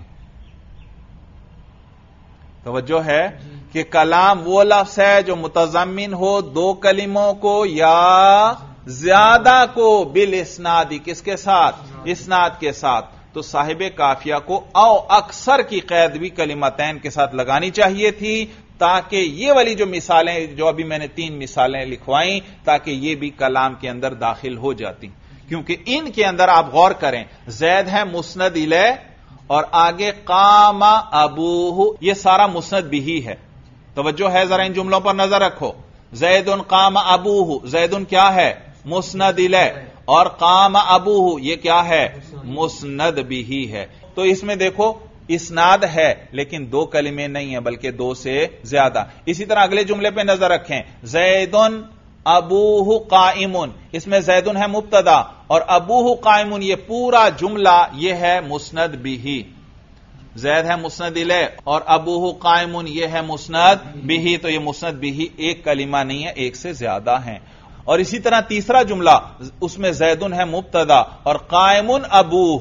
توجہ ہے کہ کلام وہ لفظ ہے جو متضمن ہو 2 کلموں کو یا زیادہ کو بالاسناد, کس کے ساتھ؟ اسناد کے ساتھ. تو صاحب کافیہ کو او اکثر کی قید بھی کلمتین کے ساتھ لگانی چاہیے تھی, تاکہ یہ والی جو مثالیں جو ابھی میں نے 3 مثالیں لکھوائیں, تاکہ یہ بھی کلام کے اندر داخل ہو جاتی. کیونکہ ان کے اندر آپ غور کریں, زید ہے مسند الیہ اور آگے قام ابوہ, یہ سارا مسند بھی ہے. توجہ ہے, ذرا ان جملوں پر نظر رکھو. زید قام ابوہ, زید کیا ہے؟ مسند الیہ, اور قام ابوہ یہ کیا ہے؟ مسند بھی ہے. تو اس میں دیکھو اسناد ہے لیکن 2 کلمے نہیں ہیں بلکہ 2 سے زیادہ. اسی طرح اگلے جملے پہ نظر رکھیں. زید ابوہ قائم, اس میں زید ہے مبتدا اور ابوہ قائم, یہ پورا جملہ یہ ہے مسند بھی. زید ہے مسند الیہ اور ابوہ قائم یہ ہے مسند بھی, تو یہ مسند بھی 1 کلمہ نہیں ہے, 1 سے زیادہ ہیں. اور اسی طرح تیسرا جملہ, اس میں زید ہے مبتدا اور قائم ابوہ,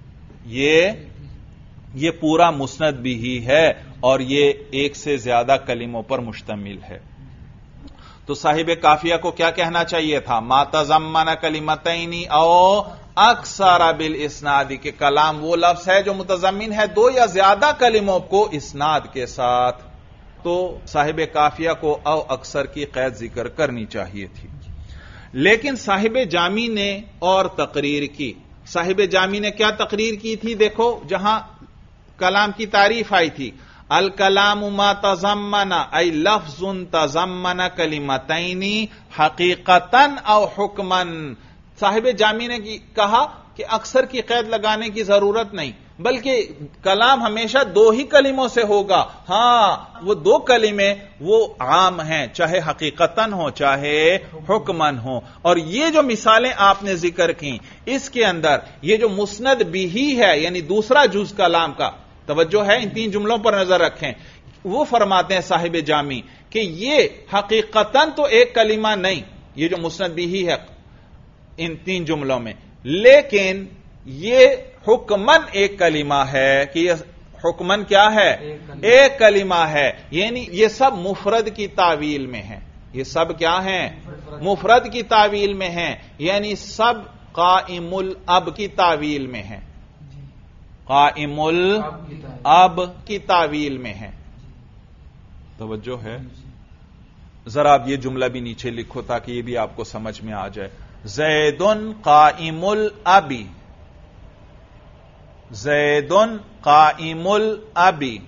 یہ پورا مسند بھی ہے اور یہ 1 سے زیادہ کلموں پر مشتمل ہے. تو صاحب کافیہ کو کیا کہنا چاہیے تھا؟ ما تضمن کلمتین او اکثر بالاسناد, کہ کلام وہ لفظ ہے جو متضمن ہے 2 یا زیادہ کلموں کو اسناد کے ساتھ. تو صاحب کافیہ کو او اکثر کی قید ذکر کرنی چاہیے تھی. لیکن صاحب جامی نے اور تقریر کی. صاحب جامی نے کیا تقریر کی تھی؟ دیکھو جہاں کلام کی تعریف آئی تھی, الکلام ما تضمن ای لفظ تضمن کلمتین حقیقتا او حکما. صاحب جامی نے کہا کہ اکثر کی قید لگانے کی ضرورت نہیں, بلکہ کلام ہمیشہ 2 ہی کلموں سے ہوگا. ہاں وہ 2 کلمے وہ عام ہیں, چاہے حقیقتاً ہو چاہے حکماً ہو. اور یہ جو مثالیں آپ نے ذکر کی اس کے اندر یہ جو مسند بھی ہے, یعنی دوسرا جز کلام کا, توجہ ہے ان 3 جملوں پر نظر رکھیں. وہ فرماتے ہیں صاحب جامی کہ یہ حقیقتاً تو 1 کلمہ نہیں, یہ جو مسند بھی ہے ان 3 جملوں میں، لیکن یہ حکمن ایک کلمہ ہے کہ یہ حکمن کیا ہے؟ ایک کلمہ ہے، یعنی یہ سب مفرد کی تعویل میں ہیں، یہ سب کیا ہیں؟ مفرد کی تعویل میں ہیں، یعنی سب قائم الاب کی تعویل میں ہیں، قائم الاب کی تعویل میں ہیں۔ توجہ ہے؟ ذرا آپ یہ جملہ بھی نیچے لکھو تاکہ یہ بھی آپ کو سمجھ میں آ جائے۔ زید قائم الابی، زید قائم الابی،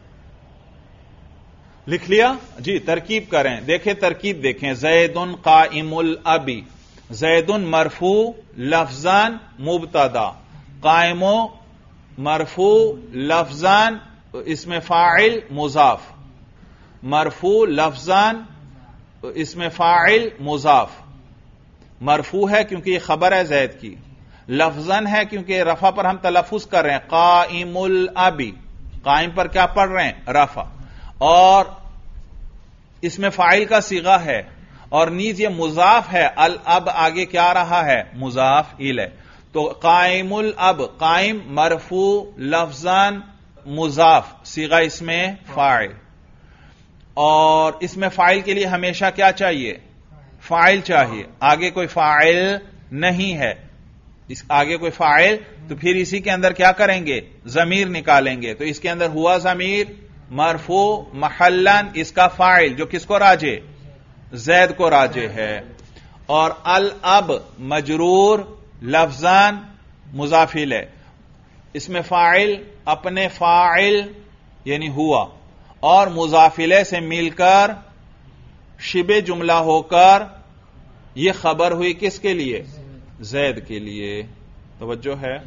لکھ لیا جی؟ ترکیب کریں، دیکھیں ترکیب دیکھیں۔ زید قائم الابی، زید مرفوع لفظان مبتدا، قائم مرفوع لفظان اسم فاعل مضاف، مرفوع لفظان اسم فاعل مضاف، مرفوع ہے کیونکہ یہ خبر ہے زید کی، لفظن ہے کیونکہ رفع پر ہم تلفظ کر رہے ہیں، قائم الابی، قائم پر کیا پڑھ رہے ہیں؟ رفع، اور اس میں فاعل کا صیغہ ہے، اور نیز یہ مضاف ہے، الاب آگے کیا رہا ہے؟ مضاف الیہ، تو قائم الاب، قائم مرفوع لفظان مضاف، صیغہ اس میں فاعل، اور اس میں فاعل کے لیے ہمیشہ کیا چاہیے؟ فاعل چاہیے، آگے کوئی فاعل نہیں ہے، اس آگے کوئی فاعل، تو پھر اسی کے اندر کیا کریں گے؟ ضمیر نکالیں گے، تو اس کے اندر ہوا ضمیر مرفوع محلن، اس کا فاعل جو کس کو راجع؟ زید کو راجع ہے، اور الاب مجرور لفظان مضاف الیہ، اس میں فاعل اپنے فاعل یعنی ہوا اور مضاف الیہ سے مل کر شبہ جملہ ہو کر یہ خبر ہوئی کس کے لیے؟ زید کے لیے۔ توجہ ہے؟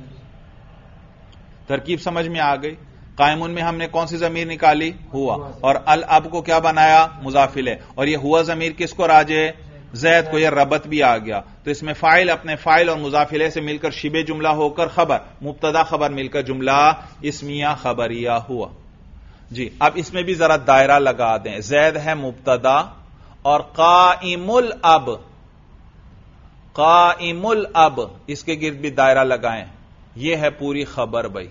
ترکیب سمجھ میں آ گئی؟ قائمون میں ہم نے کون سی ضمیر نکالی؟ ہوا، اور الاب کو کیا بنایا؟ مضاف الیہ، اور یہ ہوا ضمیر کس کو راجع؟ زید کو، یہ ربط بھی آ گیا، تو اس میں فاعل اپنے فاعل اور مضاف الیہ سے مل کر شبہ جملہ ہو کر خبر، مبتدا خبر مل کر جملہ اسمیہ خبریہ ہوا۔ جی اب اس میں بھی ذرا دائرہ لگا دیں، زید ہے مبتدا، اور قائم الاب، قائم الاب اس کے گرد بھی دائرہ لگائیں، یہ ہے پوری خبر بھائی،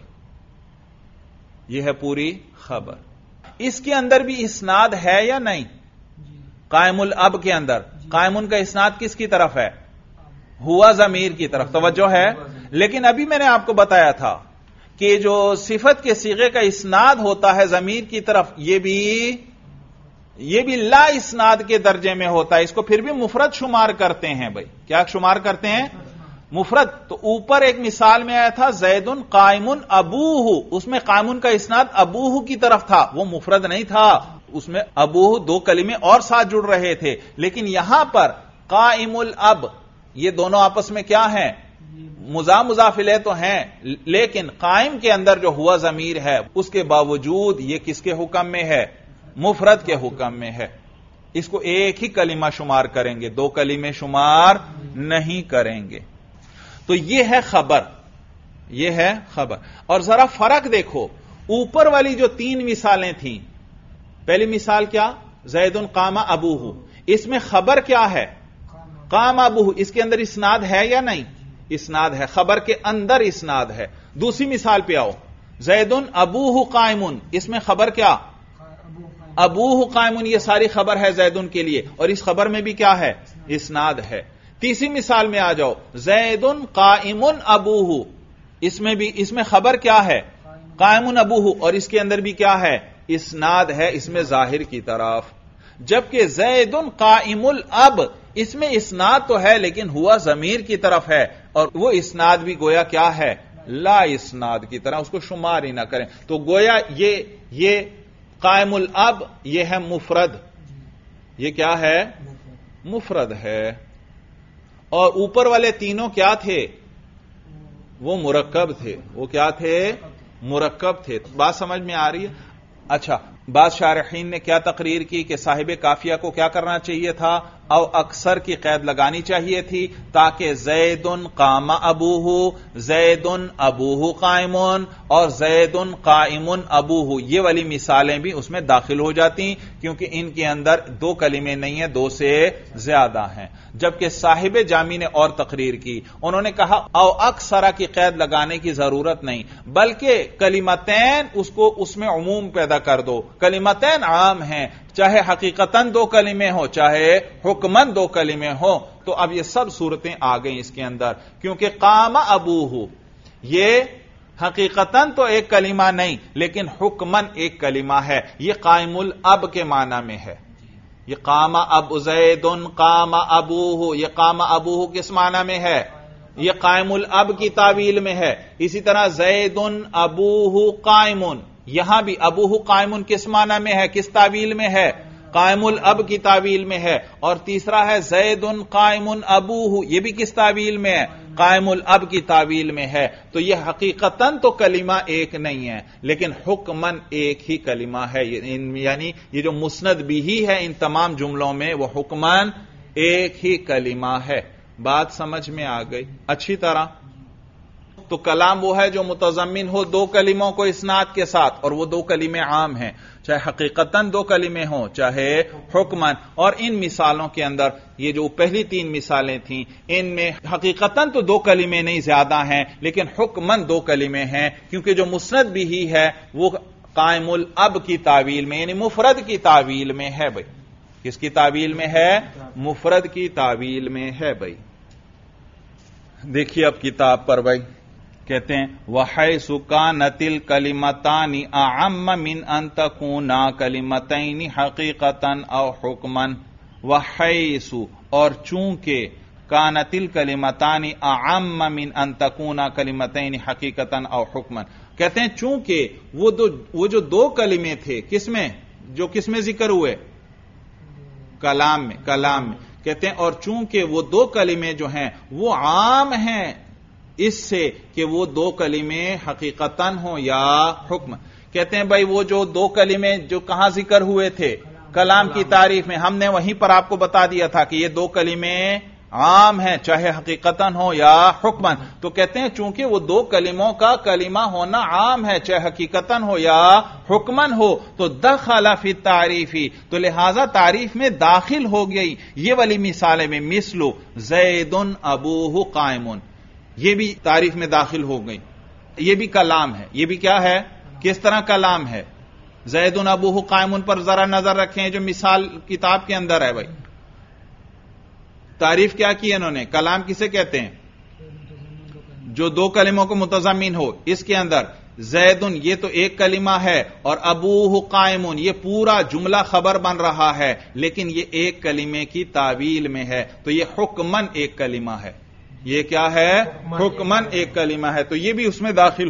یہ ہے پوری خبر۔ اس کے اندر بھی اسناد ہے یا نہیں؟ قائم الاب کے اندر قائم کا اسناد کس کی طرف ہے؟ ہوا ضمیر کی طرف، توجہ ہے؟ لیکن ابھی میں نے آپ کو بتایا تھا کہ جو صفت کے صیغے کا اسناد ہوتا ہے ضمیر کی طرف، یہ بھی لا اسناد کے درجے میں ہوتا ہے، اس کو پھر بھی مفرد شمار کرتے ہیں بھائی۔ کیا شمار کرتے ہیں؟ مفرد۔ تو اوپر ایک مثال میں آیا تھا زید قائم ابوہ، اس میں قائم کا اسناد ابوہ کی طرف تھا، وہ مفرد نہیں تھا، اس میں ابوہ 2 کلمے اور ساتھ جڑ رہے تھے، لیکن یہاں پر قائم الاب یہ دونوں آپس میں کیا ہیں؟ مضاف الیہ تو ہیں، لیکن قائم کے اندر جو ہوا ضمیر ہے اس کے باوجود یہ کس کے حکم میں ہے؟ مفرد کے حکم میں ہے، اس کو ایک ہی کلمہ شمار کریں گے، 2 کلمے شمار نہیں کریں گے۔ تو یہ ہے خبر، یہ ہے خبر۔ اور ذرا فرق دیکھو، اوپر والی جو 3 مثالیں تھیں، پہلی مثال کیا؟ زید قام ابوہ، اس میں خبر کیا ہے؟ قام ابوہ، اس کے اندر اسناد ہے یا نہیں؟ اسناد ہے، خبر کے اندر اسناد ہے۔ دوسری مثال پہ آؤ، زید ابوہ قائم، اس میں خبر کیا؟ ابوہ قائم، یہ ساری خبر ہے زیدن کے لیے، اور اس خبر میں بھی کیا ہے؟ اسناد ہے۔ تیسری مثال میں آ جاؤ، زید قائم ابوہ، اس میں خبر کیا ہے؟ قائم ابوہ، اور اس کے اندر بھی کیا ہے؟ اسناد ہے، اس میں ظاہر کی طرف۔ جبکہ زید قائم الاب، اس میں اسناد تو ہے لیکن ہوا ضمیر کی طرف ہے، اور وہ اسناد بھی گویا کیا ہے؟ لا اسناد کی طرح، اس کو شمار ہی نہ کریں، تو گویا یہ قائم الاب یہ ہے مفرد، یہ کیا ہے؟ مفرد ہے۔ اور اوپر والے تینوں کیا تھے؟ وہ مرکب تھے، وہ کیا تھے؟ مرکب تھے۔ بات سمجھ میں آ رہی ہے؟ اچھا، بعض شارحین نے کیا تقریر کی کہ صاحب کافیہ کو کیا کرنا چاہیے تھا، او اکثر کی قید لگانی چاہیے تھی تاکہ زید قام ابوہ، زید ابوہ قائمون اور زید قائم ابوہ، یہ والی مثالیں بھی اس میں داخل ہو جاتی کیونکہ ان کے اندر دو کلمے نہیں ہیں، دو سے زیادہ ہیں. جبکہ صاحب جامی نے اور تقریر کی، انہوں نے کہا او اکثر کی قید لگانے کی ضرورت نہیں، بلکہ کلمتین اس میں عموم پیدا کر دو. کلمتین عام ہیں، چاہے حقیقتاً دو کلمے ہوں چاہے حکماً دو کلمے ہوں. تو اب یہ سب صورتیں آ گئیں اس کے اندر، کیونکہ قام ابوہ یہ حقیقتاً تو ایک کلمہ نہیں لیکن حکماً ایک کلمہ ہے. یہ قائم الاب کے معنی میں ہے. یہ قام اب زید قام ابوہ، یہ قام ابوہ کس معنی میں ہے؟ یہ قائم الاب کی تعویل میں ہے. اسی طرح زید ابوہ قائمون، یہاں بھی ابوہ قائمون کس معنی میں ہے، کس تعویل میں ہے؟ قائم الاب کی تعویل میں ہے. اور تیسرا ہے زید قائم ابوہ، یہ بھی کس تعویل میں ہے؟ قائم الاب کی تعویل میں ہے. تو یہ حقیقتاً تو کلمہ ایک نہیں ہے لیکن حکماً ایک ہی کلمہ ہے. یعنی یہ جو مسند بھی ہے ان تمام جملوں میں وہ حکماً ایک ہی کلمہ ہے. بات سمجھ میں آ گئی اچھی طرح؟ تو کلام وہ ہے جو متضمن ہو دو کلموں کو اسناد کے ساتھ، اور وہ دو کلمے عام ہیں، چاہے حقیقتاً دو کلمے ہوں چاہے حکماً. اور ان مثالوں کے اندر یہ جو پہلی تین مثالیں تھیں ان میں حقیقتاً تو دو کلمے نہیں زیادہ ہیں لیکن حکماً دو کلمے ہیں، کیونکہ جو مسند بھی ہی ہے وہ قائم الاب کی تعویل میں یعنی مفرد کی تعویل میں ہے. بھائی کس کی تعویل میں ہے؟ مفرد کی تعویل میں ہے. بھائی دیکھیے اب کتاب پر بھائی کہتے ہیں وَحَيْثُ كَانَتِ الْكَلِمَتَانِ أَعَمَّ مِنْ أَن تَكُونَا كَلِمَتَيْنِ حَقِيقَةً أَوْ حُكْمًا. وَحَيْثُ اور چونکہ كَانَتِ الْكَلِمَتَانِ أَعَمَّ مِنْ أَن تَكُونَا كَلِمَتَيْنِ حَقِيقَةً أَوْ حُكْمًا. کہتے ہیں چونکہ وہ جو دو کلمے تھے کس میں، جو کس میں ذکر ہوئے؟ کلام میں. کہتے ہیں اور چونکہ وہ دو کلمے جو ہیں وہ عام ہیں اس سے کہ وہ دو کلمے حقیقتاً ہوں یا حکم. کہتے ہیں بھائی وہ جو دو کلمے جو کہاں ذکر ہوئے تھے؟ کلام کی تعریف میں. ہم نے وہیں پر آپ کو بتا دیا تھا کہ یہ دو کلمے عام ہیں چاہے حقیقتاً ہو یا حکماً. تو کہتے ہیں چونکہ وہ دو کلموں کا کلمہ ہونا عام ہے چاہے حقیقتاً ہو یا حکماً ہو تو دخل فی التعریفی، تو لہذا تعریف میں داخل ہو گئی یہ والی مثالیں میں مثل زید ابوہ قائمون، یہ بھی تعریف میں داخل ہو گئی. یہ بھی کلام ہے. یہ بھی کیا ہے؟ کس طرح کلام ہے؟ زید ابوہ قائمون پر ذرا نظر رکھیں جو مثال کتاب کے اندر ہے. بھائی تعریف کیا کی انہوں نے؟ کلام کسے کہتے ہیں؟ جو دو کلموں کو متضمن ہو. اس کے اندر زید یہ تو ایک کلمہ ہے اور ابوہ قائمون یہ پورا جملہ خبر بن رہا ہے لیکن یہ ایک کلمے کی تعویل میں ہے تو یہ حکماً ایک کلمہ ہے. یہ کیا ہے؟ حکماً ایک کلمہ ہے. تو یہ بھی اس میں داخل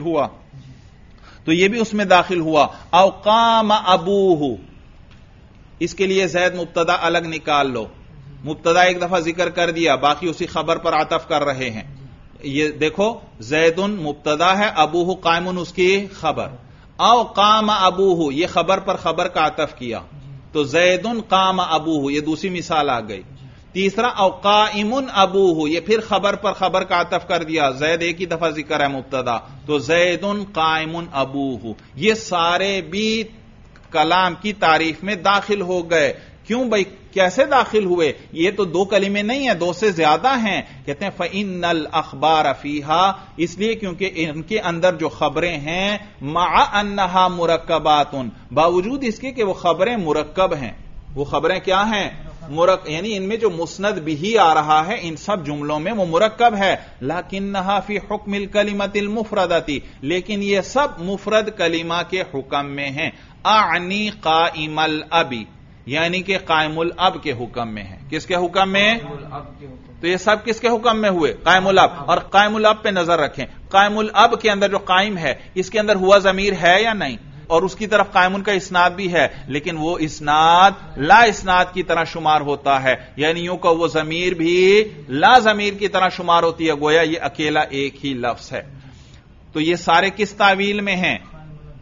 ہوا. او قام ابوہ، اس کے لیے زید مبتدا الگ نکال لو. مبتدا ایک دفعہ ذکر کر دیا باقی اسی خبر پر عطف کر رہے ہیں. یہ دیکھو زید مبتدا ہے، ابوہ قائمون اس کی خبر. او قام ابوہ یہ خبر پر خبر کا عطف کیا تو زید قام ابوہ یہ دوسری مثال آ گئی. تیسرا او قائم ابوہ یہ پھر خبر پر خبر کا عطف کر دیا، زید ایک ہی دفعہ ذکر ہے مبتدا تو زید قائم ابوہ. یہ سارے بھی کلام کی تعریف میں داخل ہو گئے. کیوں بھائی کیسے داخل ہوئے؟ یہ تو دو کلمے نہیں ہیں، دو سے زیادہ ہیں. کہتے ہیں فَإِنَّ الْأَخْبَارَ فِيهَا، اس لیے کیونکہ ان کے اندر جو خبریں ہیں مع انہا مرکبات، باوجود اس کے کہ وہ خبریں مرکب ہیں. وہ خبریں کیا ہیں؟ یعنی ان میں جو مسند بھی آ رہا ہے ان سب جملوں میں وہ مرکب ہے. لیکنہا فی حکم الکلمۃ المفردۃ، لیکن یہ سب مفرد کلمہ کے حکم میں ہیں. اعنی قائم الاب، یعنی کہ قائم الاب کے حکم میں ہیں. کس کے حکم میں؟ تو یہ سب کس کے حکم میں ہوئے؟ قائم الاب. اور قائم الاب پہ نظر رکھیں، قائم الاب کے اندر جو قائم ہے اس کے اندر ہوا ضمیر ہے یا نہیں؟ اور اس کی طرف قائمون کا اسناد بھی ہے لیکن وہ اسناد لا اسناد کی طرح شمار ہوتا ہے، یعنی یوں کہ وہ ضمیر بھی لا ضمیر کی طرح شمار ہوتی ہے، گویا یہ اکیلا ایک ہی لفظ ہے. تو یہ سارے کس تعویل میں ہیں؟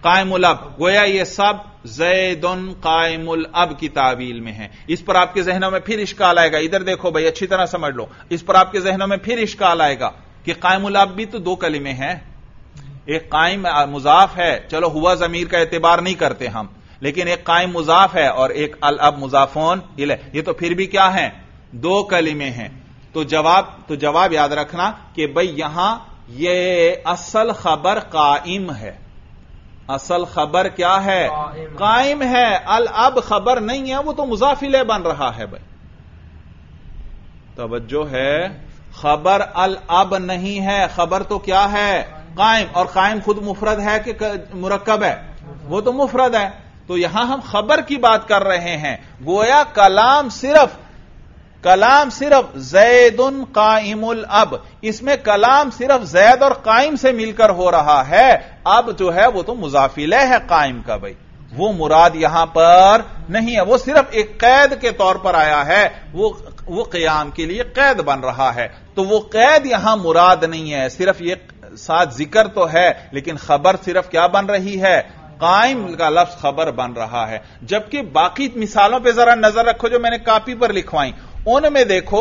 قائم الاب، گویا یہ سب زیدن قائم الاب کی تعویل میں ہیں. اس پر آپ کے ذہنوں میں پھر اشکال آئے گا. ادھر دیکھو بھائی، اچھی طرح سمجھ لو. اس پر آپ کے ذہنوں میں پھر اشکال آئے گا کہ قائم الاب بھی تو دو کلمے ہیں. ایک قائم مضاف ہے، چلو ہوا ضمیر کا اعتبار نہیں کرتے ہم، لیکن ایک قائم مضاف ہے اور ایک الاب مضافون الیہ، یہ تو پھر بھی کیا ہیں؟ دو کلمے ہیں. تو جواب یاد رکھنا کہ بھئی یہاں یہ اصل خبر قائم ہے. اصل خبر کیا ہے؟ قائم ہے. الاب خبر نہیں ہے، وہ تو مضاف الیہ بن رہا ہے. بھائی توجہ ہے، خبر الاب نہیں ہے، خبر تو کیا ہے؟ قائم. اور قائم خود مفرد ہے کہ مرکب ہے؟ وہ تو مفرد ہے. تو یہاں ہم خبر کی بات کر رہے ہیں. گویا کلام صرف زید قائم الاب، اس میں کلام صرف زید اور قائم سے مل کر ہو رہا ہے. اب جو ہے وہ تو مضاف الیہ ہے قائم کا. بھائی وہ مراد یہاں پر نہیں ہے، وہ صرف ایک قید کے طور پر آیا ہے، وہ قیام کے لیے قید بن رہا ہے. تو وہ قید یہاں مراد نہیں ہے، صرف یہ ساتھ ذکر تو ہے، لیکن خبر صرف کیا بن رہی ہے؟ قائم کا لفظ خبر بن رہا ہے. جبکہ باقی مثالوں پہ ذرا نظر رکھو جو میں نے کاپی پر لکھوائی، ان میں دیکھو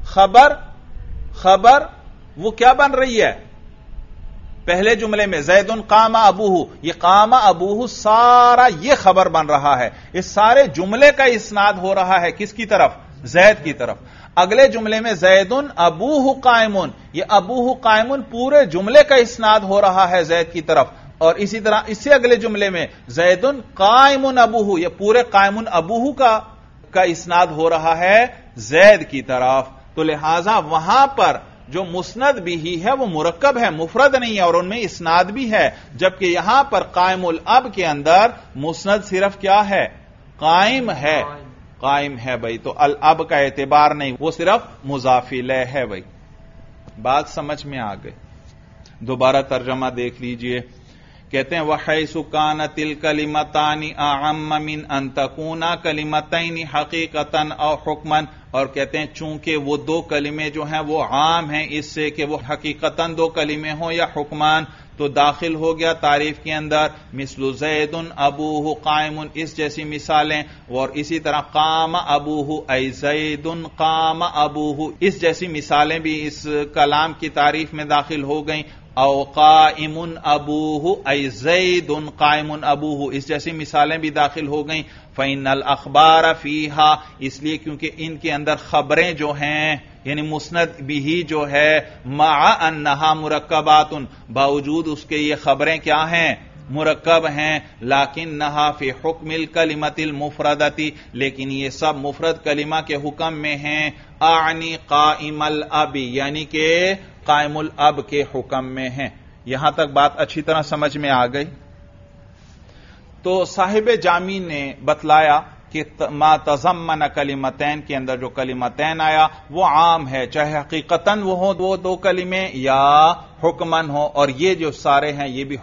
خبر وہ کیا بن رہی ہے؟ پہلے جملے میں زید قام ابوہ، یہ قام ابوہ سارا یہ خبر بن رہا ہے. اس سارے جملے کا اسناد ہو رہا ہے کس کی طرف؟ زید کی طرف. اگلے جملے میں زید ابوہ قائمون، یہ ابوہ قائمون پورے جملے کا اسناد ہو رہا ہے زید کی طرف. اور اسی طرح اس سے اگلے جملے میں زید قائم ابوہ، یہ پورے قائم ابوہ کا اسناد ہو رہا ہے زید کی طرف. تو لہذا وہاں پر جو مسند بھی ہے وہ مرکب ہے، مفرد نہیں ہے، اور ان میں اسناد بھی ہے. جبکہ یہاں پر قائم الاب کے اندر مسند صرف کیا ہے؟ قائم ہے. بھائی تو الاب کا اعتبار نہیں، وہ صرف مضاف الیہ ہے. بھائی بات سمجھ میں آ گئی. دوبارہ ترجمہ دیکھ لیجئے. کہتے ہیں وَحَيْثُ كَانَتِ الْكَلِمَتَانِ أَعَمَّ مِنْ أَن تَكُونَا كَلِمَتَيْنِ حَقِيقَةً أَوْ حُكْمًا، اور کہتے ہیں چونکہ وہ دو کلمے جو ہیں وہ عام ہیں اس سے کہ وہ حقیقتاً دو کلمے ہوں یا حکمان، تو داخل ہو گیا تعریف کے اندر مثل زید ابوہ قائم، اس جیسی مثالیں. اور اسی طرح قام ابوہ ای زید قام ابوہ، اس جیسی مثالیں بھی اس کلام کی تعریف میں داخل ہو گئیں. او قائم ابوہ ای زید قائم ابوہ، اس جیسی مثالیں بھی داخل ہو گئیں. فإن الأخبار فيها، اس لیے کیونکہ ان کے اندر خبریں جو ہیں یعنی مسند بھی جو ہے مع انہا مرکبات، باوجود اس کے یہ خبریں کیا ہیں؟ مرکب ہیں. لیکنہا فی حکم الکلمۃ المفردۃ، لیکن یہ سب مفرد کلمہ کے حکم میں ہیں. اعنی قائم الاب، یعنی کہ قائم الاب کے حکم میں ہیں. یہاں تک بات اچھی طرح سمجھ میں آ گئی. تو صاحب جامی نے بتلایا کہ ما تضمن کلمتین کے اندر جو کلمتین آیا وہ عام ہے، چاہے حقیقتاً وہ دو کلمے یا حکمن ہو. اور یہ جو سارے ہیں یہ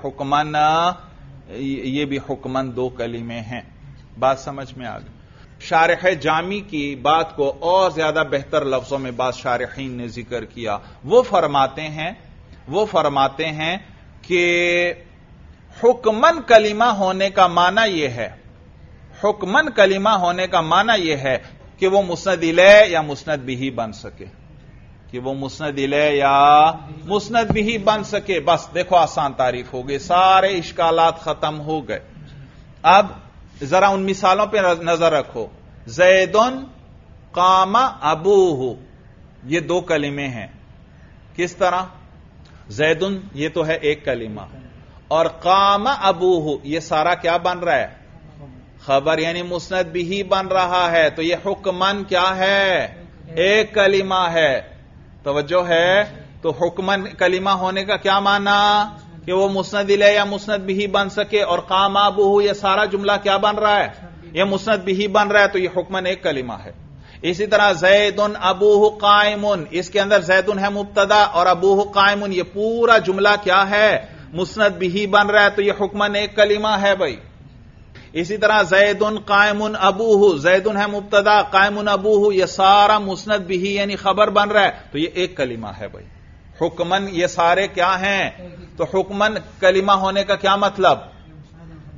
بھی حکمن دو کلمے ہیں. بات سمجھ میں آ گئی. شارح جامی کی بات کو اور زیادہ بہتر لفظوں میں بعض شارحین نے ذکر کیا. وہ فرماتے ہیں کہ حکمن کلمہ ہونے کا معنی یہ ہے، حکمن کلمہ ہونے کا معنی یہ ہے کہ وہ مسند الیہ یا مسند بھی بن سکے، کہ وہ مسند الیہ یا مسند بھی بن سکے. بس دیکھو آسان تعریف ہو گئی، سارے اشکالات ختم ہو گئے. اب ذرا ان مثالوں پہ نظر رکھو. زیدن قام ابوہ، یہ دو کلمے ہیں. کس طرح؟ زیدن یہ تو ہے ایک کلمہ، اور قام ابوہ یہ سارا کیا بن رہا ہے؟ خبر، یعنی مسند بھی بن رہا ہے. تو یہ حکمن کیا ہے؟ ایک کلمہ ہے. توجہ ہے. تو حکمن کلمہ ہونے کا کیا معنی؟ کہ وہ مسند الیہ یا مسند بھی بن سکے. اور قام ابوہ یہ سارا جملہ کیا بن رہا ہے؟ یہ مسند بھی بن رہا ہے. تو یہ حکمن ایک کلمہ ہے. اسی طرح زیدن ابوہ قائمن، اس کے اندر زیدن ہے مبتدا اور ابوہ قائمن، یہ پورا جملہ کیا ہے؟ مسند بھی بن رہا ہے. تو یہ حکمن ایک کلمہ ہے. بھائی اسی طرح زیدن قائمن ابوہ، زیدن ہے مبتدا، قائمن ابوہ یہ سارا مسند بھی یعنی خبر بن رہا ہے. تو یہ ایک کلمہ ہے. بھائی حکمن یہ سارے کیا ہیں؟ تو حکمن کلمہ ہونے کا کیا مطلب؟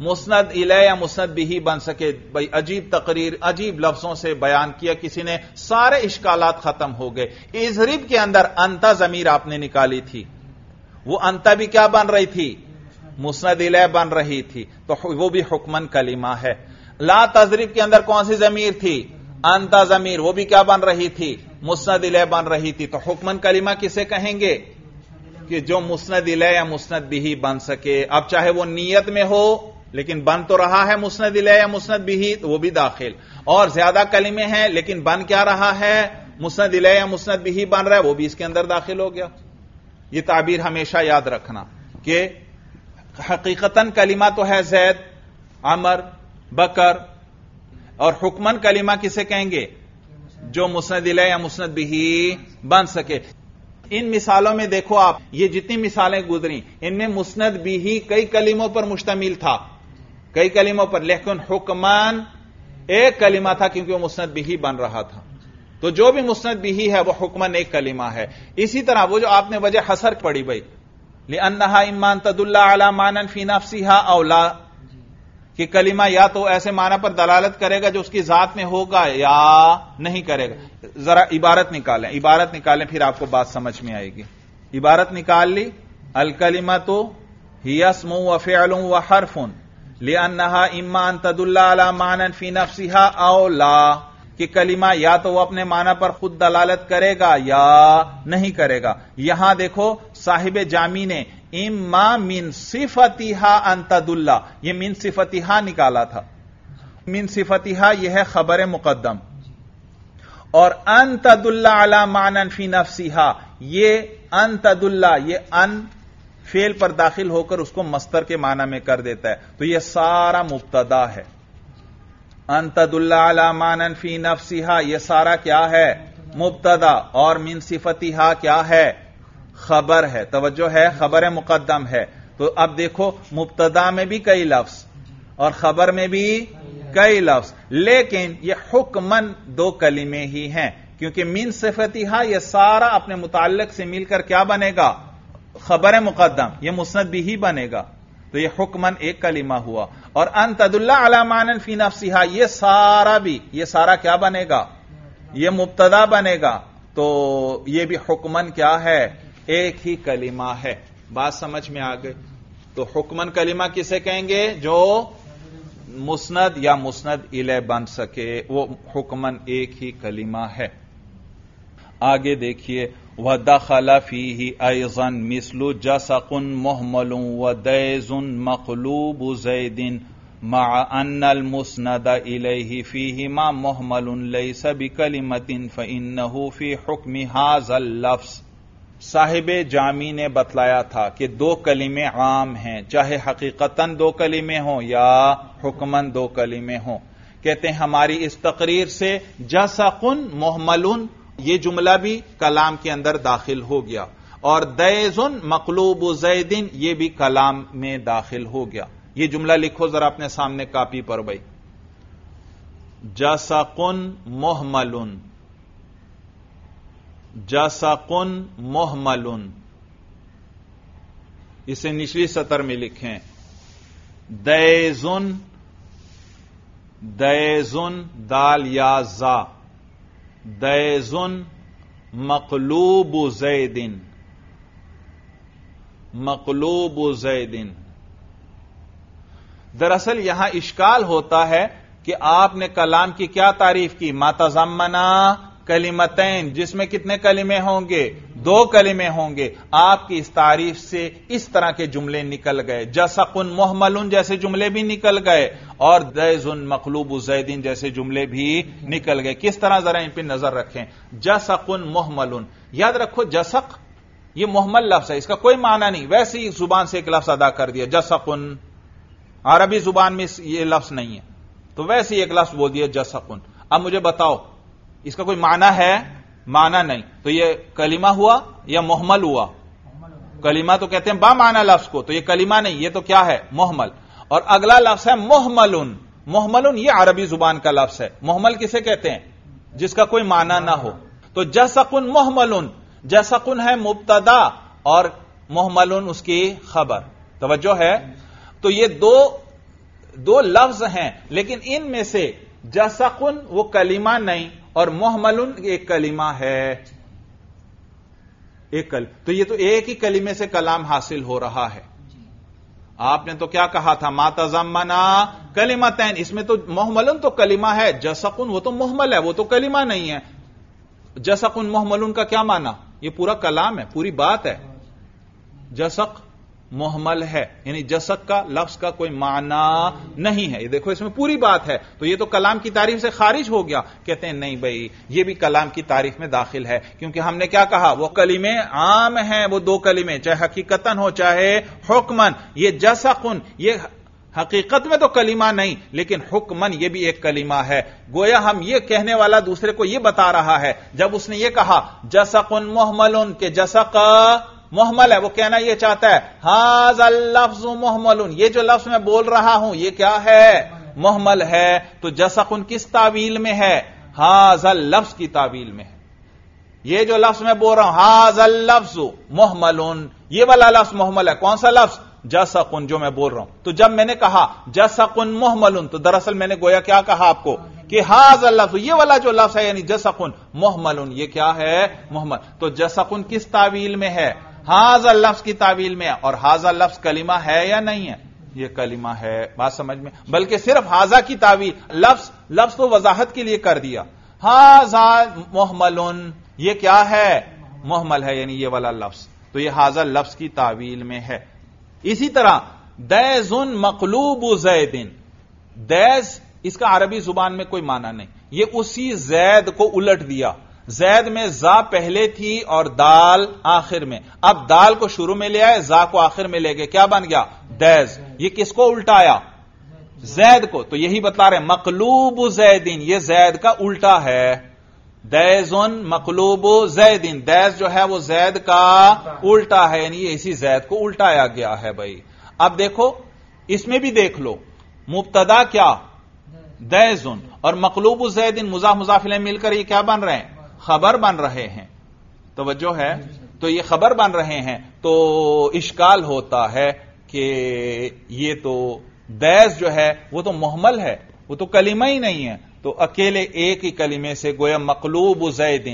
مسند الیہ یا مسند بھی بن سکے. بھائی عجیب تقریر، عجیب لفظوں سے بیان کیا کسی نے، سارے اشکالات ختم ہو گئے. اضرب کے اندر انتا ضمیر آپ نے نکالی تھی، وہ انتا بھی کیا بن رہی تھی؟ مسند الیہ بن رہی تھی، تو وہ بھی حکمن کلمہ ہے. لا تضرب کے اندر کون سی ضمیر تھی؟ انتا ضمیر، وہ بھی کیا بن رہی تھی؟ مسند الیہ بن رہی تھی. تو حکمن کلمہ کسے کہیں گے؟ کہ جو مسند الیہ یا مسند بھی بن سکے. اب چاہے وہ نیت میں ہو لیکن بن تو رہا ہے مسند الیہ یا مسند بھی، تو وہ بھی داخل. اور زیادہ کلمے ہیں لیکن بن کیا رہا ہے؟ مسند الیہ یا مسند بھی بن رہا ہے، وہ بھی اس کے اندر داخل ہو گیا. یہ تعبیر ہمیشہ یاد رکھنا کہ حقیقتاً کلمہ تو ہے زید، عمر، بکر، اور حکمن کلمہ کسے کہیں گے؟ جو مسند الیہ یا مسند بھی بن سکے. ان مثالوں میں دیکھو آپ، یہ جتنی مثالیں گزری ان میں مسند بھی کئی کلموں پر مشتمل تھا، کئی کلموں پر، لیکن حکمان ایک کلمہ تھا کیونکہ وہ مسند بھی بن رہا تھا. تو جو بھی مسند بھی ہے وہ حکمن ایک کلمہ ہے. اسی طرح وہ جو آپ نے وجہ حصر پڑھی بھائی، لِأَنَّهَا إِمَّا أَن تَدُلَّ عَلَى مَعْنًى فِي نَفْسِهَا أَوْ لَا، کہ کلمہ یا تو ایسے معنی پر دلالت کرے گا جو اس کی ذات میں ہوگا یا نہیں کرے گا. ذرا عبارت نکالیں پھر آپ کو بات سمجھ میں آئے گی. عبارت نکال لی، الکلمۃ ہی اسم و فعل و حرف لأنها اما ان تدل على معنى في نفسها او لا، کہ کلمہ یا تو وہ اپنے معنی پر خود دلالت کرے گا یا نہیں کرے گا. یہاں دیکھو صاحب جامی نے اما من صفتها ان تدل، یہ من صفتها نکالا تھا. من صفتها یہ ہے خبر مقدم، اور ان تدل علی معنی فی نفسها، یہ ان تدل، یہ ان فعل پر داخل ہو کر اس کو مصدر کے معنی میں کر دیتا ہے. تو یہ سارا مبتدا ہے. ان تدل علی معنی فی نفسها، یہ سارا کیا ہے؟ مبتدا. اور من صفتها کیا ہے؟ خبر ہے. توجہ ہے، خبر مقدم ہے. تو اب دیکھو مبتدا میں بھی کئی لفظ اور خبر میں بھی کئی لفظ، لیکن یہ حکمن دو کلمے ہی ہیں، کیونکہ من صفتها یہ سارا اپنے متعلق سے مل کر کیا بنے گا؟ خبر مقدم. یہ مسند بھی ہی بنے گا. تو یہ حکمن ایک کلمہ ہوا. اور ان تدل علی معنی فی نفسها یہ سارا کیا بنے گا؟ یہ مبتدا بنے گا. تو یہ بھی حکمن کیا ہے؟ ایک ہی کلمہ ہے. بات سمجھ میں آ گئی؟ تو حکمن کلمہ کسے کہیں گے؟ جو مسند یا مسند الیہ بن سکے، وہ حکمن ایک ہی کلمہ ہے. آگے دیکھیے، وَدَخَلَ فِيهِ أَيْضًا مِثْلُ جَسَقٌ مُهْمَلٌ وَدَيْزٌ مَقْلُوبُ زَيْدٍ مَعَ أَنَّ الْمُسْنَدَ إِلَيْهِ فِيهِمَا مُهْمَلٌ لَيْسَ بِكَلِمَةٍ فَإِنَّهُ فِي حُكْمِ هَذَا اللَّفْظِ. صاحب جامی نے بتلایا تھا کہ دو کلمے عام ہیں، چاہے حقیقتاً دو کلمے ہوں یا حکماً دو کلمے ہوں. کہتے ہیں ہماری اس تقریر سے جسقن محملن یہ جملہ بھی کلام کے اندر داخل ہو گیا، اور دیزن مقلوب زیدن یہ بھی کلام میں داخل ہو گیا. یہ جملہ لکھو ذرا اپنے سامنے کاپی پر بھائی. جسقن محملن، جسقن محملن، اسے نچلی سطر میں لکھیں. دیزن، دیزن دال یا زا، دیزن مقلوب زیدن، مقلوب زیدن. دراصل یہاں اشکال ہوتا ہے کہ آپ نے کلام کی کیا تعریف کی؟ ما تضمنا کلمتین، جس میں کتنے کلمے ہوں گے؟ دو کلمے ہوں گے. آپ کی اس تعریف سے اس طرح کے جملے نکل گئے. جسقن محملن جیسے جملے بھی نکل گئے، اور دیزن مقلوب زیدن جیسے جملے بھی نکل گئے. کس طرح؟ ذرا ان پہ نظر رکھیں. جسقن محملن، یاد رکھو جسق یہ محمل لفظ ہے، اس کا کوئی معنی نہیں، ویسے ہی زبان سے ایک لفظ ادا کر دیا. جسقن عربی زبان میں یہ لفظ نہیں ہے، تو ویسے ہی ایک لفظ بول دیا جسقن. اب مجھے بتاؤ اس کا کوئی معنی ہے؟ معنی نہیں. تو یہ کلمہ ہوا یا محمل ہوا؟ کلمہ تو کہتے ہیں با معنی لفظ کو، تو یہ کلمہ نہیں، یہ تو کیا ہے؟ محمل. اور اگلا لفظ ہے محملن. محملن یہ عربی زبان کا لفظ ہے. محمل کسے کہتے ہیں؟ جس کا کوئی معنی نہ ہو. تو جسقن محملن، جسقن ہے مبتدا اور محملن اس کی خبر. توجہ ہے؟ تو یہ دو دو لفظ ہیں لیکن ان میں سے جسقن وہ کلمہ نہیں اور محملن ایک کلمہ ہے، تو یہ تو ایک ہی کلمے سے کلام حاصل ہو رہا ہے۔ آپ نے تو کیا کہا تھا؟ ما تضمنا کلمتین، اس میں تو محملن تو کلمہ ہے، جسقن وہ تو محمل ہے، وہ تو کلمہ نہیں ہے۔ جسقن محملن کا کیا معنی؟ یہ پورا کلام ہے، پوری بات ہے۔ جسق محمل ہے، یعنی جسق کا لفظ کا کوئی معنی نہیں ہے۔ یہ دیکھو اس میں پوری بات ہے، تو یہ تو کلام کی تعریف سے خارج ہو گیا۔ کہتے ہیں نہیں بھائی، یہ بھی کلام کی تعریف میں داخل ہے، کیونکہ ہم نے کیا کہا؟ وہ کلمے عام ہیں، وہ دو کلمے چاہے حقیقتاً ہو چاہے حکمن۔ یہ جسقن یہ حقیقت میں تو کلمہ نہیں لیکن حکمن یہ بھی ایک کلمہ ہے۔ گویا ہم یہ کہنے والا دوسرے کو یہ بتا رہا ہے، جب اس نے یہ کہا جسقن محملن کہ جسق محمل ہے، وہ کہنا یہ چاہتا ہے ھذا اللفظ محمل، یہ جو لفظ میں بول رہا ہوں یہ کیا ہے؟ محمل ہے۔ تو جسقن کس تعویل میں ہے؟ ھذا اللفظ کی تعویل میں ہے۔ یہ جو لفظ میں بول رہا ہوں ھذا اللفظ محمل، یہ والا لفظ محمل ہے۔ کون سا لفظ؟ جسقن جو میں بول رہا ہوں۔ تو جب میں نے کہا جسقن محمل تو دراصل میں نے گویا کیا کہا آپ کو کہ ھذا اللفظ یہ والا جو لفظ ہے یعنی جسقن محمل، یہ کیا ہے؟ محمل۔ تو جسقن کس تعویل میں ہے؟ ھذا لفظ کی تعویل میں، اور ھذا لفظ کلمہ ہے یا نہیں ہے؟ یہ کلمہ ہے، بات سمجھ میں؟ بلکہ صرف ھذا کی تعویل، لفظ تو وضاحت کے لیے کر دیا۔ ھذا محمل یہ کیا ہے؟ محمل ہے، یعنی یہ والا لفظ، تو یہ ھذا لفظ کی تعویل میں ہے۔ اسی طرح دیز مقلوب زید، دیز اس کا عربی زبان میں کوئی معنی نہیں، یہ اسی زید کو الٹ دیا۔ زید میں زا پہلے تھی اور دال آخر میں، اب دال کو شروع میں لے آئے، زا کو آخر میں لے گئے، کیا بن گیا؟ دیز۔ یہ کس کو الٹایا؟ زید کو۔ تو یہی بتلا رہے ہیں مقلوب زیدین، یہ زید کا الٹا ہے۔ دیزن مقلوب زیدین، دیز جو ہے وہ زید کا الٹا ہے، یعنی یہ اسی زید کو الٹایا گیا ہے بھائی۔ اب دیکھو اس میں بھی دیکھ لو، مبتدا کیا؟ دیزن، اور مقلوب زیدین مضاف مضاف الیہ مل کر یہ کیا بن رہے ہیں؟ خبر بن رہے ہیں۔ توجہ ہے؟ تو یہ خبر بن رہے ہیں، تو اشکال ہوتا ہے کہ یہ تو دیز جو ہے وہ تو محمل ہے، وہ تو کلمہ ہی نہیں ہے، تو اکیلے ایک ہی کلمے سے گویا مقلوب زیدن،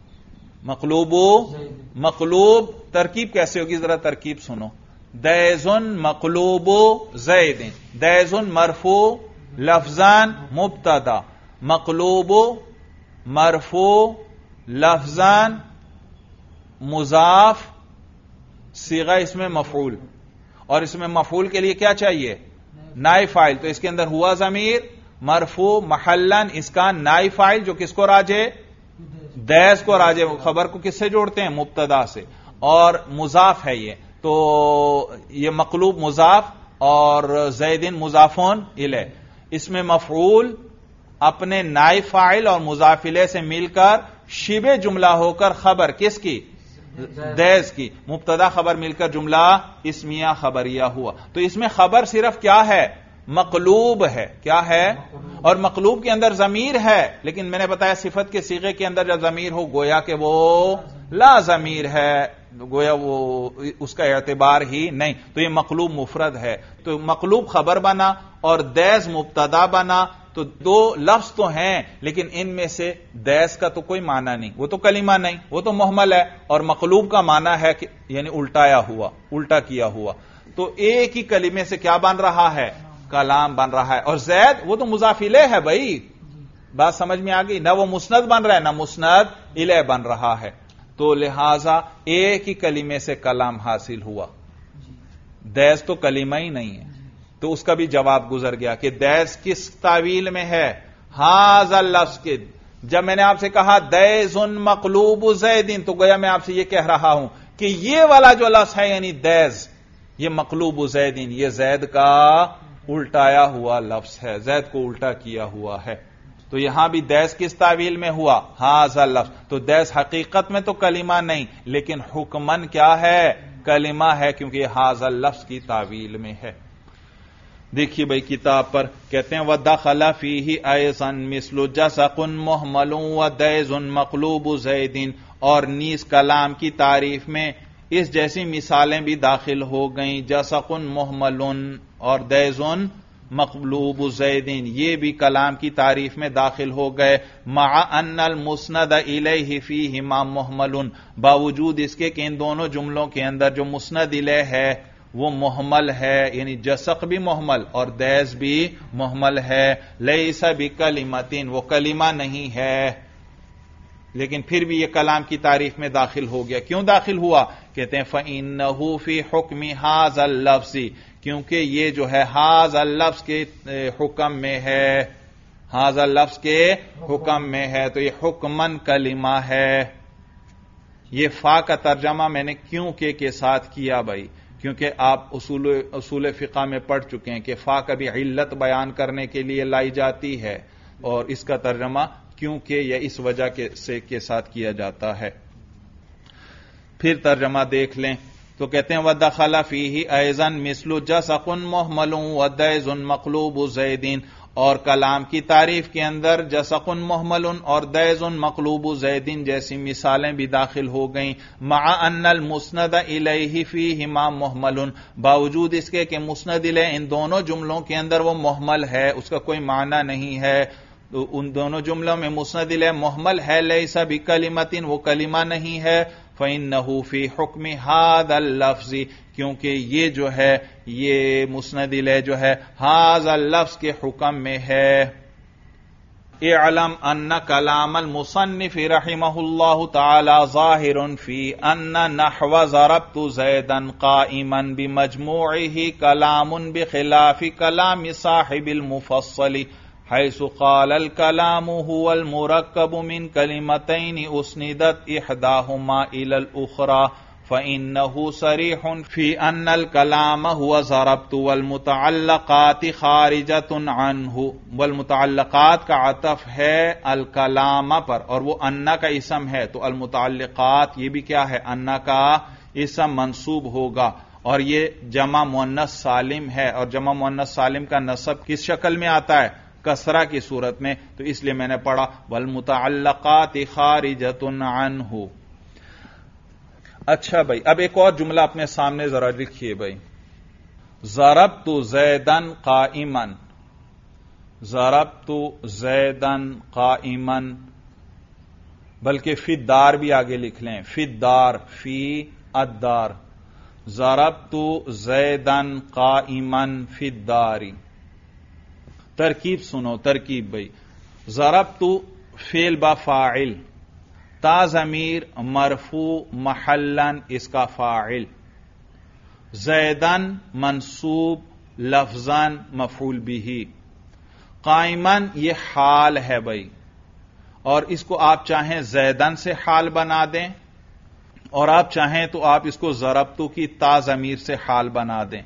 مقلوب ترکیب کیسے ہوگی؟ ذرا ترکیب سنو۔ دیزن مقلوب زیدن، دیزن مرفوع لفظان مبتدا، مقلوب مرفوع لفظان مضاف صیغہ اس میں مفعول، اور اس میں مفعول کے لیے کیا چاہیے؟ نائب فاعل، تو اس کے اندر ہوا ضمیر مرفوع محلن، اس کا نائب فاعل جو کس کو راجے؟ دیز کو راجے۔ خبر کو کس سے جوڑتے ہیں؟ مبتدا سے، اور مضاف ہے یہ، تو یہ مقلوب مضاف اور زیدن مضافون الیہ، اس میں مفعول اپنے نائب فاعل اور مضاف الیہ سے مل کر شبہ جملہ ہو کر خبر کس کی؟ دیز کی، مبتدا خبر مل کر جملہ اسمیہ خبریہ ہوا۔ تو اس میں خبر صرف کیا ہے؟ مقلوب ہے۔ کیا ہے؟ اور مقلوب کے اندر ضمیر ہے، لیکن میں نے بتایا صفت کے صیغے کے اندر جب ضمیر ہو گویا کہ وہ لا ضمیر ہے، گویا وہ اس کا اعتبار ہی نہیں، تو یہ مقلوب مفرد ہے۔ تو مقلوب خبر بنا اور دیز مبتدا بنا، تو دو لفظ تو ہیں لیکن ان میں سے دیز کا تو کوئی معنی نہیں، وہ تو کلمہ نہیں، وہ تو محمل ہے، اور مقلوب کا معنی ہے کہ یعنی الٹایا ہوا، الٹا کیا ہوا، تو ایک ہی کلمے سے کیا بن رہا ہے؟ کلام بن رہا ہے۔ اور زید وہ تو مضاف الیہ ہے بھائی، بات سمجھ میں آ گئی؟ نہ وہ مسند بن رہا ہے نہ مسند الیہ بن رہا ہے، تو لہذا ایک ہی کلمے سے کلام حاصل ہوا، دیز تو کلمہ ہی نہیں ہے۔ تو اس کا بھی جواب گزر گیا کہ دیز کس تعویل میں ہے؟ ھذا لفظ کے۔ جب میں نے آپ سے کہا دیزن مقلوب زیدن، تو گویا میں آپ سے یہ کہہ رہا ہوں کہ یہ والا جو لفظ ہے یعنی دیز، یہ مقلوب زیدن، یہ زید کا الٹایا ہوا لفظ ہے، زید کو الٹا کیا ہوا ہے۔ تو یہاں بھی دیز کس تعویل میں ہوا؟ ھذا لفظ۔ تو دیز حقیقت میں تو کلمہ نہیں لیکن حکمن کیا ہے؟ کلمہ ہے، کیونکہ یہ ھذا لفظ کی تعویل میں ہے۔ دیکھیے بھائی کتاب پر کہتے ہیں وَدَخَلَ فِيهِ أَيْضًا مِثْلُ جَسَقٌ مُحْمَلٌ وَدَيْزٌ مَقْلُوبُ زَيْدٍ، اور نیز کلام کی تعریف میں اس جیسی مثالیں بھی داخل ہو گئیں، جسق محمل اور دیزن مقلوب زیدین، یہ بھی کلام کی تعریف میں داخل ہو گئے. مع ان المسند الیہ فیہما محمل، باوجود اس کے کہ ان دونوں جملوں کے اندر جو مسند الیہ ہے وہ محمل ہے، یعنی جسق بھی محمل اور دیز بھی محمل ہے. لیس بکلمتین، وہ کلمہ نہیں ہے، لیکن پھر بھی یہ کلام کی تعریف میں داخل ہو گیا. کیوں داخل ہوا؟ کہتے ہیں فَإِنَّهُ فِي حُکْمِ هَذَا اللَّفْظِ، کیونکہ یہ جو ہے هَذَا اللَّفْظ کے حکم میں ہے، هَذَا اللَّفْظ کے حکم میں ہے، تو یہ حکمن کلمہ ہے. یہ فا کا ترجمہ میں نے کیوں کے ساتھ کیا بھائی، کیونکہ آپ اصول فقہ میں پڑھ چکے ہیں کہ فا کبھی علت بیان کرنے کے لیے لائی جاتی ہے اور اس کا ترجمہ کیونکہ یا اس وجہ کے ساتھ کیا جاتا ہے. پھر ترجمہ دیکھ لیں تو کہتے ہیں وَدَخَلَ فِيهِ أَيْضًا مِثْلُ جَسَقٌ مُحْمَلٌ وَدَيْزٌ مَقْلُوبُ زَيْدٍ، اور کلام کی تعریف کے اندر جسق محمل اور دیز مقلوب زیدین جیسی مثالیں بھی داخل ہو گئیں. مع ان المسند الیہ فیہما محمل، باوجود اس کے کہ مسند الیہ ان دونوں جملوں کے اندر وہ محمل ہے، اس کا کوئی معنی نہیں ہے. تو ان دونوں جملوں میں مسند الیہ محمل ہے، لیس بکلمتین، وہ کلمہ نہیں ہے. فَإِنَّهُ فِي حُکْمِ هَذَا اللَّفْظِ، کیونکہ یہ جو ہے یہ مسند الیہ جو ہے هَذَا اللَّفْظ کے حکم میں ہے. اعلم ان کلام المصنف رحمہ اللہ تعالی ظاہر فی ان نحو ضربت زیدا قائما بمجموعه کلام بخلاف کلام صاحب المفصل، حيث قال الكلام هو المركب من كلمتين أسندت إحداهما إلى الأخرى، فإنه صريح في أن الكلام هو ضربت والمتعلقات خارجة عنه. والمتعلقات کا عطف ہے الکلام پر اور وہ انا کا اسم ہے، تو المتعلقات یہ بھی کیا ہے؟ انا کا اسم منصوب ہوگا. اور یہ جمع مؤنث سالم ہے، اور جمع مؤنث سالم کا نصب کس شکل میں آتا ہے؟ کسرہ کی صورت میں، تو اس لیے میں نے پڑھا والمتعلقات خارجۃ عنہ. اچھا بھائی، اب ایک اور جملہ اپنے سامنے ذرا لکھیے بھائی. ضربت زیدا قائما، ضربت زیدا قائما، بلکہ فی الدار بھی آگے لکھ لیں، فی الدار، فی الدار. ضربت زیدا قائما فی الدار. ترکیب سنو، ترکیب بھائی. ضربت فعل با فاعل، تا ضمیر مرفوع محلن اس کا فاعل، زیدن منصوب لفظاً مفعول بھی، قائمن یہ حال ہے بھائی، اور اس کو آپ چاہیں زیدن سے حال بنا دیں اور آپ چاہیں تو آپ اس کو ضربتو کی تا ضمیر سے حال بنا دیں.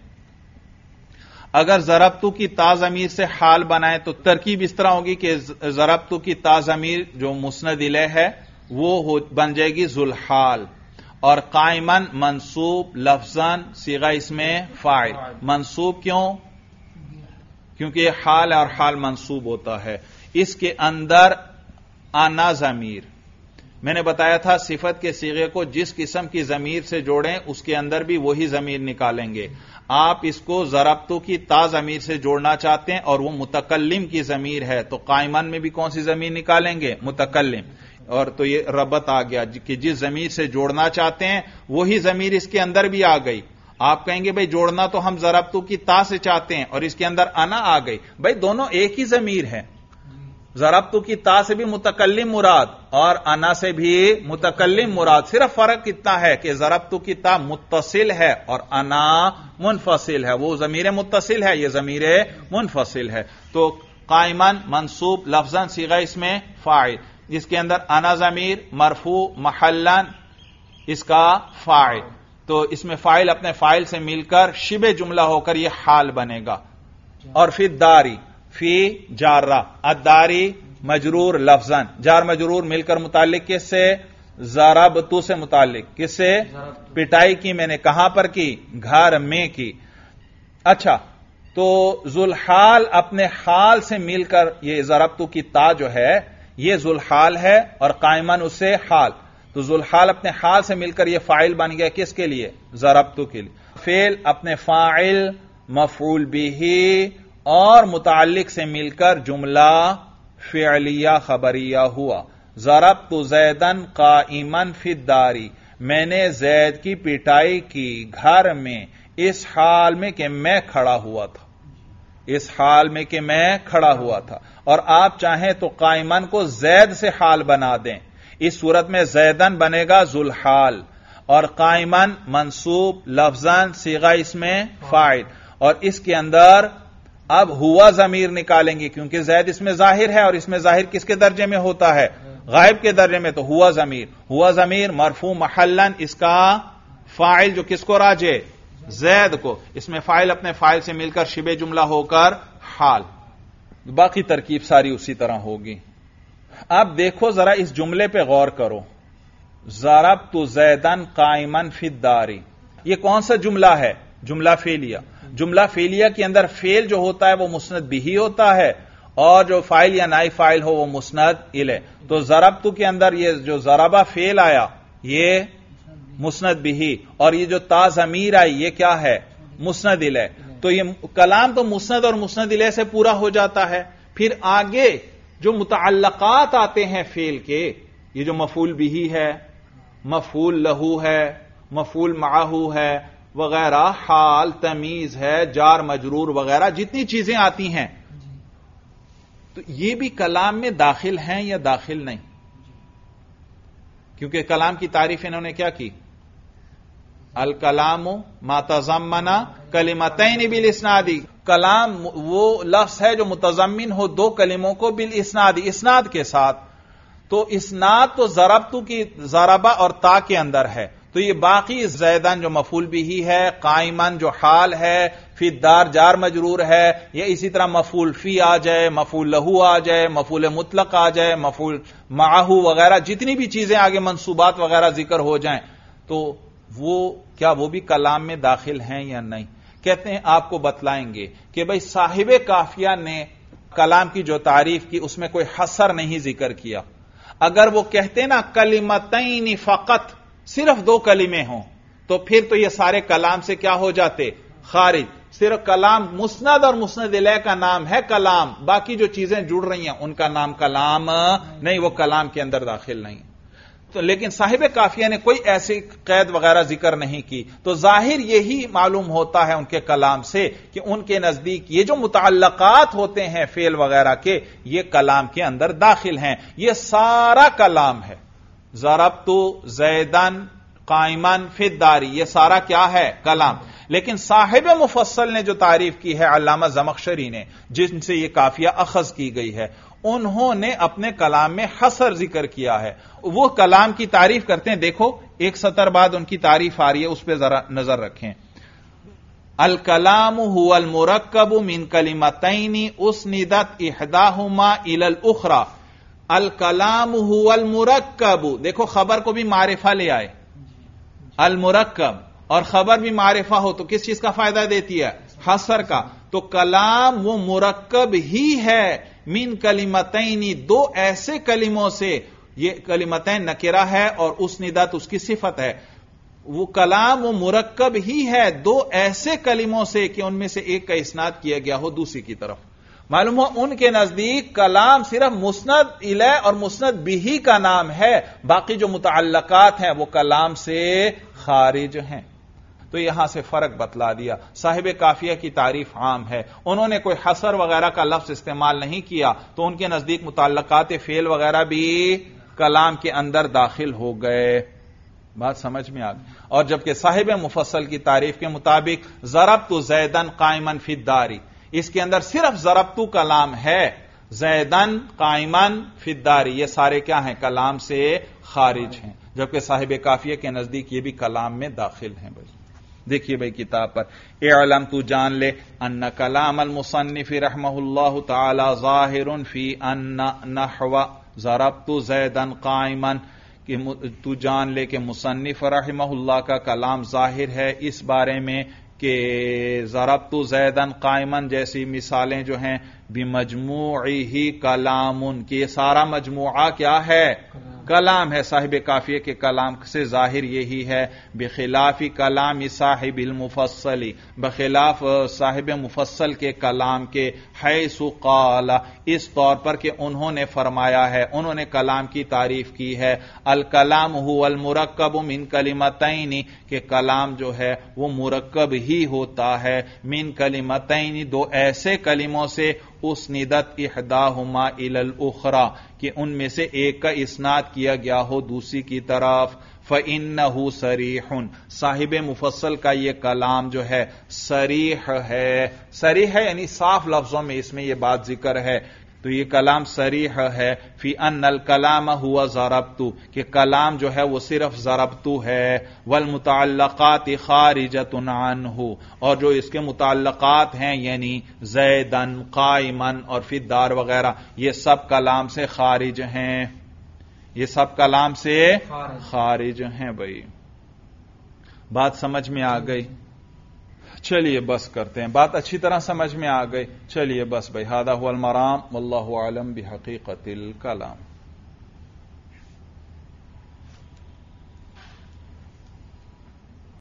اگر ضربتو کی تا ضمیر سے حال بنائیں تو ترکیب اس طرح ہوگی کہ ضربتو کی تا ضمیر جو مسند الیہ ہے وہ بن جائے گی ذوالحال، اور قائمن منصوب لفظاً صیغہ اس میں فاعل. منصوب کیوں؟ کیونکہ یہ حال ہے اور حال منصوب ہوتا ہے. اس کے اندر انا ضمیر، میں نے بتایا تھا صفت کے صیغے کو جس قسم کی ضمیر سے جوڑیں اس کے اندر بھی وہی ضمیر نکالیں گے. آپ اس کو ضربتو کی تا ضمیر سے جوڑنا چاہتے ہیں اور وہ متکلم کی ضمیر ہے، تو قائمن میں بھی کون سی ضمیر نکالیں گے؟ متکلم. اور تو یہ ربط آ گیا کہ جس ضمیر سے جوڑنا چاہتے ہیں وہی ضمیر اس کے اندر بھی آ گئی. آپ کہیں گے بھائی جوڑنا تو ہم ضربتو کی تا سے چاہتے ہیں اور اس کے اندر انا آ گئی. بھائی دونوں ایک ہی ضمیر ہے، ضربتو کی تا سے بھی متکلم مراد اور انا سے بھی متکلم مراد. صرف فرق اتنا ہے کہ ضربتو کی تا متصل ہے اور انا منفصل ہے. وہ ضمیر متصل ہے، یہ ضمیر منفصل ہے. تو قائمن منصوب لفظاً صیغہ اس میں فاعل، جس کے اندر انا ضمیر مرفوع محلن اس کا فاعل، تو اس میں فاعل اپنے فاعل سے مل کر شبہ جملہ ہو کر یہ حال بنے گا. اور فی الداری، فی جارہ، الداری مجرور لفظاً، جار مجرور مل کر متعلق کس سے؟ ضربتو سے متعلق. کس سے؟ پٹائی کی میں نے کہاں پر کی؟ گھر میں کی. اچھا، تو ذوالحال اپنے حال سے مل کر یہ ضربتو کی تا جو ہے یہ ذوالحال ہے اور قائمن اس سے حال، تو ذوالحال اپنے حال سے مل کر یہ فاعل بن گیا. کس کے لیے؟ ضربتو کے لیے. فعل اپنے فاعل مفعول بھی اور متعلق سے مل کر جملہ فعلیہ خبریہ ہوا. ضربت زیدن قائما فی الدار، میں نے زید کی پٹائی کی گھر میں اس حال میں کہ میں کھڑا ہوا تھا، اس حال میں کہ میں کھڑا ہوا تھا. اور آپ چاہیں تو قائمن کو زید سے حال بنا دیں. اس صورت میں زیدن بنے گا ذوالحال اور قائمن منصوب لفظاً صیغہ اس میں فاعل. اور اس کے اندر اب ہوا ضمیر نکالیں گے کیونکہ زید اس میں ظاہر ہے اور اس میں ظاہر کس کے درجے میں ہوتا ہے؟ غائب کے درجے میں. تو ہوا ضمیر، ہوا ضمیر مرفوع محلن، اس کا فاعل جو کس کو راجع؟ زید کو. اس میں فاعل اپنے فاعل سے مل کر شبہ جملہ ہو کر حال. باقی ترکیب ساری اسی طرح ہوگی. اب دیکھو ذرا اس جملے پہ غور کرو. ضربت زیدن قائما فی الدار، یہ کون سا جملہ ہے؟ جملہ فعلیہ. جملہ فعلیہ کے اندر فعل جو ہوتا ہے وہ مسند بہ ہوتا ہے اور جو فاعل یا نائب فاعل ہو وہ مسند الیہ. تو ضربت کے اندر یہ جو ضربہ فعل آیا یہ مسند بہ، اور یہ جو تا ضمیر آئی یہ کیا ہے؟ مسند الیہ. تو یہ کلام تو مسند اور مسند الیہ سے پورا ہو جاتا ہے. پھر آگے جو متعلقات آتے ہیں فعل کے، یہ جو مفعول بہ ہے، مفعول لہو ہے، مفعول معہ ہے وغیرہ، حال، تمیز ہے، جار مجرور وغیرہ جتنی چیزیں آتی ہیں، تو یہ بھی کلام میں داخل ہیں یا داخل نہیں؟ کیونکہ کلام کی تعریف انہوں نے کیا کی؟ الکلام ما تضمن کلمتین بالاسناد. کلام وہ لفظ ہے جو متضمن ہو دو کلموں کو بالاسناد، اسناد کے ساتھ. تو اسناد تو ضربت کی ضربہ اور تا کے اندر ہے. تو یہ باقی زیدن جو مفعول بھی ہے، قائمن جو حال ہے، فی الدار جار مجرور ہے، یا اسی طرح مفعول فی آ جائے، مفعول لہو آ جائے، مفعول مطلق آ جائے، مفعول معہ وغیرہ جتنی بھی چیزیں آگے منصوبات وغیرہ ذکر ہو جائیں، تو وہ کیا وہ بھی کلام میں داخل ہیں یا نہیں؟ کہتے ہیں آپ کو بتلائیں گے کہ بھئی صاحب کافیہ نے کلام کی جو تعریف کی اس میں کوئی حصر نہیں ذکر کیا. اگر وہ کہتے نا کلمتین فقط، صرف دو کلمے ہوں، تو پھر تو یہ سارے کلام سے کیا ہو جاتے؟ خارج. صرف کلام مسند اور مسند الیہ کا نام ہے کلام، باقی جو چیزیں جڑ رہی ہیں ان کا نام کلام نہیں، وہ کلام کے اندر داخل نہیں. تو لیکن صاحب کافیہ نے کوئی ایسی قید وغیرہ ذکر نہیں کی، تو ظاہر یہی معلوم ہوتا ہے ان کے کلام سے کہ ان کے نزدیک یہ جو متعلقات ہوتے ہیں فعل وغیرہ کے، یہ کلام کے اندر داخل ہیں. یہ سارا کلام ہے. ضربت زیدن قائما فی الدار، یہ سارا کیا ہے؟ کلام. لیکن صاحب مفصل نے جو تعریف کی ہے علامہ زمخشری نے، جن سے یہ کافیہ اخذ کی گئی ہے، انہوں نے اپنے کلام میں حصر ذکر کیا ہے. وہ کلام کی تعریف کرتے ہیں. دیکھو ایک سطر بعد ان کی تعریف آ رہی ہے، اس پہ ذرا نظر رکھیں. الکلام هو المرکب من کلمتین اسندت احداہما الی الاخری. الکلام هو المرکب، دیکھو خبر کو بھی معرفہ لے آئے، المرکب، اور خبر بھی معرفہ ہو تو کس چیز کا فائدہ دیتی ہے؟ حصر کا. تو کلام وہ مرکب ہی ہے من کلمتین، دو ایسے کلموں سے. یہ کلمتین نکرہ ہے اور اسندت اس کی صفت ہے. وہ کلام وہ مرکب ہی ہے دو ایسے کلموں سے کہ ان میں سے ایک کا اسناد کیا گیا ہو دوسری کی طرف. معلوم ہو ان کے نزدیک کلام صرف مسند الیہ اور مسند بہ کا نام ہے، باقی جو متعلقات ہیں وہ کلام سے خارج ہیں. تو یہاں سے فرق بتلا دیا. صاحب کافیہ کی تعریف عام ہے، انہوں نے کوئی حصر وغیرہ کا لفظ استعمال نہیں کیا، تو ان کے نزدیک متعلقات فعل وغیرہ بھی کلام کے اندر داخل ہو گئے. بات سمجھ میں آ گئی. اور جبکہ صاحب مفصل کی تعریف کے مطابق ضربت زیدن قائما فی الدار، اس کے اندر صرف ضربت کلام ہے، زیدن قائما فی الدار یہ سارے کیا ہیں؟ کلام سے خارج ہیں. جبکہ صاحب کافیہ کے نزدیک یہ بھی کلام میں داخل ہیں. بھائی دیکھیے بھائی کتاب پر، اعلم تو جان لے ان کلام المصنف رحمہ اللہ تعالی ظاہر فی ان نحو ضربت زیدا قائما، کہ تو جان لے کہ مصنف رحمہ اللہ کا کلام ظاہر ہے اس بارے میں کہ ضربت زیدا قائما جیسی مثالیں جو ہیں بمجموعہ کلام، کہ یہ سارا مجموعہ کیا ہے؟ کلام ہے صاحب کافیہ کے کلام سے ظاہر یہی ہے، بخلاف کلام صاحب المفصل، بخلاف صاحب مفصل کے کلام کے، حیث قال، اس طور پر کہ انہوں نے فرمایا ہے، انہوں نے کلام کی تعریف کی ہے، الکلام هو المرکب من کلمتین، کہ کلام جو ہے وہ مرکب ہی ہوتا ہے، من کلمتین، دو ایسے کلموں سے، اسندت احداہما الی الاخری، کہ ان میں سے ایک کا اسناد کیا گیا ہو دوسری کی طرف، فإنہ صریح، صاحب مفصل کا یہ کلام جو ہے صریح ہے، صریح ہے یعنی صاف لفظوں میں اس میں یہ بات ذکر ہے، تو یہ کلام صریح ہے، فی ان الکلام ہوا ضربت، کہ کلام جو ہے وہ صرف ضربت ہے، والمتعلقات خارجۃ عنہ، اور جو اس کے متعلقات ہیں یعنی زیدن، قائمن اور فی الدار وغیرہ، یہ سب کلام سے خارج ہیں، یہ سب کلام سے خارج ہیں۔ بھائی بات سمجھ میں آ گئی؟ چلیے بس کرتے ہیں، بات اچھی طرح سمجھ میں آ گئی، چلیے بس بھائی، ھذا ھو المرام واللہ اعلم بحقیقت الکلام۔